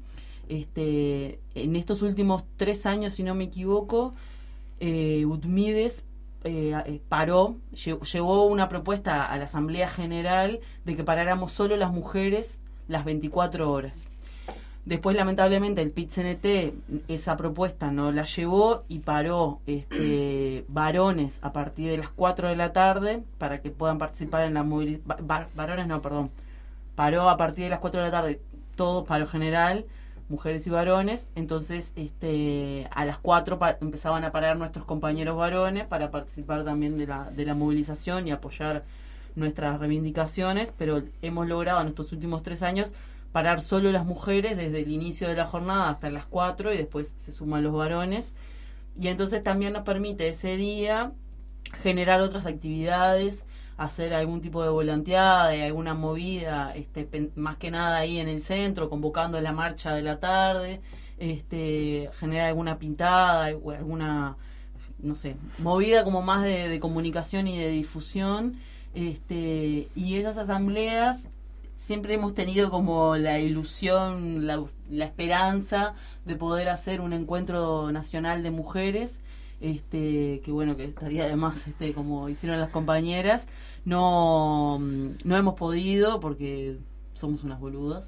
Este, en estos últimos tres años, si no me equivoco, eh, UTMIDES eh, paró, llevó una propuesta a la Asamblea General de que paráramos solo las mujeres las veinticuatro horas. Después, lamentablemente, el P I T C N T esa propuesta no la llevó y paró este, varones a partir de las cuatro de la tarde para que puedan participar en la movilización. Varones no, perdón. Paró a partir de las cuatro de la tarde, todo paro general, mujeres y varones. Entonces este a las cuatro pa- empezaban a parar nuestros compañeros varones para participar también de la, de la movilización y apoyar nuestras reivindicaciones, pero hemos logrado en estos últimos tres años parar solo las mujeres desde el inicio de la jornada hasta las cuatro y después se suman los varones, y entonces también nos permite ese día generar otras actividades, hacer algún tipo de volanteada, de alguna movida, este, pen, más que nada ahí en el centro, convocando la marcha de la tarde, este, generar alguna pintada o alguna, no sé, movida como más de, de comunicación y de difusión, este, y esas asambleas siempre hemos tenido como la ilusión, la, la esperanza de poder hacer un encuentro nacional de mujeres. Este, que bueno, que estaría además este, como hicieron las compañeras. No, no hemos podido porque somos unas boludas.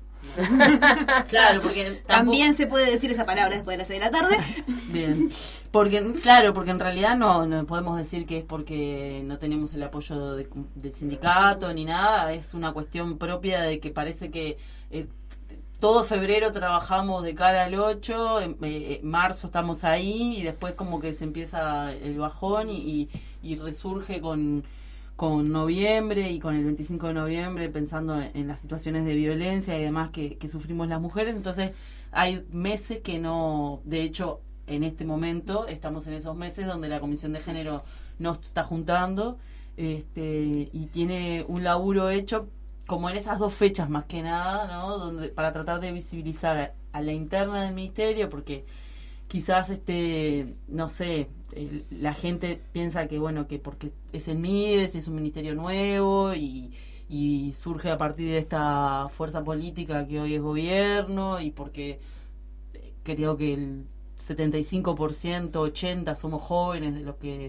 Claro, porque tampoco... también se puede decir esa palabra después de las seis de la tarde. Bien, porque claro, porque en realidad no, no podemos decir que es porque no tenemos el apoyo de, del sindicato ni nada. Es una cuestión propia de que parece que eh, todo febrero trabajamos de cara al ocho, en eh, marzo estamos ahí y después como que se empieza el bajón y, y, y resurge con, con noviembre y con el veinticinco de noviembre pensando en, en las situaciones de violencia y demás que, que sufrimos las mujeres. Entonces hay meses que no, de hecho en este momento estamos en esos meses donde la Comisión de Género no está juntando este, y tiene un laburo hecho como en esas dos fechas más que nada, ¿no? Donde para tratar de visibilizar a, a la interna del ministerio, porque quizás este, no sé, el, la gente piensa que bueno, que porque es el MIDES, es un ministerio nuevo y, y surge a partir de esta fuerza política que hoy es gobierno y porque creo que el setenta y cinco por ciento, ochenta por ciento somos jóvenes de los que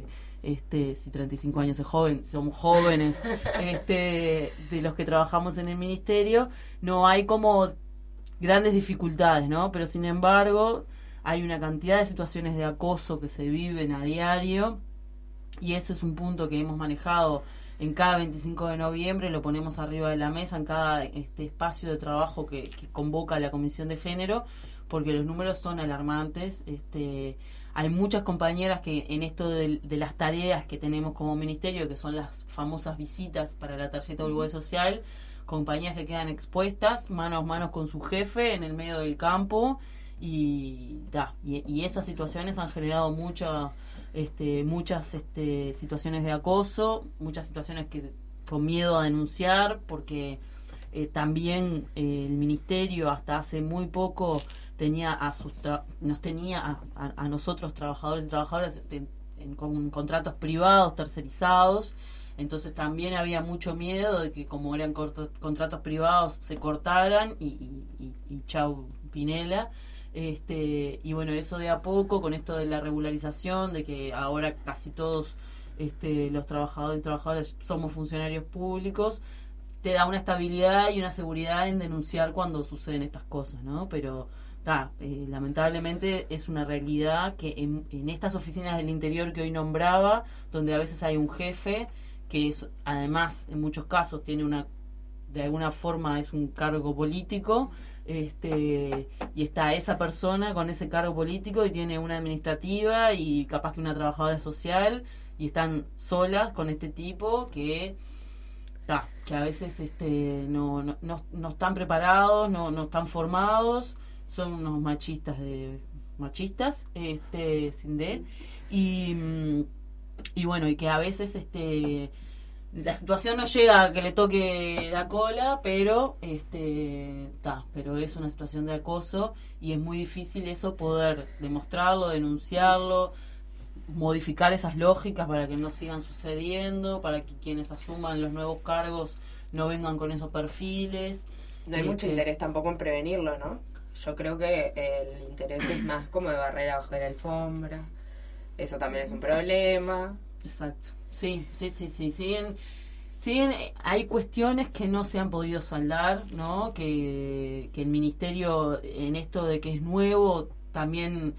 este, si treinta y cinco años es joven, somos jóvenes, este, de los que trabajamos en el ministerio, no hay como grandes dificultades, ¿no? Pero sin embargo, hay una cantidad de situaciones de acoso que se viven a diario, y eso es un punto que hemos manejado en cada veinticinco de noviembre, lo ponemos arriba de la mesa en cada este espacio de trabajo que, que convoca la Comisión de Género, porque los números son alarmantes. Este, hay muchas compañeras que en esto de, de las tareas que tenemos como ministerio, que son las famosas visitas para la tarjeta Uruguay Social, compañías que quedan expuestas mano a mano con su jefe en el medio del campo, y, da, y, y esas situaciones han generado mucha, este, muchas este, situaciones de acoso, muchas situaciones que con miedo a denunciar, porque eh, también eh, el ministerio hasta hace muy poco tenía a sus tra- nos tenía a, a, a nosotros trabajadores y trabajadoras en, en, con contratos privados tercerizados. Entonces también había mucho miedo de que como eran corto, contratos privados se cortaran y, y, y, y chau Pinela. Este, y bueno, eso de a poco, con esto de la regularización, de que ahora casi todos este, los trabajadores y trabajadoras somos funcionarios públicos, te da una estabilidad y una seguridad en denunciar cuando suceden estas cosas, ¿no? Pero ta, eh, lamentablemente es una realidad que en, en estas oficinas del interior que hoy nombraba, donde a veces hay un jefe que es, además en muchos casos tiene una, de alguna forma es un cargo político, este, y está esa persona con ese cargo político y tiene una administrativa y capaz que una trabajadora social, y están solas con este tipo que ta, que a veces este no, no, no, no están preparados, no, no están formados, son unos machistas de machistas, este, sin D, y y bueno, y que a veces este la situación no llega a que le toque la cola, pero este ta, pero es una situación de acoso y es muy difícil eso poder demostrarlo, denunciarlo, modificar esas lógicas para que no sigan sucediendo, para que quienes asuman los nuevos cargos no vengan con esos perfiles. No hay este, mucho interés tampoco en prevenirlo, ¿no? Yo creo que el interés es más como de barrer abajo de la alfombra. Eso también es un problema. Exacto. Sí, sí, sí, sí. Siguen, siguen, hay cuestiones que no se han podido saldar, ¿no? Que, que el ministerio, en esto de que es nuevo, también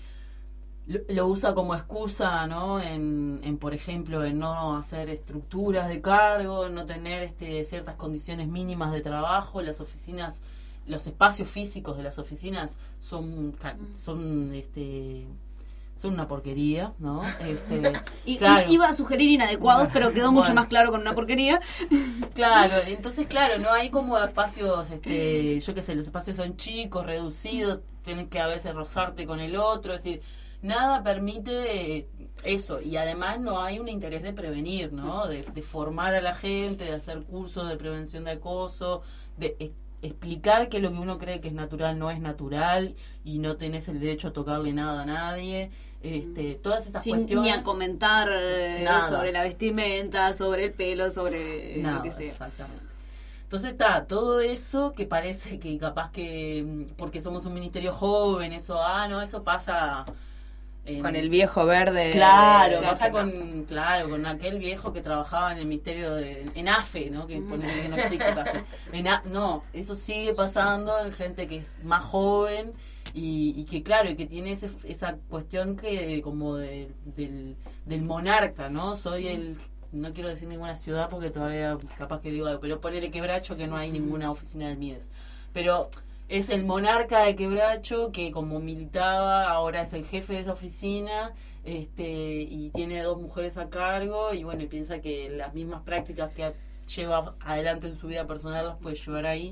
lo, lo usa como excusa, ¿no? En, en, por ejemplo, en no hacer estructuras de cargo, en no tener este, ciertas condiciones mínimas de trabajo. Las oficinas, los espacios físicos de las oficinas son, son este son una porquería, ¿no? Este, y, claro. Iba a sugerir inadecuados, pero quedó Bueno. mucho más claro con una porquería. Claro, entonces, claro, no hay como espacios, este, yo qué sé, los espacios son chicos, reducidos, tienes que a veces rozarte con el otro, es decir, nada permite eso, y además no hay un interés de prevenir, ¿no? De, de formar a la gente, de hacer cursos de prevención de acoso, de eh, explicar que lo que uno cree que es natural no es natural y no tenés el derecho a tocarle nada a nadie. Este, todas estas Sin, cuestiones, ni a comentar eh, Nada. sobre la vestimenta, sobre el pelo, sobre Nada, lo que sea. Exactamente. Entonces está todo eso que parece que capaz que porque somos un ministerio joven, eso, ah, no, eso pasa en, Con el viejo verde. Claro, de- pasa de- con, claro, con aquel viejo que trabajaba en el ministerio de, en AFE, ¿no? Que pone que no existe casi. En A- no, eso sigue pasando en gente que es más joven y, y que claro, y que tiene ese, esa cuestión que como de, del, del monarca, ¿no? Soy el, no quiero decir ninguna ciudad porque todavía capaz que digo algo, pero ponele Quebracho que no hay ninguna oficina del Mides. Pero es el monarca de Quebracho que como militaba ahora es el jefe de esa oficina, este, y tiene dos mujeres a cargo y bueno, y piensa que las mismas prácticas que lleva adelante en su vida personal las puede llevar ahí.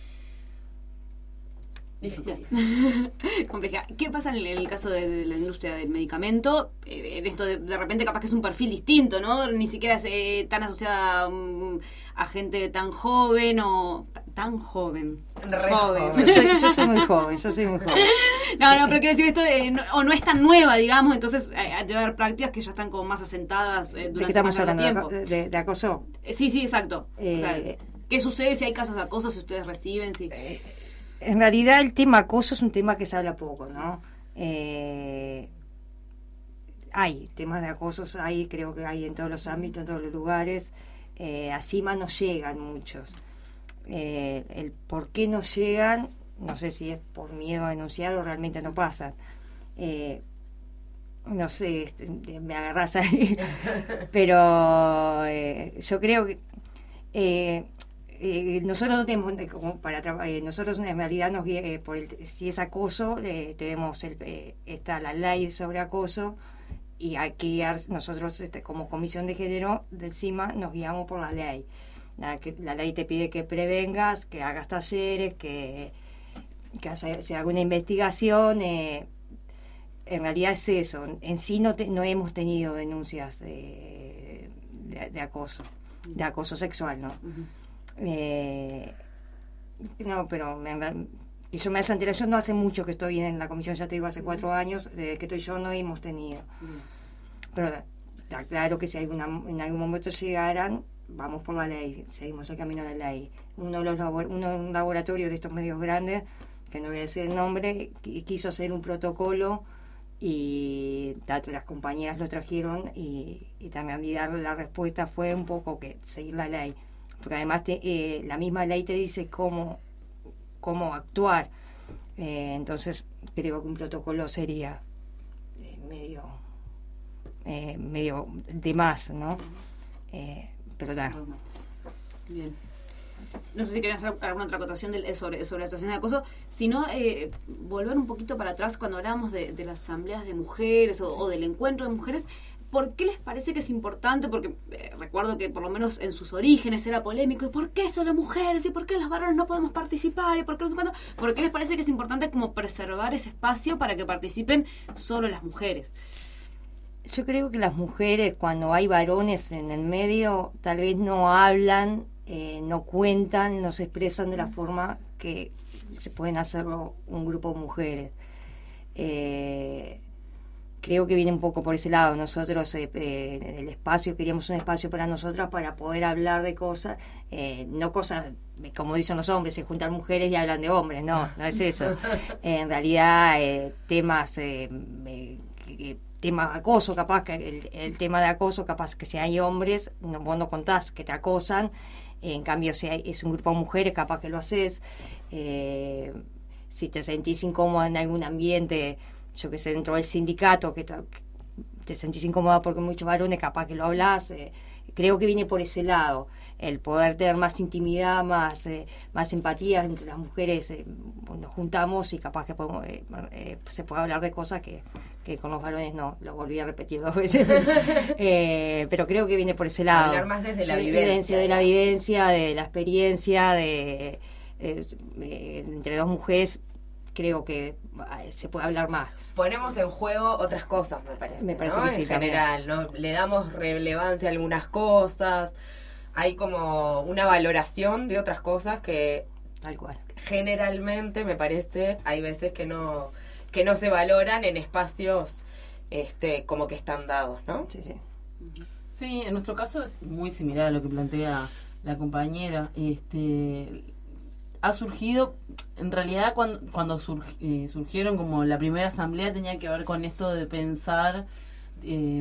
Difícil. Compleja. ¿Qué pasa en el, en el caso de, de la industria del medicamento? Eh, en esto de, de repente capaz que es un perfil distinto, ¿no? Ni siquiera es eh, tan asociada um, a gente tan joven o t- tan joven. Re joven. Yo soy, yo soy muy joven, yo soy muy joven. No, no, pero quiero decir esto, de, no, o no es tan nueva, digamos, entonces eh, debe haber prácticas que ya están como más asentadas eh, ¿De qué durante estamos más largo hablando? tiempo. ¿De, de, de acoso? Eh, sí, sí, exacto. Eh, o sea, ¿qué sucede si hay casos de acoso, si ustedes reciben? Si... En realidad el tema acoso es un tema que se habla poco, ¿no? Eh, hay temas de acosos, hay, creo que hay en todos los ámbitos, en todos los lugares. Eh, a CIMA no llegan muchos. Eh, el por qué no llegan, no sé si es por miedo a denunciar o realmente no pasan. Eh, no sé, este, me agarrás ahí. Pero eh, yo creo que eh, eh, nosotros no tenemos como para eh, nosotros en realidad nos eh, por el, si es acoso eh, tenemos el, eh, está la ley sobre acoso y hay que guiar, nosotros este, como comisión de género del CIMA nos guiamos por la ley. La, que, la ley te pide que prevengas, que hagas talleres, que, que se, se haga una investigación. Eh, en realidad es eso. En sí no, te, no hemos tenido denuncias eh, de, de acoso, de acoso sexual, ¿no? Uh-huh. eh, no, pero me, y yo me hace antelación, no hace mucho que estoy en la comisión, ya te digo, hace cuatro años, desde que estoy yo no hemos tenido. Uh-huh. Pero está claro que si hay una, en algún momento llegaran, vamos por la ley, seguimos el camino de la ley. Uno de los labor, uno de un laboratorio de estos medios grandes, que no voy a decir el nombre, quiso hacer un protocolo y las compañeras lo trajeron y, y también darle la respuesta fue un poco que seguir la ley, porque además te, eh, la misma ley te dice cómo, cómo actuar. Eh, entonces creo que un protocolo sería eh, medio eh, medio de más, ¿no? Eh, pero da. Bien. No sé si querían hacer alguna otra acotación del, sobre, sobre la situación de acoso, sino eh, volver un poquito para atrás cuando hablábamos de, de las asambleas de mujeres o, sí. o del encuentro de mujeres. ¿Por qué les parece que es importante? Porque eh, recuerdo que por lo menos en sus orígenes era polémico. ¿Y por qué solo mujeres? ¿Y por qué los varones no podemos participar? ¿Y por qué no sé cuándo? ¿Por qué les parece que es importante como preservar ese espacio para que participen solo las mujeres? Yo creo que las mujeres, cuando hay varones en el medio, tal vez no hablan, eh, no cuentan, no se expresan de la forma que se pueden hacerlo un grupo de mujeres. Eh, creo que viene un poco por ese lado. Nosotros, eh, eh, el espacio, queríamos un espacio para nosotras para poder hablar de cosas, eh, no cosas, como dicen los hombres, se juntan mujeres y hablan de hombres, no, no es eso. Eh, en realidad, eh, temas... Eh, eh, que, tema de acoso, capaz que el, el tema de acoso, capaz que si hay hombres, no, vos no contás que te acosan, eh, en cambio si hay, es un grupo de mujeres, capaz que lo haces. Eh, si te sentís incómoda en algún ambiente, yo que sé, dentro del sindicato, que te, te sentís incómoda porque muchos varones, capaz que lo hablas. Eh, creo que viene por ese lado, el poder tener más intimidad, más eh, más empatía entre las mujeres. Eh, nos juntamos y capaz que podemos, eh, eh, se puede hablar de cosas que, que con los varones no, lo volví a repetir dos veces. eh, pero creo que viene por ese lado. Hablar más desde la de, vivencia. De la vivencia, de la experiencia, de, de, de entre dos mujeres, creo que eh, se puede hablar más. Ponemos en juego otras cosas, me parece. Me parece ¿no? que sí, en general, ¿no? Le damos relevancia a algunas cosas. Hay como una valoración de otras cosas que tal cual. Generalmente me parece hay veces que no que no se valoran en espacios este como que están dados, ¿no? Sí, sí. Sí, en nuestro caso es muy similar a lo que plantea la compañera. Este ha surgido, en realidad cuando, cuando surg, eh, surgieron como la primera asamblea tenía que ver con esto de pensar eh,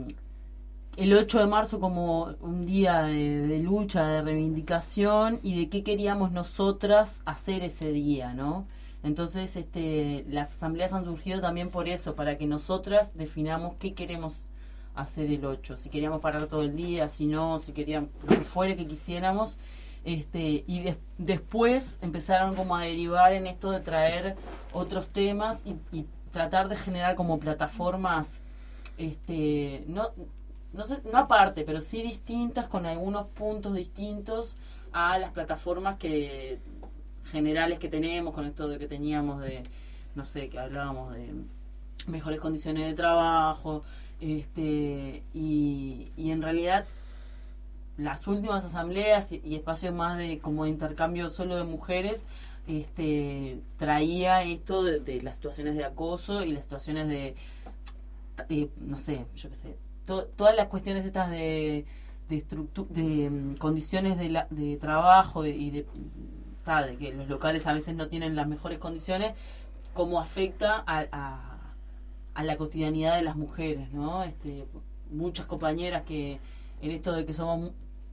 el ocho de marzo como un día de, de lucha, de reivindicación y de qué queríamos nosotras hacer ese día, ¿no? Entonces este las asambleas han surgido también por eso, para que nosotras definamos qué queremos hacer el ocho, si queríamos parar todo el día, si no, si queríamos, lo que fuere que quisiéramos. Este, y de, después empezaron como a derivar en esto de traer otros temas y, y tratar de generar como plataformas este no no sé, no aparte, pero sí distintas, con algunos puntos distintos a las plataformas que generales que tenemos, con esto de que teníamos de, no sé, que hablábamos de mejores condiciones de trabajo, este y, y en realidad las últimas asambleas y, y espacios más de como de intercambio solo de mujeres este traía esto de, de las situaciones de acoso y las situaciones de, de no sé, yo qué sé, to, todas las cuestiones estas de de, estructu- de um, condiciones de, la, de trabajo de, y de, ta, de que los locales a veces no tienen las mejores condiciones, cómo afecta a, a a la cotidianidad de las mujeres, ¿no? Este, muchas compañeras que en esto de que somos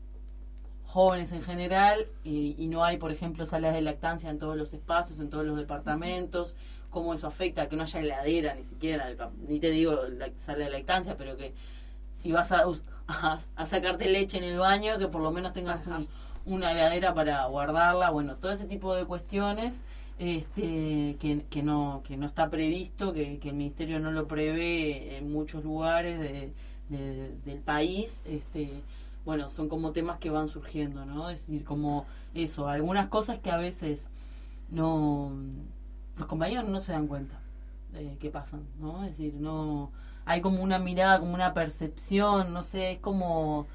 jóvenes en general y, y no hay, por ejemplo, salas de lactancia en todos los espacios, en todos los departamentos, cómo eso afecta a que no haya heladera ni siquiera, ni te digo la sala de lactancia, pero que si vas a, a, a sacarte leche en el baño, que por lo menos tengas un, una heladera para guardarla, bueno, todo ese tipo de cuestiones este que, que no que no está previsto, que, que el Ministerio no lo prevé en muchos lugares de, de, del país, este bueno, son como temas que van surgiendo, ¿no? Es decir, como eso, algunas cosas que a veces no los compañeros no se dan cuenta de que pasan, ¿no? Es decir, no hay como una mirada, como una percepción, no sé, es como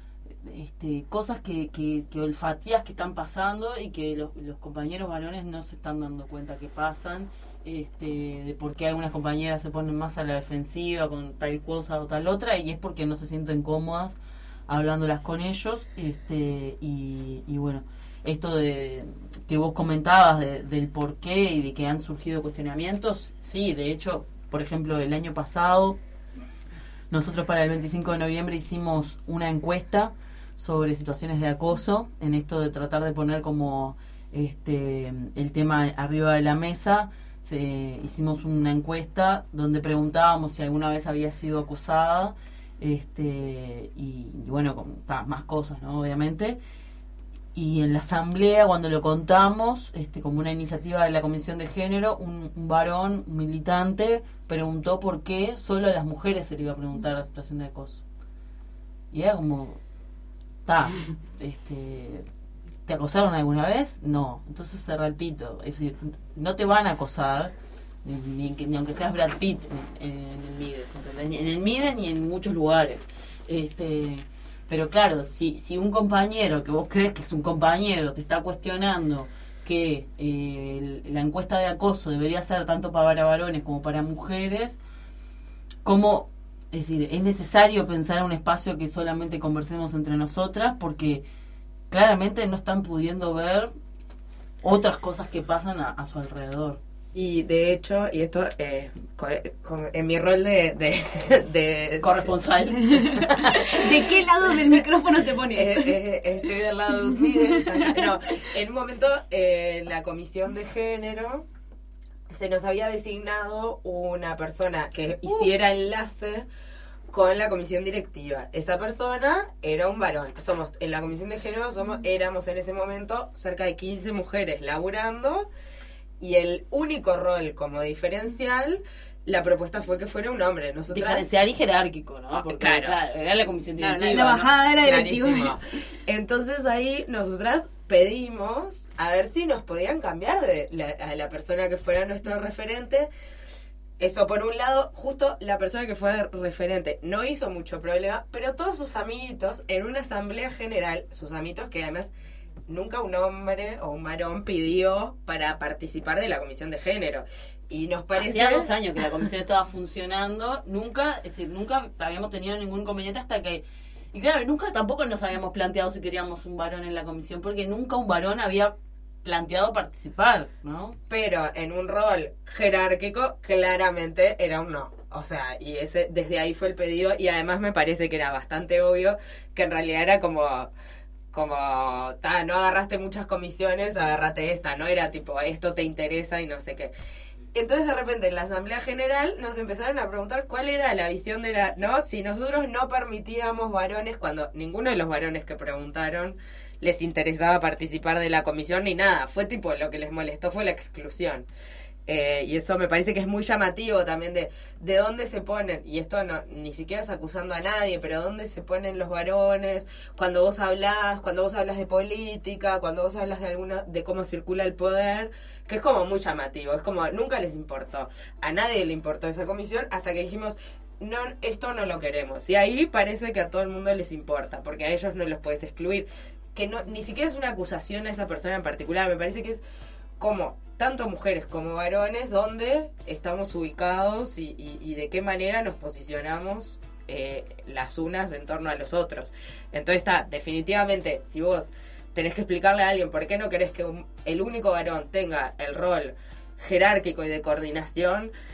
este cosas que, que, que olfateas que están pasando y que los, los compañeros varones no se están dando cuenta que pasan, este de por qué algunas compañeras se ponen más a la defensiva con tal cosa o tal otra, y es porque no se sienten cómodas hablándolas con ellos, este y, y bueno, esto de que vos comentabas de, del por qué y de que han surgido cuestionamientos, sí, de hecho, por ejemplo, el año pasado nosotros para el veinticinco de noviembre hicimos una encuesta sobre situaciones de acoso, en esto de tratar de poner como este el tema arriba de la mesa. Se, hicimos una encuesta donde preguntábamos si alguna vez había sido acosada, este y, y bueno, con ta, más cosas, ¿no? Obviamente. Y en la asamblea, cuando lo contamos, este como una iniciativa de la Comisión de Género, un, un varón, un militante, preguntó por qué solo a las mujeres se le iba a preguntar la situación de acoso. Y era como, ta, este, ¿te acosaron alguna vez? No. Entonces cerra el pito. Es decir, no te van a acosar, ni, ni, ni aunque seas Brad Pitt en, en el Mides, ¿entendés? Ni en el Mides ni en muchos lugares. Este... Pero claro, si, si un compañero que vos crees que es un compañero te está cuestionando que eh, la encuesta de acoso debería ser tanto para varones como para mujeres, ¿cómo? Es decir, es necesario pensar en un espacio que solamente conversemos entre nosotras, porque claramente no están pudiendo ver otras cosas que pasan a, a su alrededor. Y de hecho, y esto eh, con, con, en mi rol de, de, de corresponsal, ¿de qué lado del micrófono te pones? Eh, eh, estoy del lado de ustedes. No, en un momento eh, en la Comisión de Género se nos había designado una persona que hiciera Uf. enlace con la comisión directiva. Esa persona era un varón. Somos en la Comisión de Género somos éramos en ese momento cerca de quince mujeres laburando. Y el único rol como diferencial, la propuesta fue que fuera un hombre. Nosotras... Diferencial y jerárquico, ¿no? Porque claro, claro, era la comisión directiva. Claro, la, la bajada ¿no? de la directiva. Clarísimo. Entonces ahí nosotras pedimos a ver si nos podían cambiar de la, a la persona que fuera nuestro referente. Eso por un lado, justo la persona que fue referente no hizo mucho problema, pero todos sus amiguitos en una asamblea general, sus amiguitos que además... Nunca un hombre o un varón pidió para participar de la comisión de género. Y nos parece... Hacía dos años que la comisión estaba funcionando. Nunca, es decir, nunca habíamos tenido ningún inconveniente hasta que... Y claro, nunca tampoco nos habíamos planteado si queríamos un varón en la comisión, porque nunca un varón había planteado participar, ¿no? Pero en un rol jerárquico, claramente era un no. O sea, y ese desde ahí fue el pedido. Y además me parece que era bastante obvio que en realidad era como... como, ta, no agarraste muchas comisiones, agárrate esta, no era tipo, esto te interesa y no sé qué. Entonces de repente en la Asamblea General nos empezaron a preguntar cuál era la visión de la, ¿no? Si nosotros no permitíamos varones, cuando ninguno de los varones que preguntaron les interesaba participar de la comisión ni nada, fue tipo, lo que les molestó fue la exclusión. Eh, y eso me parece que es muy llamativo también de, de dónde se ponen, y esto no ni siquiera es acusando a nadie, pero dónde se ponen los varones cuando vos hablás, cuando vos hablas de política, cuando vos hablas de alguna de cómo circula el poder, que es como muy llamativo, es como nunca les importó, a nadie le importó esa comisión hasta que dijimos, no, esto no lo queremos, y ahí parece que a todo el mundo les importa, porque a ellos no los puedes excluir, que no ni siquiera es una acusación a esa persona en particular, me parece que es como tanto mujeres como varones, dónde estamos ubicados y, y, y de qué manera nos posicionamos eh, las unas en torno a los otros. Entonces está, definitivamente, si vos tenés que explicarle a alguien por qué no querés que un, el único varón tenga el rol jerárquico y de coordinación,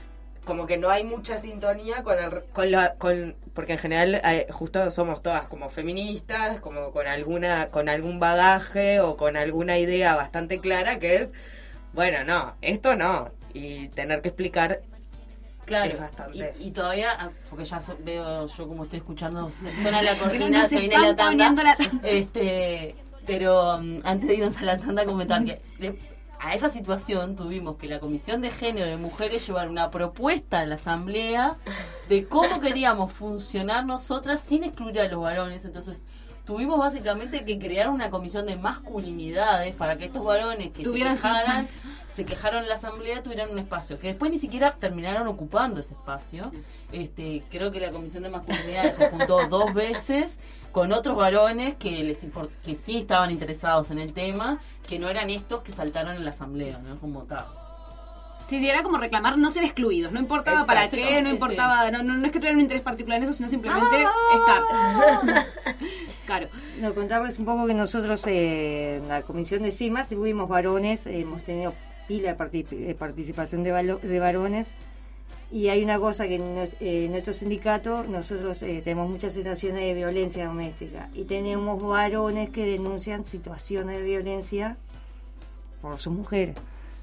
como que no hay mucha sintonía con el, con la con porque en general eh, justo somos todas como feministas, como con alguna con algún bagaje o con alguna idea bastante clara que es, bueno, no, esto no, y tener que explicar. Claro, es bastante. Y, y todavía, porque ya so, veo yo como estoy escuchando, suena la cortina, se viene la están tanda, poniendo la tanda. este, pero um, antes de irnos a la tanda comentar que de, a esa situación tuvimos que la Comisión de Género de Mujeres llevar una propuesta a la Asamblea de cómo queríamos funcionar nosotras sin excluir a los varones. Entonces tuvimos básicamente que crear una comisión de masculinidades para que estos varones que Tuvieran se su quejaran, espacio. se quejaron en la Asamblea tuvieran un espacio, que después ni siquiera terminaron ocupando ese espacio. Este, creo que la comisión de masculinidades se juntó dos veces con otros varones que les import- que sí estaban interesados en el tema, que no eran estos que saltaron en la Asamblea, ¿no? Como tal. Sí, sí, era como reclamar no ser excluidos. No importaba Exacto, para qué, sí, no sí. importaba, no, no, no es que tuvieran un interés particular en eso, sino simplemente Ah. estar. Claro. No, contarles un poco que nosotros eh, en la comisión de CIMA tuvimos varones, eh, hemos tenido pila de, partic- de participación de, valo- de varones, y hay una cosa que en, nue- eh, en nuestro sindicato nosotros eh, tenemos muchas situaciones de violencia doméstica y tenemos varones que denuncian situaciones de violencia por sus mujeres.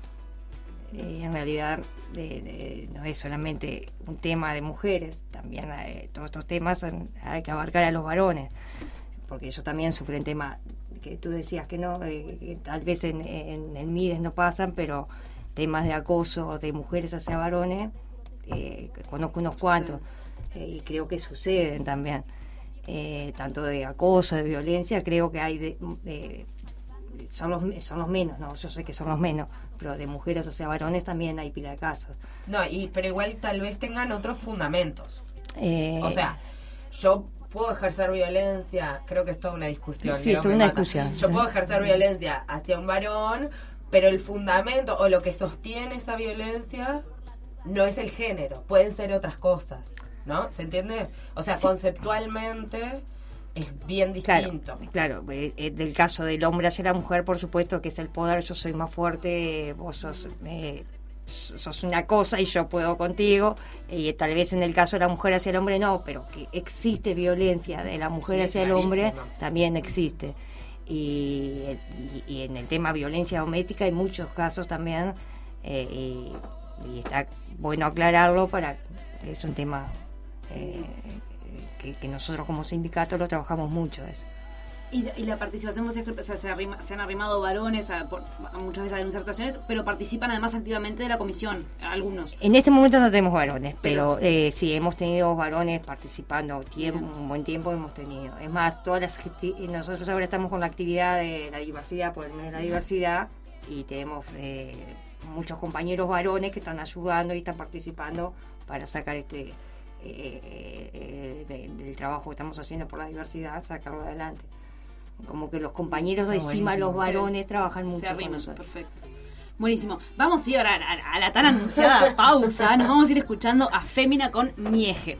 Eh, en realidad de, de, no es solamente un tema de mujeres, también hay, todos estos temas han- hay que abarcar a los varones, porque ellos también sufren temas que tú decías que no, eh, que tal vez en, en, en Mides no pasan, pero temas de acoso de mujeres hacia varones, eh, conozco unos cuantos, eh, y creo que suceden también, eh, tanto de acoso, de violencia, creo que hay de, de son los son los menos, no, yo sé que son los menos, pero de mujeres hacia varones también hay pila de casos. No, y pero igual tal vez tengan otros fundamentos. Eh, O sea, yo puedo ejercer violencia, creo que es toda una discusión. Sí, digo, es toda me una mata. discusión. Yo puedo ejercer violencia hacia un varón, pero el fundamento o lo que sostiene esa violencia no es el género, pueden ser otras cosas, ¿no? ¿Se entiende? O sea, Sí. conceptualmente es bien distinto. Claro, claro, eh, eh, del caso del hombre hacia la mujer, por supuesto que es el poder, yo soy más fuerte, vos sos, eh, sos una cosa y yo puedo contigo, y tal vez en el caso de la mujer hacia el hombre no, pero que existe violencia de la mujer Sí, hacia el hombre, clarísimo. también existe. Y, y, y en el tema violencia doméstica hay muchos casos también, eh, y, y está bueno aclararlo, para es un tema eh, que, que nosotros como sindicato lo trabajamos mucho eso. Y, y la participación, vos decías que se, se, arrima- se han arrimado varones a, por- a muchas veces a denunciar situaciones, pero participan además activamente de la comisión, algunos. En este momento no tenemos varones, Pero- pero eh, sí, hemos tenido varones participando, tiempo, un buen tiempo hemos tenido. Es más, todas las acti- nosotros ahora estamos con la actividad de la diversidad, por el mes de la diversidad, y tenemos eh, muchos compañeros varones que están ayudando y están participando para sacar este eh, eh, de- del trabajo que estamos haciendo por la diversidad, sacarlo adelante. Como que los compañeros de Está encima, los buenísimo. varones, trabajan Se mucho con arriman, nosotros. perfecto. Buenísimo. Vamos a ir ahora a, a- a la tan anunciada pausa. Nos vamos a ir escuchando a Fémina con Mi Eje.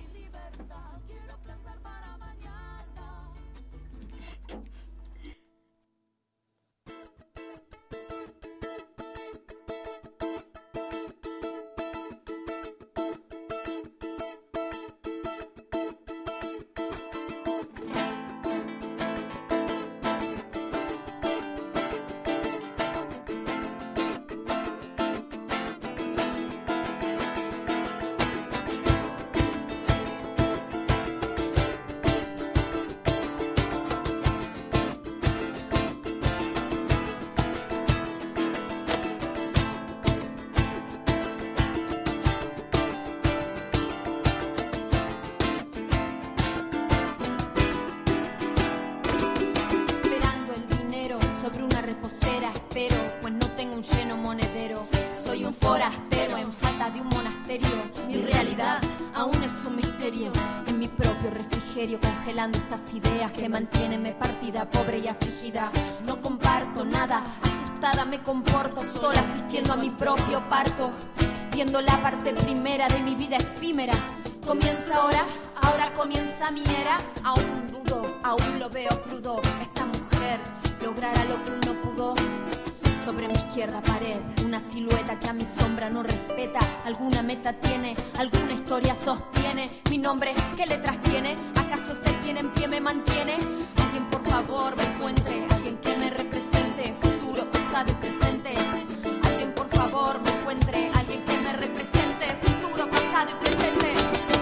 Esperando el dinero sobre una reposera, espero, pues no tengo un lleno monedero. Soy un forastero en falta de un monasterio. Mi realidad aún es un misterio. En mi propio refrigerio, congelando estas ideas que mantienen mi partida pobre y afligida. No comparto nada, asustada me comporto, sola asistiendo a mi propio parto. Viendo la parte primera de mi vida efímera. Comienza ahora, ahora comienza mi era. Aún dudo, aún lo veo crudo. Esta mujer logrará lo que uno pudo. sobre mi izquierda pared, una silueta que a mi sombra no respeta. Alguna meta tiene, alguna historia sostiene. Mi nombre, ¿qué letras tiene? ¿Acaso es el quien en pie me mantiene? Alguien por favor me encuentre, alguien que me represente, futuro, pasado y presente. Alguien por favor me encuentre, alguien que me represente, futuro, pasado y presente.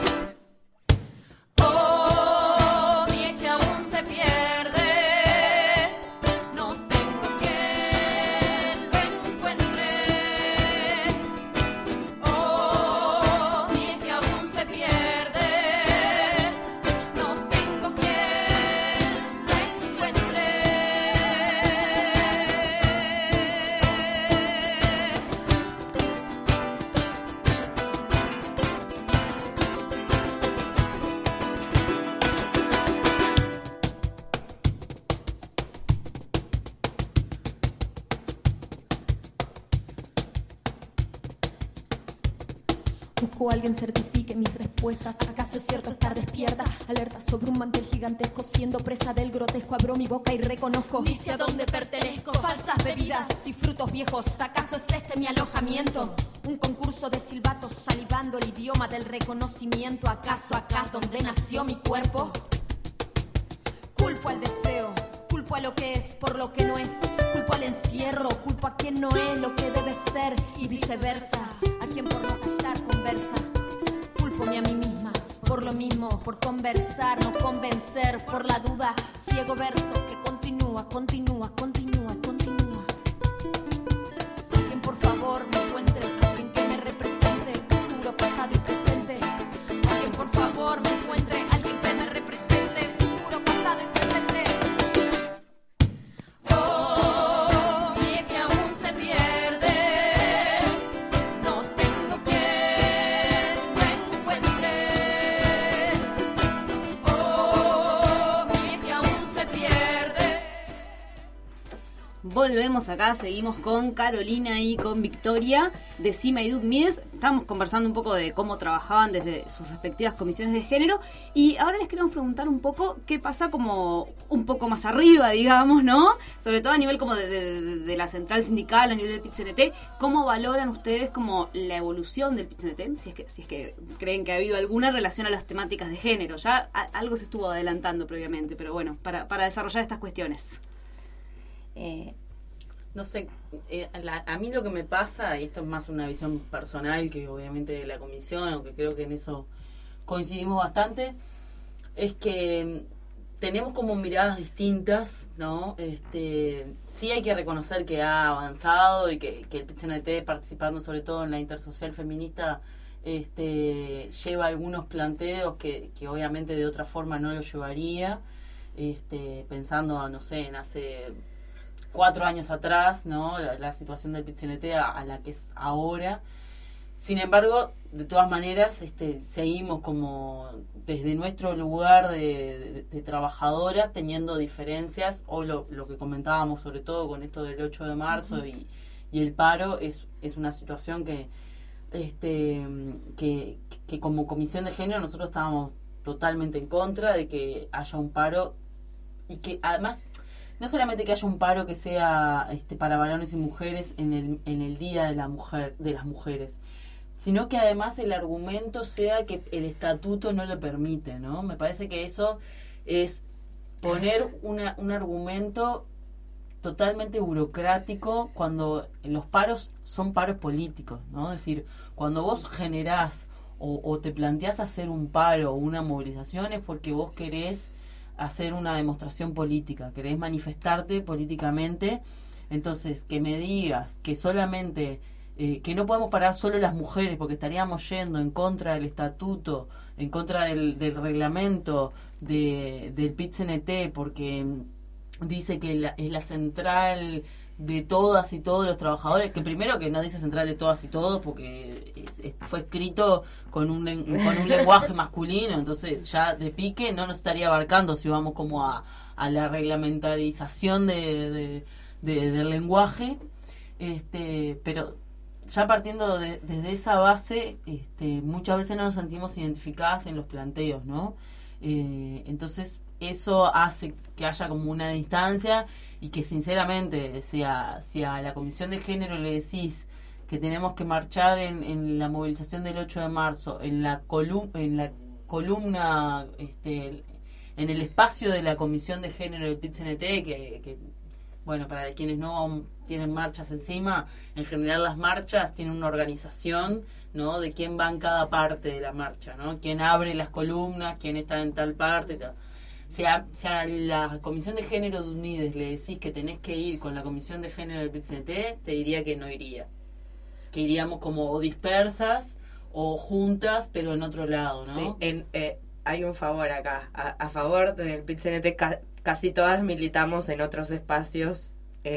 Oh, mi eje aún se pierde. Busco a alguien certifique mis respuestas. ¿Acaso es cierto estar despierta? Alerta sobre un mantel gigantesco, siendo presa del grotesco. Abro mi boca y reconozco. Dice a dónde pertenezco. Falsas bebidas y frutos viejos. ¿Acaso es este mi alojamiento? Un concurso de silbatos, salivando el idioma del reconocimiento. ¿Acaso acá es donde nació mi cuerpo? Culpo al deseo, culpo a lo que es por lo que no es. Culpo al encierro, culpo a quien no es lo que debe ser. Y viceversa, a quien por no callar conversa. Culpo-me a mí misma, por lo mismo, por conversar, no convencer, por la duda. Ciego verso que continúa, continúa, continúa, continúa. Alguien por favor me encuentre, alguien que me represente, futuro, pasado y presente. Alguien por favor me encuentre, alguien que me represente, futuro, pasado y presente. Oh, mi eje aún se pierde. No tengo quien me encuentre. Oh, mi eje aún se pierde. Volvemos acá, seguimos con Carolina y con Victoria de Cima y Dud Mides. Estábamos conversando un poco de cómo trabajaban desde sus respectivas comisiones de género y ahora les queremos preguntar un poco qué pasa como un poco más arriba, digamos, ¿no? Sobre todo a nivel como de, de, de la central sindical, a nivel del P I T C N T. ¿Cómo valoran ustedes como la evolución del P I T C N T? Si es que, si es que creen que ha habido alguna relación a las temáticas de género. Ya a, algo se estuvo adelantando previamente, pero bueno, para, para desarrollar estas cuestiones. Eh, no sé, eh, la, a mí lo que me pasa, y esto es más una visión personal que obviamente de la comisión, aunque creo que en eso coincidimos bastante, es que tenemos como miradas distintas, ¿no? Este, sí hay que reconocer que ha avanzado y que, que el P I T C N T, participando sobre todo en la intersocial feminista, este, lleva algunos planteos que, que obviamente de otra forma no lo llevaría, este, pensando, no sé, en hace cuatro años atrás, ¿no? La, la situación del P I T C N T a, a la que es ahora. Sin embargo, de todas maneras, este, seguimos como desde nuestro lugar de, de, de trabajadoras teniendo diferencias, o lo, lo que comentábamos sobre todo con esto del ocho de marzo uh-huh. y, y el paro, es, es una situación que, este, que, que como comisión de género nosotros estábamos totalmente en contra de que haya un paro y que además no solamente que haya un paro que sea este, para varones y mujeres en el, en el día de la mujer, de las mujeres, sino que además el argumento sea que el estatuto no lo permite, ¿no? Me parece que eso es poner una, un argumento totalmente burocrático cuando los paros son paros políticos, ¿no? Es decir, cuando vos generás o, o te planteás hacer un paro o una movilización es porque vos querés hacer una demostración política, querés manifestarte políticamente. Entonces, que me digas que solamente eh, que no podemos parar solo las mujeres porque estaríamos yendo en contra del estatuto, en contra del, del reglamento de, del P I T C N T, porque dice que la, es la central de todas y todos los trabajadores, que primero que no dice central de todas y todos porque es, es, fue escrito con un, con un lenguaje masculino, entonces ya de pique no nos estaría abarcando si vamos como a, a la reglamentarización de, de, de, del lenguaje, este, pero ya partiendo de, desde esa base, este, muchas veces no nos sentimos identificadas en los planteos, ¿no? Eh, entonces eso hace que haya como una distancia y que sinceramente, si a, si a la Comisión de Género le decís que tenemos que marchar en, en la movilización del ocho de marzo, en la, colum en la columna, este, en el espacio de la Comisión de Género del P I T C N T, que, que bueno, para quienes no tienen marchas encima, en general las marchas tienen una organización, ¿no? De quién va en cada parte de la marcha, ¿no? Quién abre las columnas, quién está en tal parte, tal. Si a, si a la Comisión de Género de Unides le decís que tenés que ir con la Comisión de Género del P I T C N T, te diría que no iría. Que iríamos como dispersas o juntas, pero en otro lado, ¿no? Sí, en, eh, hay un favor acá. A, a favor del P I T C N T, ca casi todas militamos en otros espacios,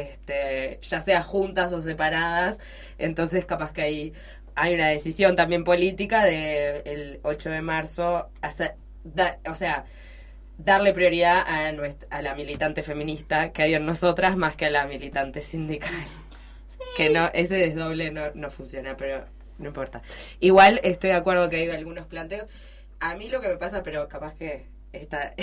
este, ya sea juntas o separadas, entonces capaz que hay, hay una decisión también política de el ocho de marzo, hacer, da, o sea, darle prioridad a, nuestra, a la militante feminista que hay en nosotras más que a la militante sindical. Que no, ese desdoble no, no funciona, pero no importa. Igual estoy de acuerdo que hay algunos planteos. A mí lo que me pasa, pero capaz que está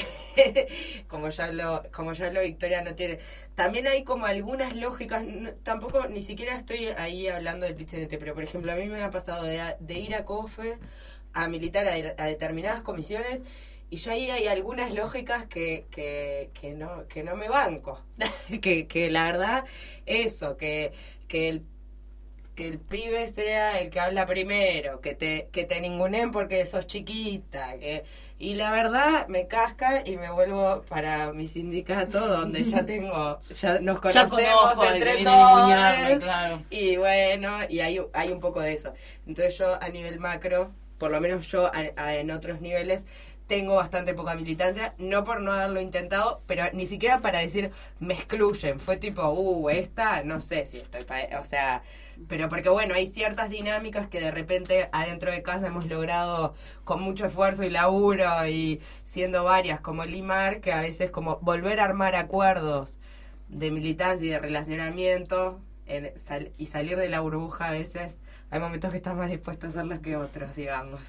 como ya lo como ya lo Victoria no tiene. También hay como algunas lógicas, no, tampoco ni siquiera estoy ahí hablando del P I T C N T, pero por ejemplo a mí me ha pasado de, de ir a COFE a militar a, a determinadas comisiones. Y yo ahí hay algunas lógicas que, que, que no que no me banco. que, que la verdad, eso, que, que el que el pibe sea el que habla primero, que te que te ninguneen porque sos chiquita, que y la verdad me casca y me vuelvo para mi sindicato donde ya tengo, ya nos conocemos ya conozco, entre todos, claro. Y bueno, y hay, hay un poco de eso. Entonces yo a nivel macro, por lo menos yo a, a, en otros niveles, tengo bastante poca militancia, no por no haberlo intentado, pero ni siquiera para decir me excluyen, fue tipo, uh, esta, no sé si estoy para, o sea, pero porque bueno, hay ciertas dinámicas que de repente adentro de casa hemos logrado con mucho esfuerzo y laburo y siendo varias como el I M A R, que a veces como volver a armar acuerdos de militancia y de relacionamiento en, sal, y salir de la burbuja a veces, hay momentos que estás más dispuesto a hacerlos que otros, digamos.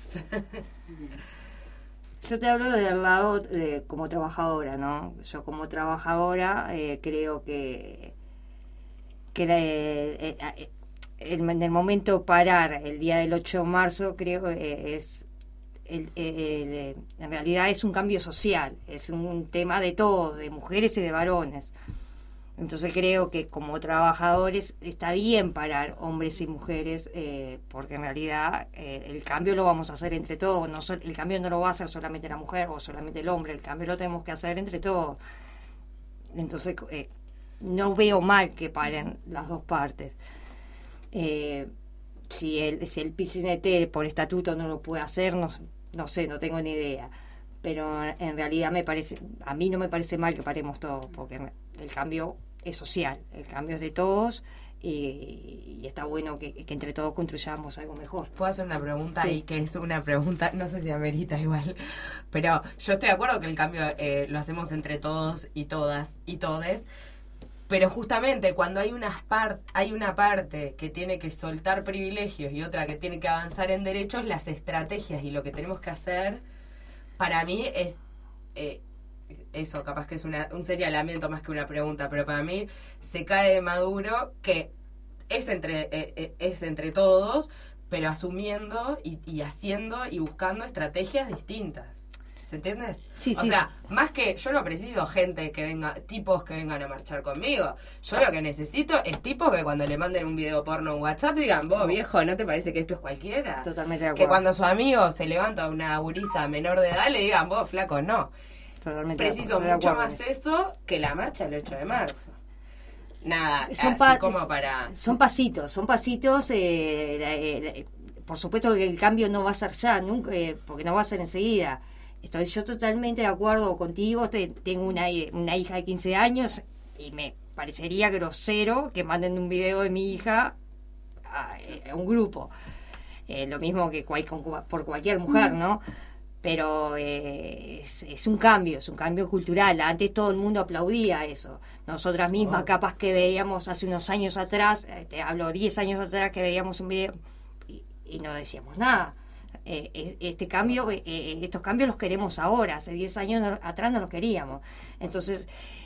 Yo te hablo del lado de, como trabajadora, ¿no? Yo como trabajadora eh, creo que, que la, eh, eh, el, en el momento parar el día del ocho de marzo creo eh, es el, el, el, en realidad es un cambio social, es un tema de todos, de mujeres y de varones. Entonces creo que como trabajadores está bien parar hombres y mujeres, eh, porque en realidad eh, el cambio lo vamos a hacer entre todos. No so, el cambio no lo va a hacer solamente la mujer o solamente el hombre, el cambio lo tenemos que hacer entre todos. Entonces eh, no veo mal que paren las dos partes. Eh, si el, si el P I C N T por estatuto no lo puede hacer, no, no sé, no tengo ni idea. Pero en realidad me parece, a mí no me parece mal que paremos todos, porque el cambio es social, el cambio es de todos y, y está bueno que, que entre todos construyamos algo mejor. ¿Puedo hacer una pregunta? Sí. Y que es una pregunta, no sé si amerita igual, pero yo estoy de acuerdo que el cambio eh, lo hacemos entre todos y todas y todes, pero justamente cuando hay una, par hay una parte que tiene que soltar privilegios y otra que tiene que avanzar en derechos, las estrategias y lo que tenemos que hacer, para mí es... Eh, eso capaz que es una, un señalamiento más que una pregunta, pero para mí se cae de maduro que es entre eh, es entre todos, pero asumiendo y, y haciendo y buscando estrategias distintas. ¿Se entiende? Sí, o sí. sea, más que yo no preciso gente que venga, tipos que vengan a marchar conmigo. Yo lo que necesito es tipos que cuando le manden un video porno en WhatsApp digan, vos viejo, ¿no te parece que esto es cualquiera? Totalmente de acuerdo. Que cuando su amigo se levanta una gurisa menor de edad le digan, vos flaco, no. Totalmente Preciso de mucho acuerdo, más eso que la marcha el ocho de marzo. Nada, son así pa como para... Son pasitos, son pasitos, eh, la, eh, la, por supuesto que el cambio no va a ser ya, nunca, eh, porque no va a ser enseguida. Estoy yo totalmente de acuerdo contigo, te, tengo una, una hija de quince años y me parecería grosero que manden un video de mi hija a, a un grupo. Eh, lo mismo que cual, con, por cualquier mujer, ¿no? Pero eh, es, es un cambio, es un cambio cultural. Antes todo el mundo aplaudía eso. Nosotras mismas, oh. capaz que veíamos hace unos años atrás, eh, te hablo diez años atrás, que veíamos un video y, y no decíamos nada. Eh, este cambio, eh, estos cambios los queremos ahora. Hace diez años no, atrás no los queríamos. Entonces,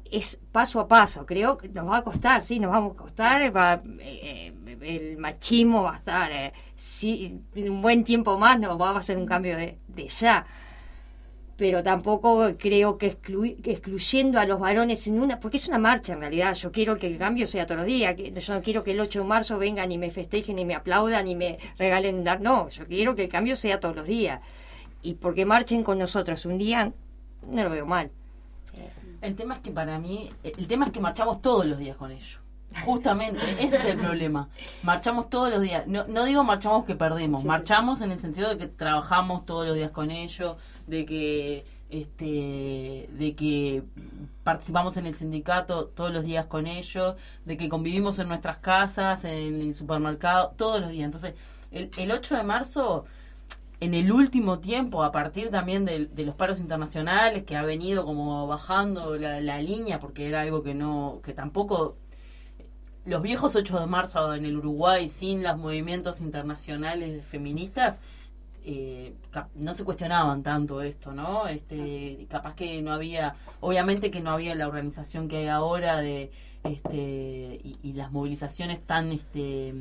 es paso a paso. Creo que nos va a costar, sí, nos vamos a costar. Va, eh, el machismo va a estar, eh, sí, un buen tiempo más, nos va a hacer un cambio de, de ya. Pero tampoco creo que, exclu- que excluyendo a los varones en una, porque es una marcha en realidad. Yo quiero que el cambio sea todos los días. Que, yo no quiero que el ocho de marzo vengan y me festejen y me aplaudan y me regalen un dar. No, yo quiero que el cambio sea todos los días. Y porque marchen con nosotros un día, no lo veo mal. El tema es que para mí, el tema es que marchamos todos los días con ellos. Justamente, ese es el problema. Marchamos todos los días. No, no digo marchamos que perdemos, sí, marchamos sí. En el sentido de que trabajamos todos los días con ellos, de que este de que participamos en el sindicato todos los días con ellos, de que convivimos en nuestras casas, en el supermercado, todos los días. Entonces, el, el ocho de marzo, en el último tiempo, a partir también de, de los paros internacionales, que ha venido como bajando la, la línea, porque era algo que no, que tampoco, los viejos ocho de marzo en el Uruguay, sin los movimientos internacionales feministas, eh, no se cuestionaban tanto esto, ¿no? Este, capaz que no había, obviamente que no había la organización que hay ahora de, este, y, y las movilizaciones tan, este,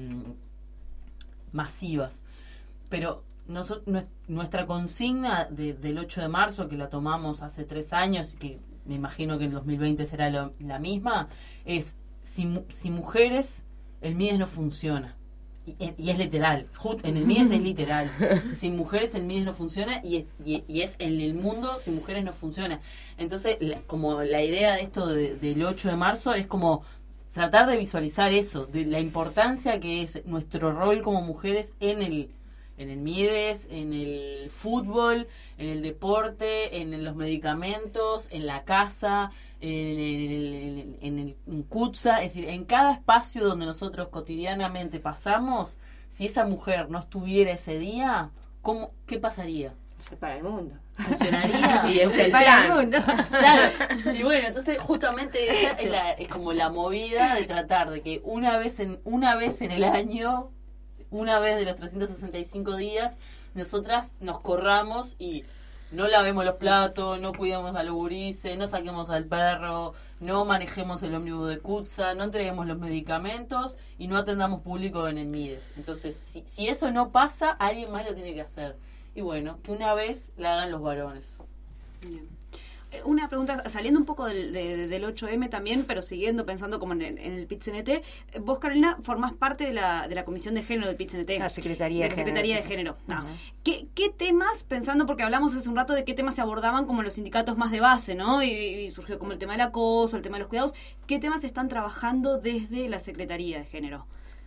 masivas, pero Nos, nuestra consigna de, del ocho de marzo, que la tomamos hace tres años, que me imagino que en dos mil veinte será lo, la misma, es si, si mujeres, el M I E S no funciona. Y, y es literal, en el M I E S es literal. Sin mujeres el M I E S no funciona y, y, y es en el mundo sin mujeres no funciona. Entonces, la, como la idea de esto de, del ocho de marzo es como tratar de visualizar eso, de la importancia que es nuestro rol como mujeres en el en el M I E S, en el fútbol, en el deporte, en los medicamentos, en la casa, en el, en el en CUTSA, es decir, en cada espacio donde nosotros cotidianamente pasamos, si esa mujer no estuviera ese día, ¿cómo, qué pasaría? Se para el mundo. ¿Funcionaría? Y es se el para plan. el mundo. Claro. Y bueno, entonces justamente esa es, la, es como la movida de tratar de que una vez en una vez en el año, una vez de los trescientos sesenta y cinco días, nosotras nos corramos y no lavemos los platos, no cuidemos a los gurises, no saquemos al perro, no manejemos el ómnibus de CUTSA, no entreguemos los medicamentos y no atendamos público en el M I E S. Entonces, si, si eso no pasa, alguien más lo tiene que hacer. Y bueno, que una vez la hagan los varones. Bien. Una pregunta, saliendo un poco del, de, del ocho eme también, pero siguiendo pensando como en, en el P I T C N T, vos, Carolina, formás parte de la, de la Comisión de Género del P I T C N T. La Secretaría de, de, de Secretaría Género. de Género. No. Uh-huh. ¿Qué, ¿Qué temas, pensando, porque hablamos hace un rato de qué temas se abordaban como en los sindicatos más de base, ¿no? Y, y surgió como el tema del acoso, el tema de los cuidados. ¿Qué temas están trabajando desde la Secretaría de Género?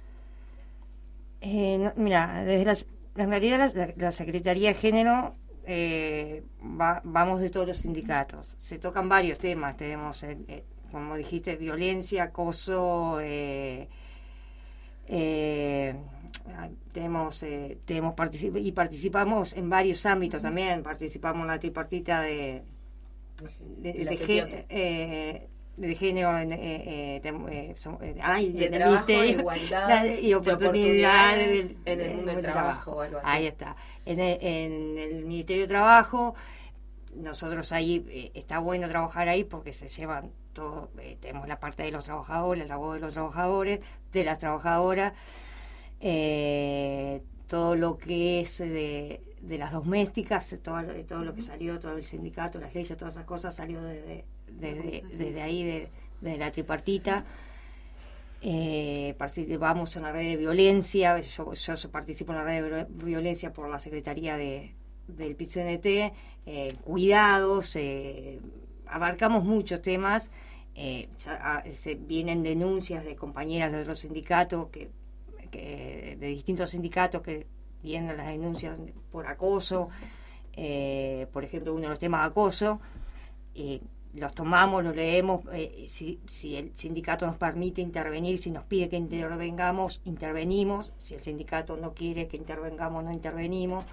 Eh, no, mira, desde la, en realidad la, la Secretaría de Género... Eh, va, vamos de todos los sindicatos, se tocan varios temas, tenemos eh, eh, como dijiste, violencia, acoso, eh, eh, tenemos eh, tenemos particip- y participamos en varios ámbitos también, participamos en la tripartita de de, de, de, ge- eh, de género en, eh, eh, de, eh, son, eh, ay, de de trabajo, ministerio, igualdad y oportunidades en el mundo del trabajo, algo así. Ahí está. En el, en el Ministerio de Trabajo, nosotros ahí, eh, está bueno trabajar ahí porque se llevan todo, eh, tenemos la parte de los trabajadores, la voz de los trabajadores, de las trabajadoras, eh, todo lo que es de, de las domésticas, todo, todo lo que salió, todo el sindicato, las leyes, todas esas cosas salió desde, desde, desde ahí, de, de la tripartita. Eh, participamos en la red de violencia, yo, yo participo en la red de violencia por la Secretaría de, del P I T C N T, eh, cuidados, eh, abarcamos muchos temas, eh, ya, se vienen denuncias de compañeras de otros sindicatos, que, que de distintos sindicatos que vienen las denuncias por acoso, eh, por ejemplo uno de los temas de acoso, eh, los tomamos, los leemos, eh, si, si el sindicato nos permite intervenir, si nos pide que intervengamos, intervenimos, si el sindicato no quiere que intervengamos, no intervenimos.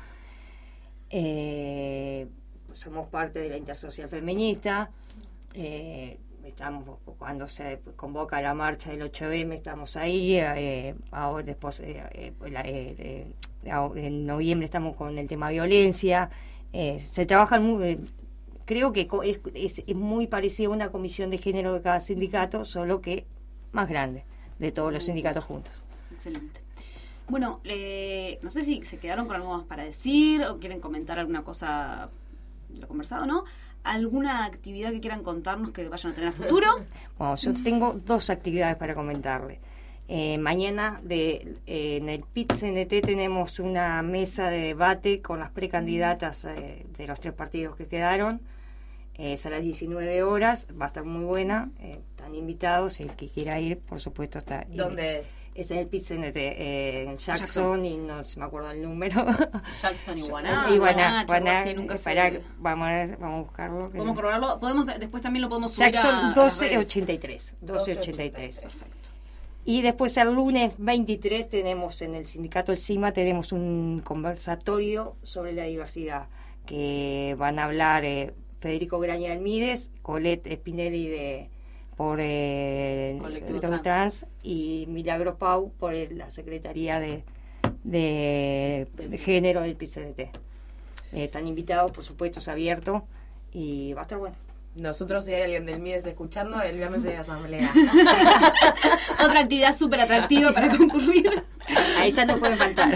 Eh, somos parte de la Intersocial Feminista, eh, estamos cuando se convoca la marcha del ocho eme, estamos ahí, eh, ahora después, eh, eh, la, eh, eh, en noviembre estamos con el tema violencia, eh, se trabajan muy... Eh, creo que co- es, es, es muy parecida a una comisión de género de cada sindicato, solo que más grande, de todos los sindicatos juntos. Excelente. Bueno, eh, no sé si se quedaron con algo más para decir o quieren comentar alguna cosa de lo conversado, ¿no? ¿Alguna actividad que quieran contarnos que vayan a tener a futuro? Bueno, yo tengo dos actividades para comentarle. Eh, mañana de, eh, en el P I T C N T tenemos una mesa de debate con las precandidatas eh, de los tres partidos que quedaron. Eh, es a las diecinueve horas, va a estar muy buena. Eh, están invitados, el que quiera ir, por supuesto, está. ¿Dónde es? Es en el P I T C N T, eh, en Jackson, Jackson, y no se me acuerdo el número. Jackson y Guaná. Y Guaná, Guaná, Guaná, nunca para, sé. vamos, a, vamos a buscarlo. Podemos probarlo, podemos, después también lo podemos subir Jackson a, doce ochenta y tres. doce ochenta y tres. Y después el lunes veintitrés tenemos en el sindicato El CIMA, tenemos un conversatorio sobre la diversidad, que van a hablar eh, Federico Graña del Mides, Colette Spinelli de por eh, Colectivo Trans. Trans y Milagro Pau por el- la Secretaría de, de, de Género del P C D T. Eh, están invitados, por supuesto, es abierto y va a estar bueno. Nosotros, si hay alguien del Mides escuchando, el viernes hay asamblea. Otra actividad súper atractiva para concurrir. A esa no pueden faltar.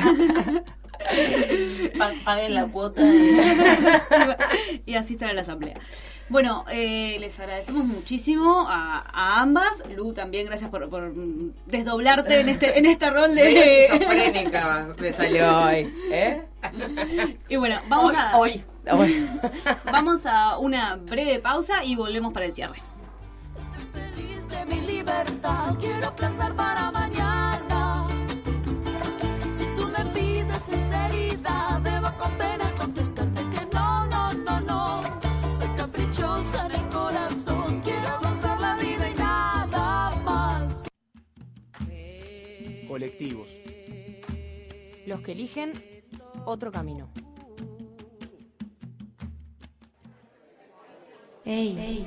Pa- paguen la cuota. Y asistan a la asamblea. Bueno, eh, les agradecemos muchísimo a, a ambas. Lu, también gracias por, por mm, desdoblarte en este en este rol de Esquizofrénica me salió hoy, ¿eh? Y bueno, vamos Hoy, a hoy, hoy. vamos a una breve pausa y volvemos para el cierre. Feliz de mi libertad, quiero placer para mañana. Si tú me pides sinceridad, debo con pena contestarte que no, no, no, no. Soy caprichosa en el corazón, quiero gozar la vida y nada más. Colectivos. Los que eligen otro camino. Ey, ey,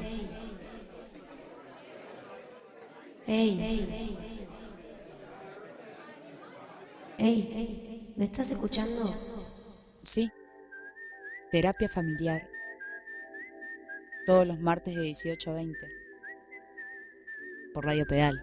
ey, ey, ¿me estás escuchando? Sí. Terapia familiar. Todos los martes de dieciocho a veinte. Por Radio Pedal.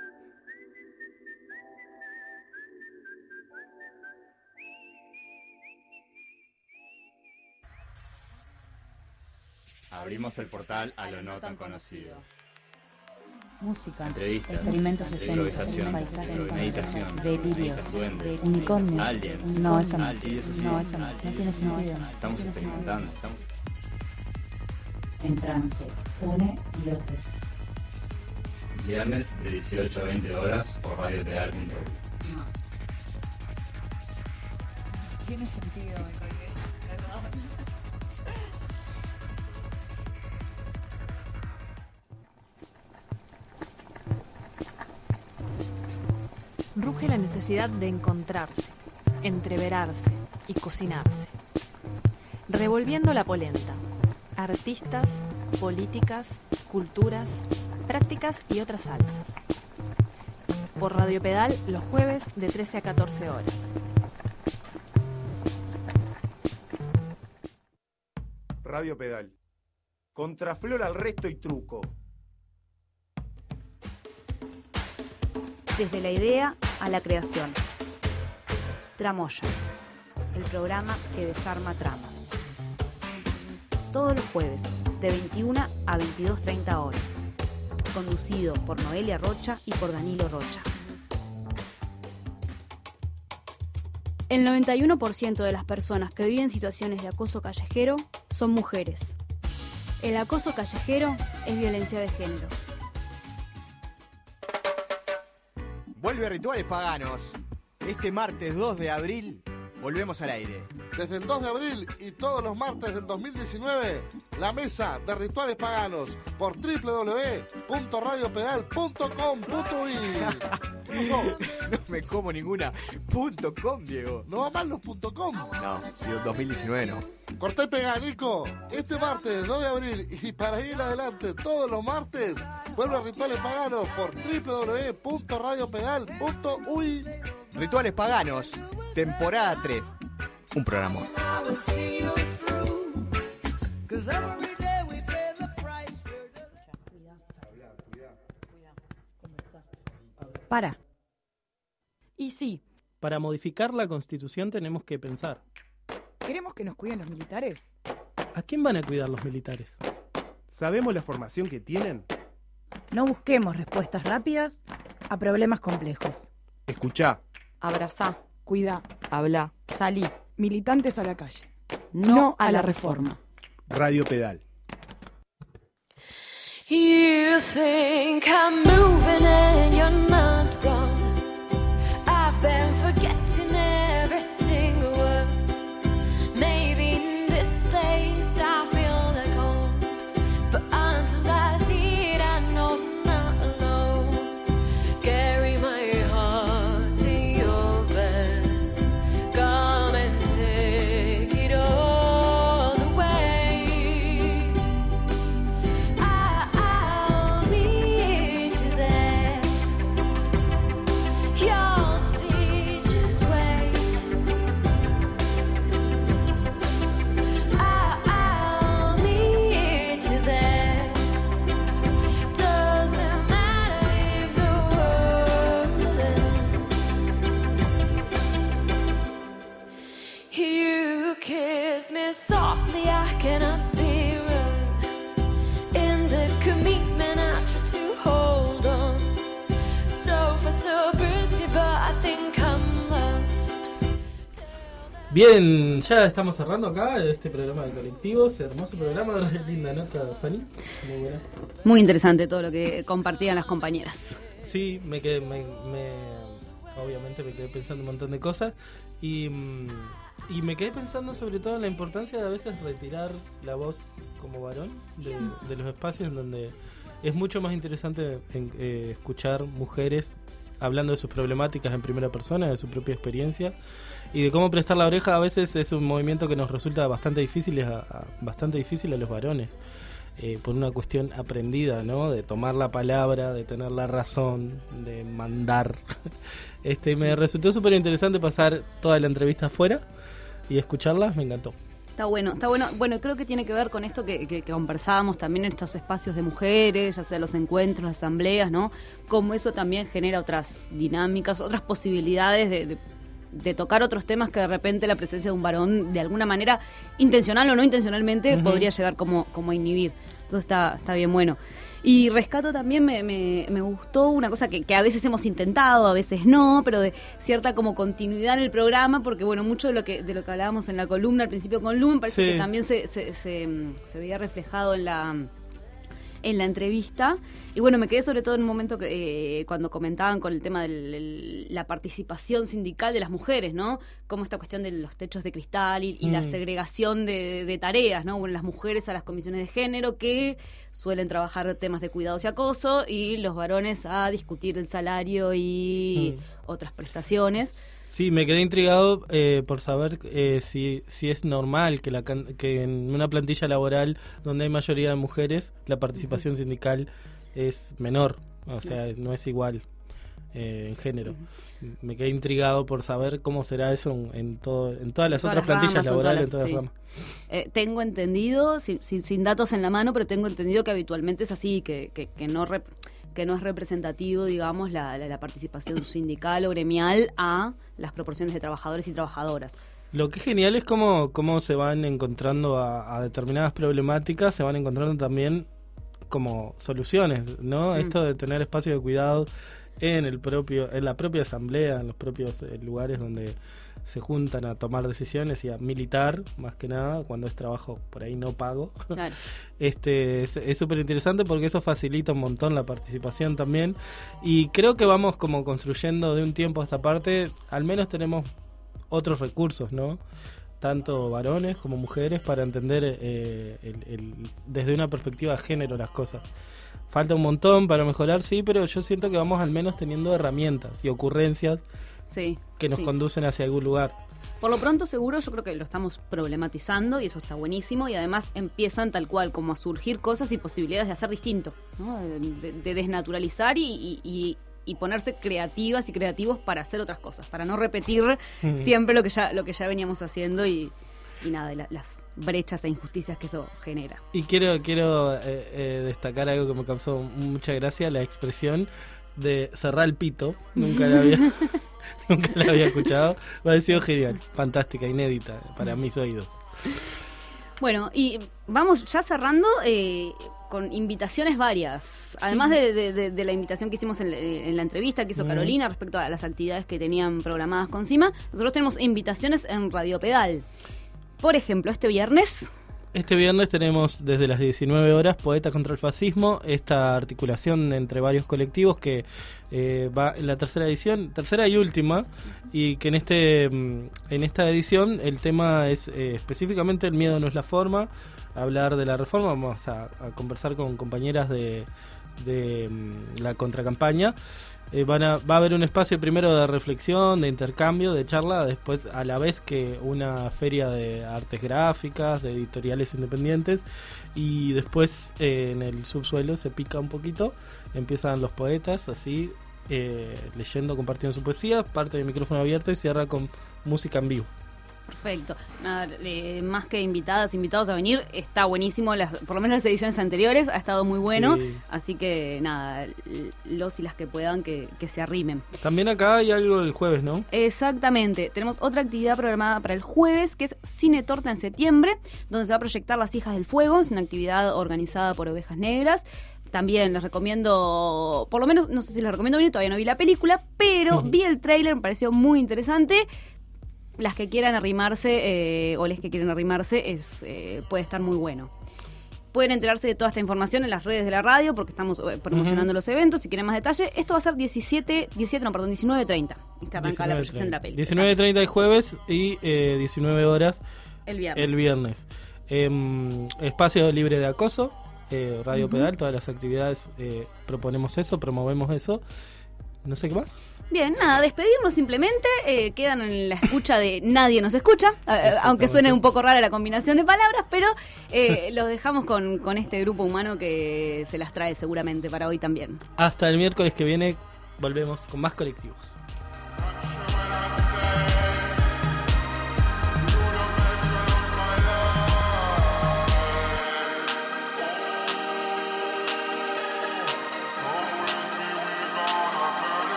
Abrimos el portal a lo no tan conocido. Música, Entrevistas, experimentos escénicos, improvisación, paisajes, meditación, delirios, duendes, unicornios. aliens. No, eso no. Aliens, eso sí. No, eso no. No tiene sentido. Estamos experimentando. Estamos... En trance, une y otros. Viernes de dieciocho a veinte horas por radio pedal punto uy. Tiene sentido. Ruge la necesidad de encontrarse, entreverarse y cocinarse. Revolviendo la polenta. Artistas, políticas, culturas, prácticas y otras salsas. Por Radio Pedal los jueves de trece a catorce horas. Radio Pedal. Contraflor al resto y truco. Desde la idea a la creación. Tramoya, el programa que desarma tramas. Todos los jueves, de veintiuna a veintidós treinta horas. Conducido por Noelia Rocha y por Danilo Rocha. El noventa y uno por ciento de las personas que viven situaciones de acoso callejero son mujeres. El acoso callejero es violencia de género. Vuelve Rituales Paganos. Este martes dos de abril volvemos al aire. Desde el dos de abril y todos los martes del dos mil diecinueve, la mesa de Rituales Paganos por doble u doble u doble u punto radio pedal punto com punto uy. No, no me como ninguna punto .com, Diego. ¿No va mal los punto .com? No, digo dos mil diecinueve no. Corté y pegá, Nico. Este martes dos de abril y para ir adelante todos los martes, vuelve Rituales Paganos por doble u doble u doble u punto radio pedal punto uy. Rituales Paganos, temporada tres. Un programa. I will see you through, 'cause every day Para. Y sí, Para modificar la Constitución tenemos que pensar, ¿queremos que nos cuiden los militares? ¿a quién van a cuidar los militares? ¿Sabemos la formación que tienen? No busquemos respuestas rápidas a problemas complejos. Escuchá. Abrazá, cuidá, habla, salí. Militantes a la calle. no, No a a la la reforma. Radio Pedal. You think I'm moving and you're not wrong. I've been forgetting every single word. Maybe in this place I feel like home, but until I see it I know I'm not alone. Carry my heart to your bed. Come and take it all away. I, I'll meet you there. You'll see, just wait. I, I'll meet you there. Doesn't matter if the world ends. You kiss me softly, I cannot be rude. In the commitment I try to hold on. So far so pretty, but I think I'm lost. Bien, ya estamos cerrando acá este programa de colectivos, hermoso programa, re linda nota, Fanny, muy buena. Muy interesante todo lo que compartían las compañeras. Sí, me quedé, me, me- obviamente me quedé pensando un montón de cosas y, mm, y me quedé pensando sobre todo en la importancia de a veces retirar la voz como varón de, de los espacios en donde es mucho más interesante en- eh, escuchar mujeres hablando de sus problemáticas en primera persona, de su propia experiencia y de cómo prestar la oreja. A veces es un movimiento que nos resulta bastante difícil a, a- bastante difícil a los varones. Eh, por una cuestión aprendida, ¿no? De tomar la palabra, de tener la razón, de mandar. Este, me resultó súper interesante pasar toda la entrevista afuera y escucharlas, me encantó. Está bueno, está bueno. Bueno, creo que tiene que ver con esto que, que, que conversábamos también en estos espacios de mujeres, ya sea los encuentros, las asambleas, ¿no? Cómo eso también genera otras dinámicas, otras posibilidades de, de, de tocar otros temas que de repente la presencia de un varón, de alguna manera, intencional o no intencionalmente, Ujú. podría llegar como, como a inhibir. Entonces está, está bien bueno. Y rescato también, me, me, me gustó una cosa que, que a veces hemos intentado, a veces no, pero de cierta como continuidad en el programa, porque bueno, mucho de lo que de lo que hablábamos en la columna al principio con Lu, me parece Sí. que también se, se, se, se veía reflejado en la en la entrevista. Y bueno, me quedé sobre todo en un momento que eh, cuando comentaban con el tema de la participación sindical de las mujeres, ¿no? Como esta cuestión de los techos de cristal y, y la Mm. segregación de, de tareas, ¿no? Bueno, las mujeres a las comisiones de género que suelen trabajar temas de cuidados y acoso y los varones a discutir el salario y Mm. otras prestaciones. Sí, me quedé intrigado eh, por saber eh, si, si es normal que, la, can- que en una plantilla laboral donde hay mayoría de mujeres, la participación sindical es menor, o sea, no es igual eh, en género. Me quedé intrigado por saber cómo será eso en, en, todo, en todas las Todas otras las plantillas ramas, en laborales, en todas todas las- las ramas. Eh, tengo entendido, sin, sin, sin datos en la mano, pero tengo entendido que habitualmente es así, que, que, que no rep- que no es representativo, digamos, la, la, la participación sindical o gremial a las proporciones de trabajadores y trabajadoras. Lo que es genial es cómo, cómo se van encontrando a, a determinadas problemáticas, se van encontrando también como soluciones, ¿no? Mm. Esto de tener espacio de cuidado en el propio, en la propia asamblea, en los propios eh, lugares donde se juntan a tomar decisiones y a militar, más que nada, cuando es trabajo por ahí no pago. Claro. Este es súper interesante porque eso facilita un montón la participación también y creo que vamos como construyendo de un tiempo a esta parte, al menos tenemos otros recursos, ¿no? Tanto varones como mujeres para entender eh, el, el, desde una perspectiva de género las cosas. Falta un montón para mejorar, sí, pero yo siento que vamos al menos teniendo herramientas y ocurrencias Sí, que nos sí. conducen hacia algún lugar. Por lo pronto, seguro, yo creo que lo estamos problematizando y eso está buenísimo. Y además empiezan tal cual como a surgir cosas y posibilidades de hacer distinto, ¿no? de, de desnaturalizar y, y, y, y ponerse creativas y creativos para hacer otras cosas, para no repetir Mm. siempre lo que ya lo que ya veníamos haciendo y, y nada, de la- las brechas e injusticias que eso genera. Y quiero quiero eh, eh, destacar algo que me causó mucha gracia, la expresión de Cerrar el Pito. Nunca la había, nunca la había escuchado. Me ha parecido genial, fantástica, inédita para mis oídos. Bueno, y vamos ya cerrando eh, con invitaciones varias. Además de, de, de, de la invitación que hicimos en, en la entrevista que hizo mm. Carolina respecto a las actividades que tenían programadas con CIMA, nosotros tenemos invitaciones en Radio Pedal. Por ejemplo, este viernes... Este viernes tenemos desde las diecinueve horas Poeta contra el Fascismo, esta articulación entre varios colectivos que eh, va en la tercera edición, tercera y última, y que en este en esta edición el tema es eh, específicamente el miedo no es la forma, hablar de la reforma. Vamos a, a conversar con compañeras de, de um, la contracampaña. Eh, van a, va a haber un espacio primero de reflexión, de intercambio, de charla, después a la vez que una feria de artes gráficas, de editoriales independientes, y después eh, en el subsuelo se pica un poquito, empiezan los poetas así eh, leyendo, compartiendo su poesía, parte del micrófono abierto y cierra con música en vivo. Perfecto. Nada, eh, más que invitadas, invitados a venir, está buenísimo. Las, por lo menos las ediciones anteriores ha estado muy bueno. Sí. Así que nada, los y las que puedan que, que se arrimen. También acá hay algo el jueves, ¿no? Exactamente. Tenemos otra actividad programada para el jueves, que es Cine Torta en septiembre, donde se va a proyectar Las Hijas del Fuego. Es una actividad organizada por Ovejas Negras. También les recomiendo, por lo menos, no sé si les recomiendo venir, todavía no vi la película, pero uh-huh. vi el tráiler, me pareció muy interesante. Las que quieran arrimarse eh, o les que quieren arrimarse es eh, puede estar muy bueno. Pueden enterarse de toda esta información en las redes de la radio porque estamos eh, promocionando uh-huh. los eventos. Si quieren más detalle, esto va a ser diecisiete, diecisiete, no, perdón, diecinueve treinta. Es que arranca la proyección de la peli. diecinueve treinta el jueves y eh, diecinueve horas el viernes. El viernes. Eh, espacio libre de acoso, eh, Radio uh-huh. Pedal, todas las actividades eh, proponemos eso, promovemos eso. No sé qué más. Bien, nada, despedirnos simplemente, eh, quedan en la escucha de Nadie nos escucha, eh, aunque suene un poco rara la combinación de palabras, pero eh, los dejamos con, con este grupo humano que se las trae seguramente para hoy también. Hasta el miércoles que viene volvemos con más colectivos.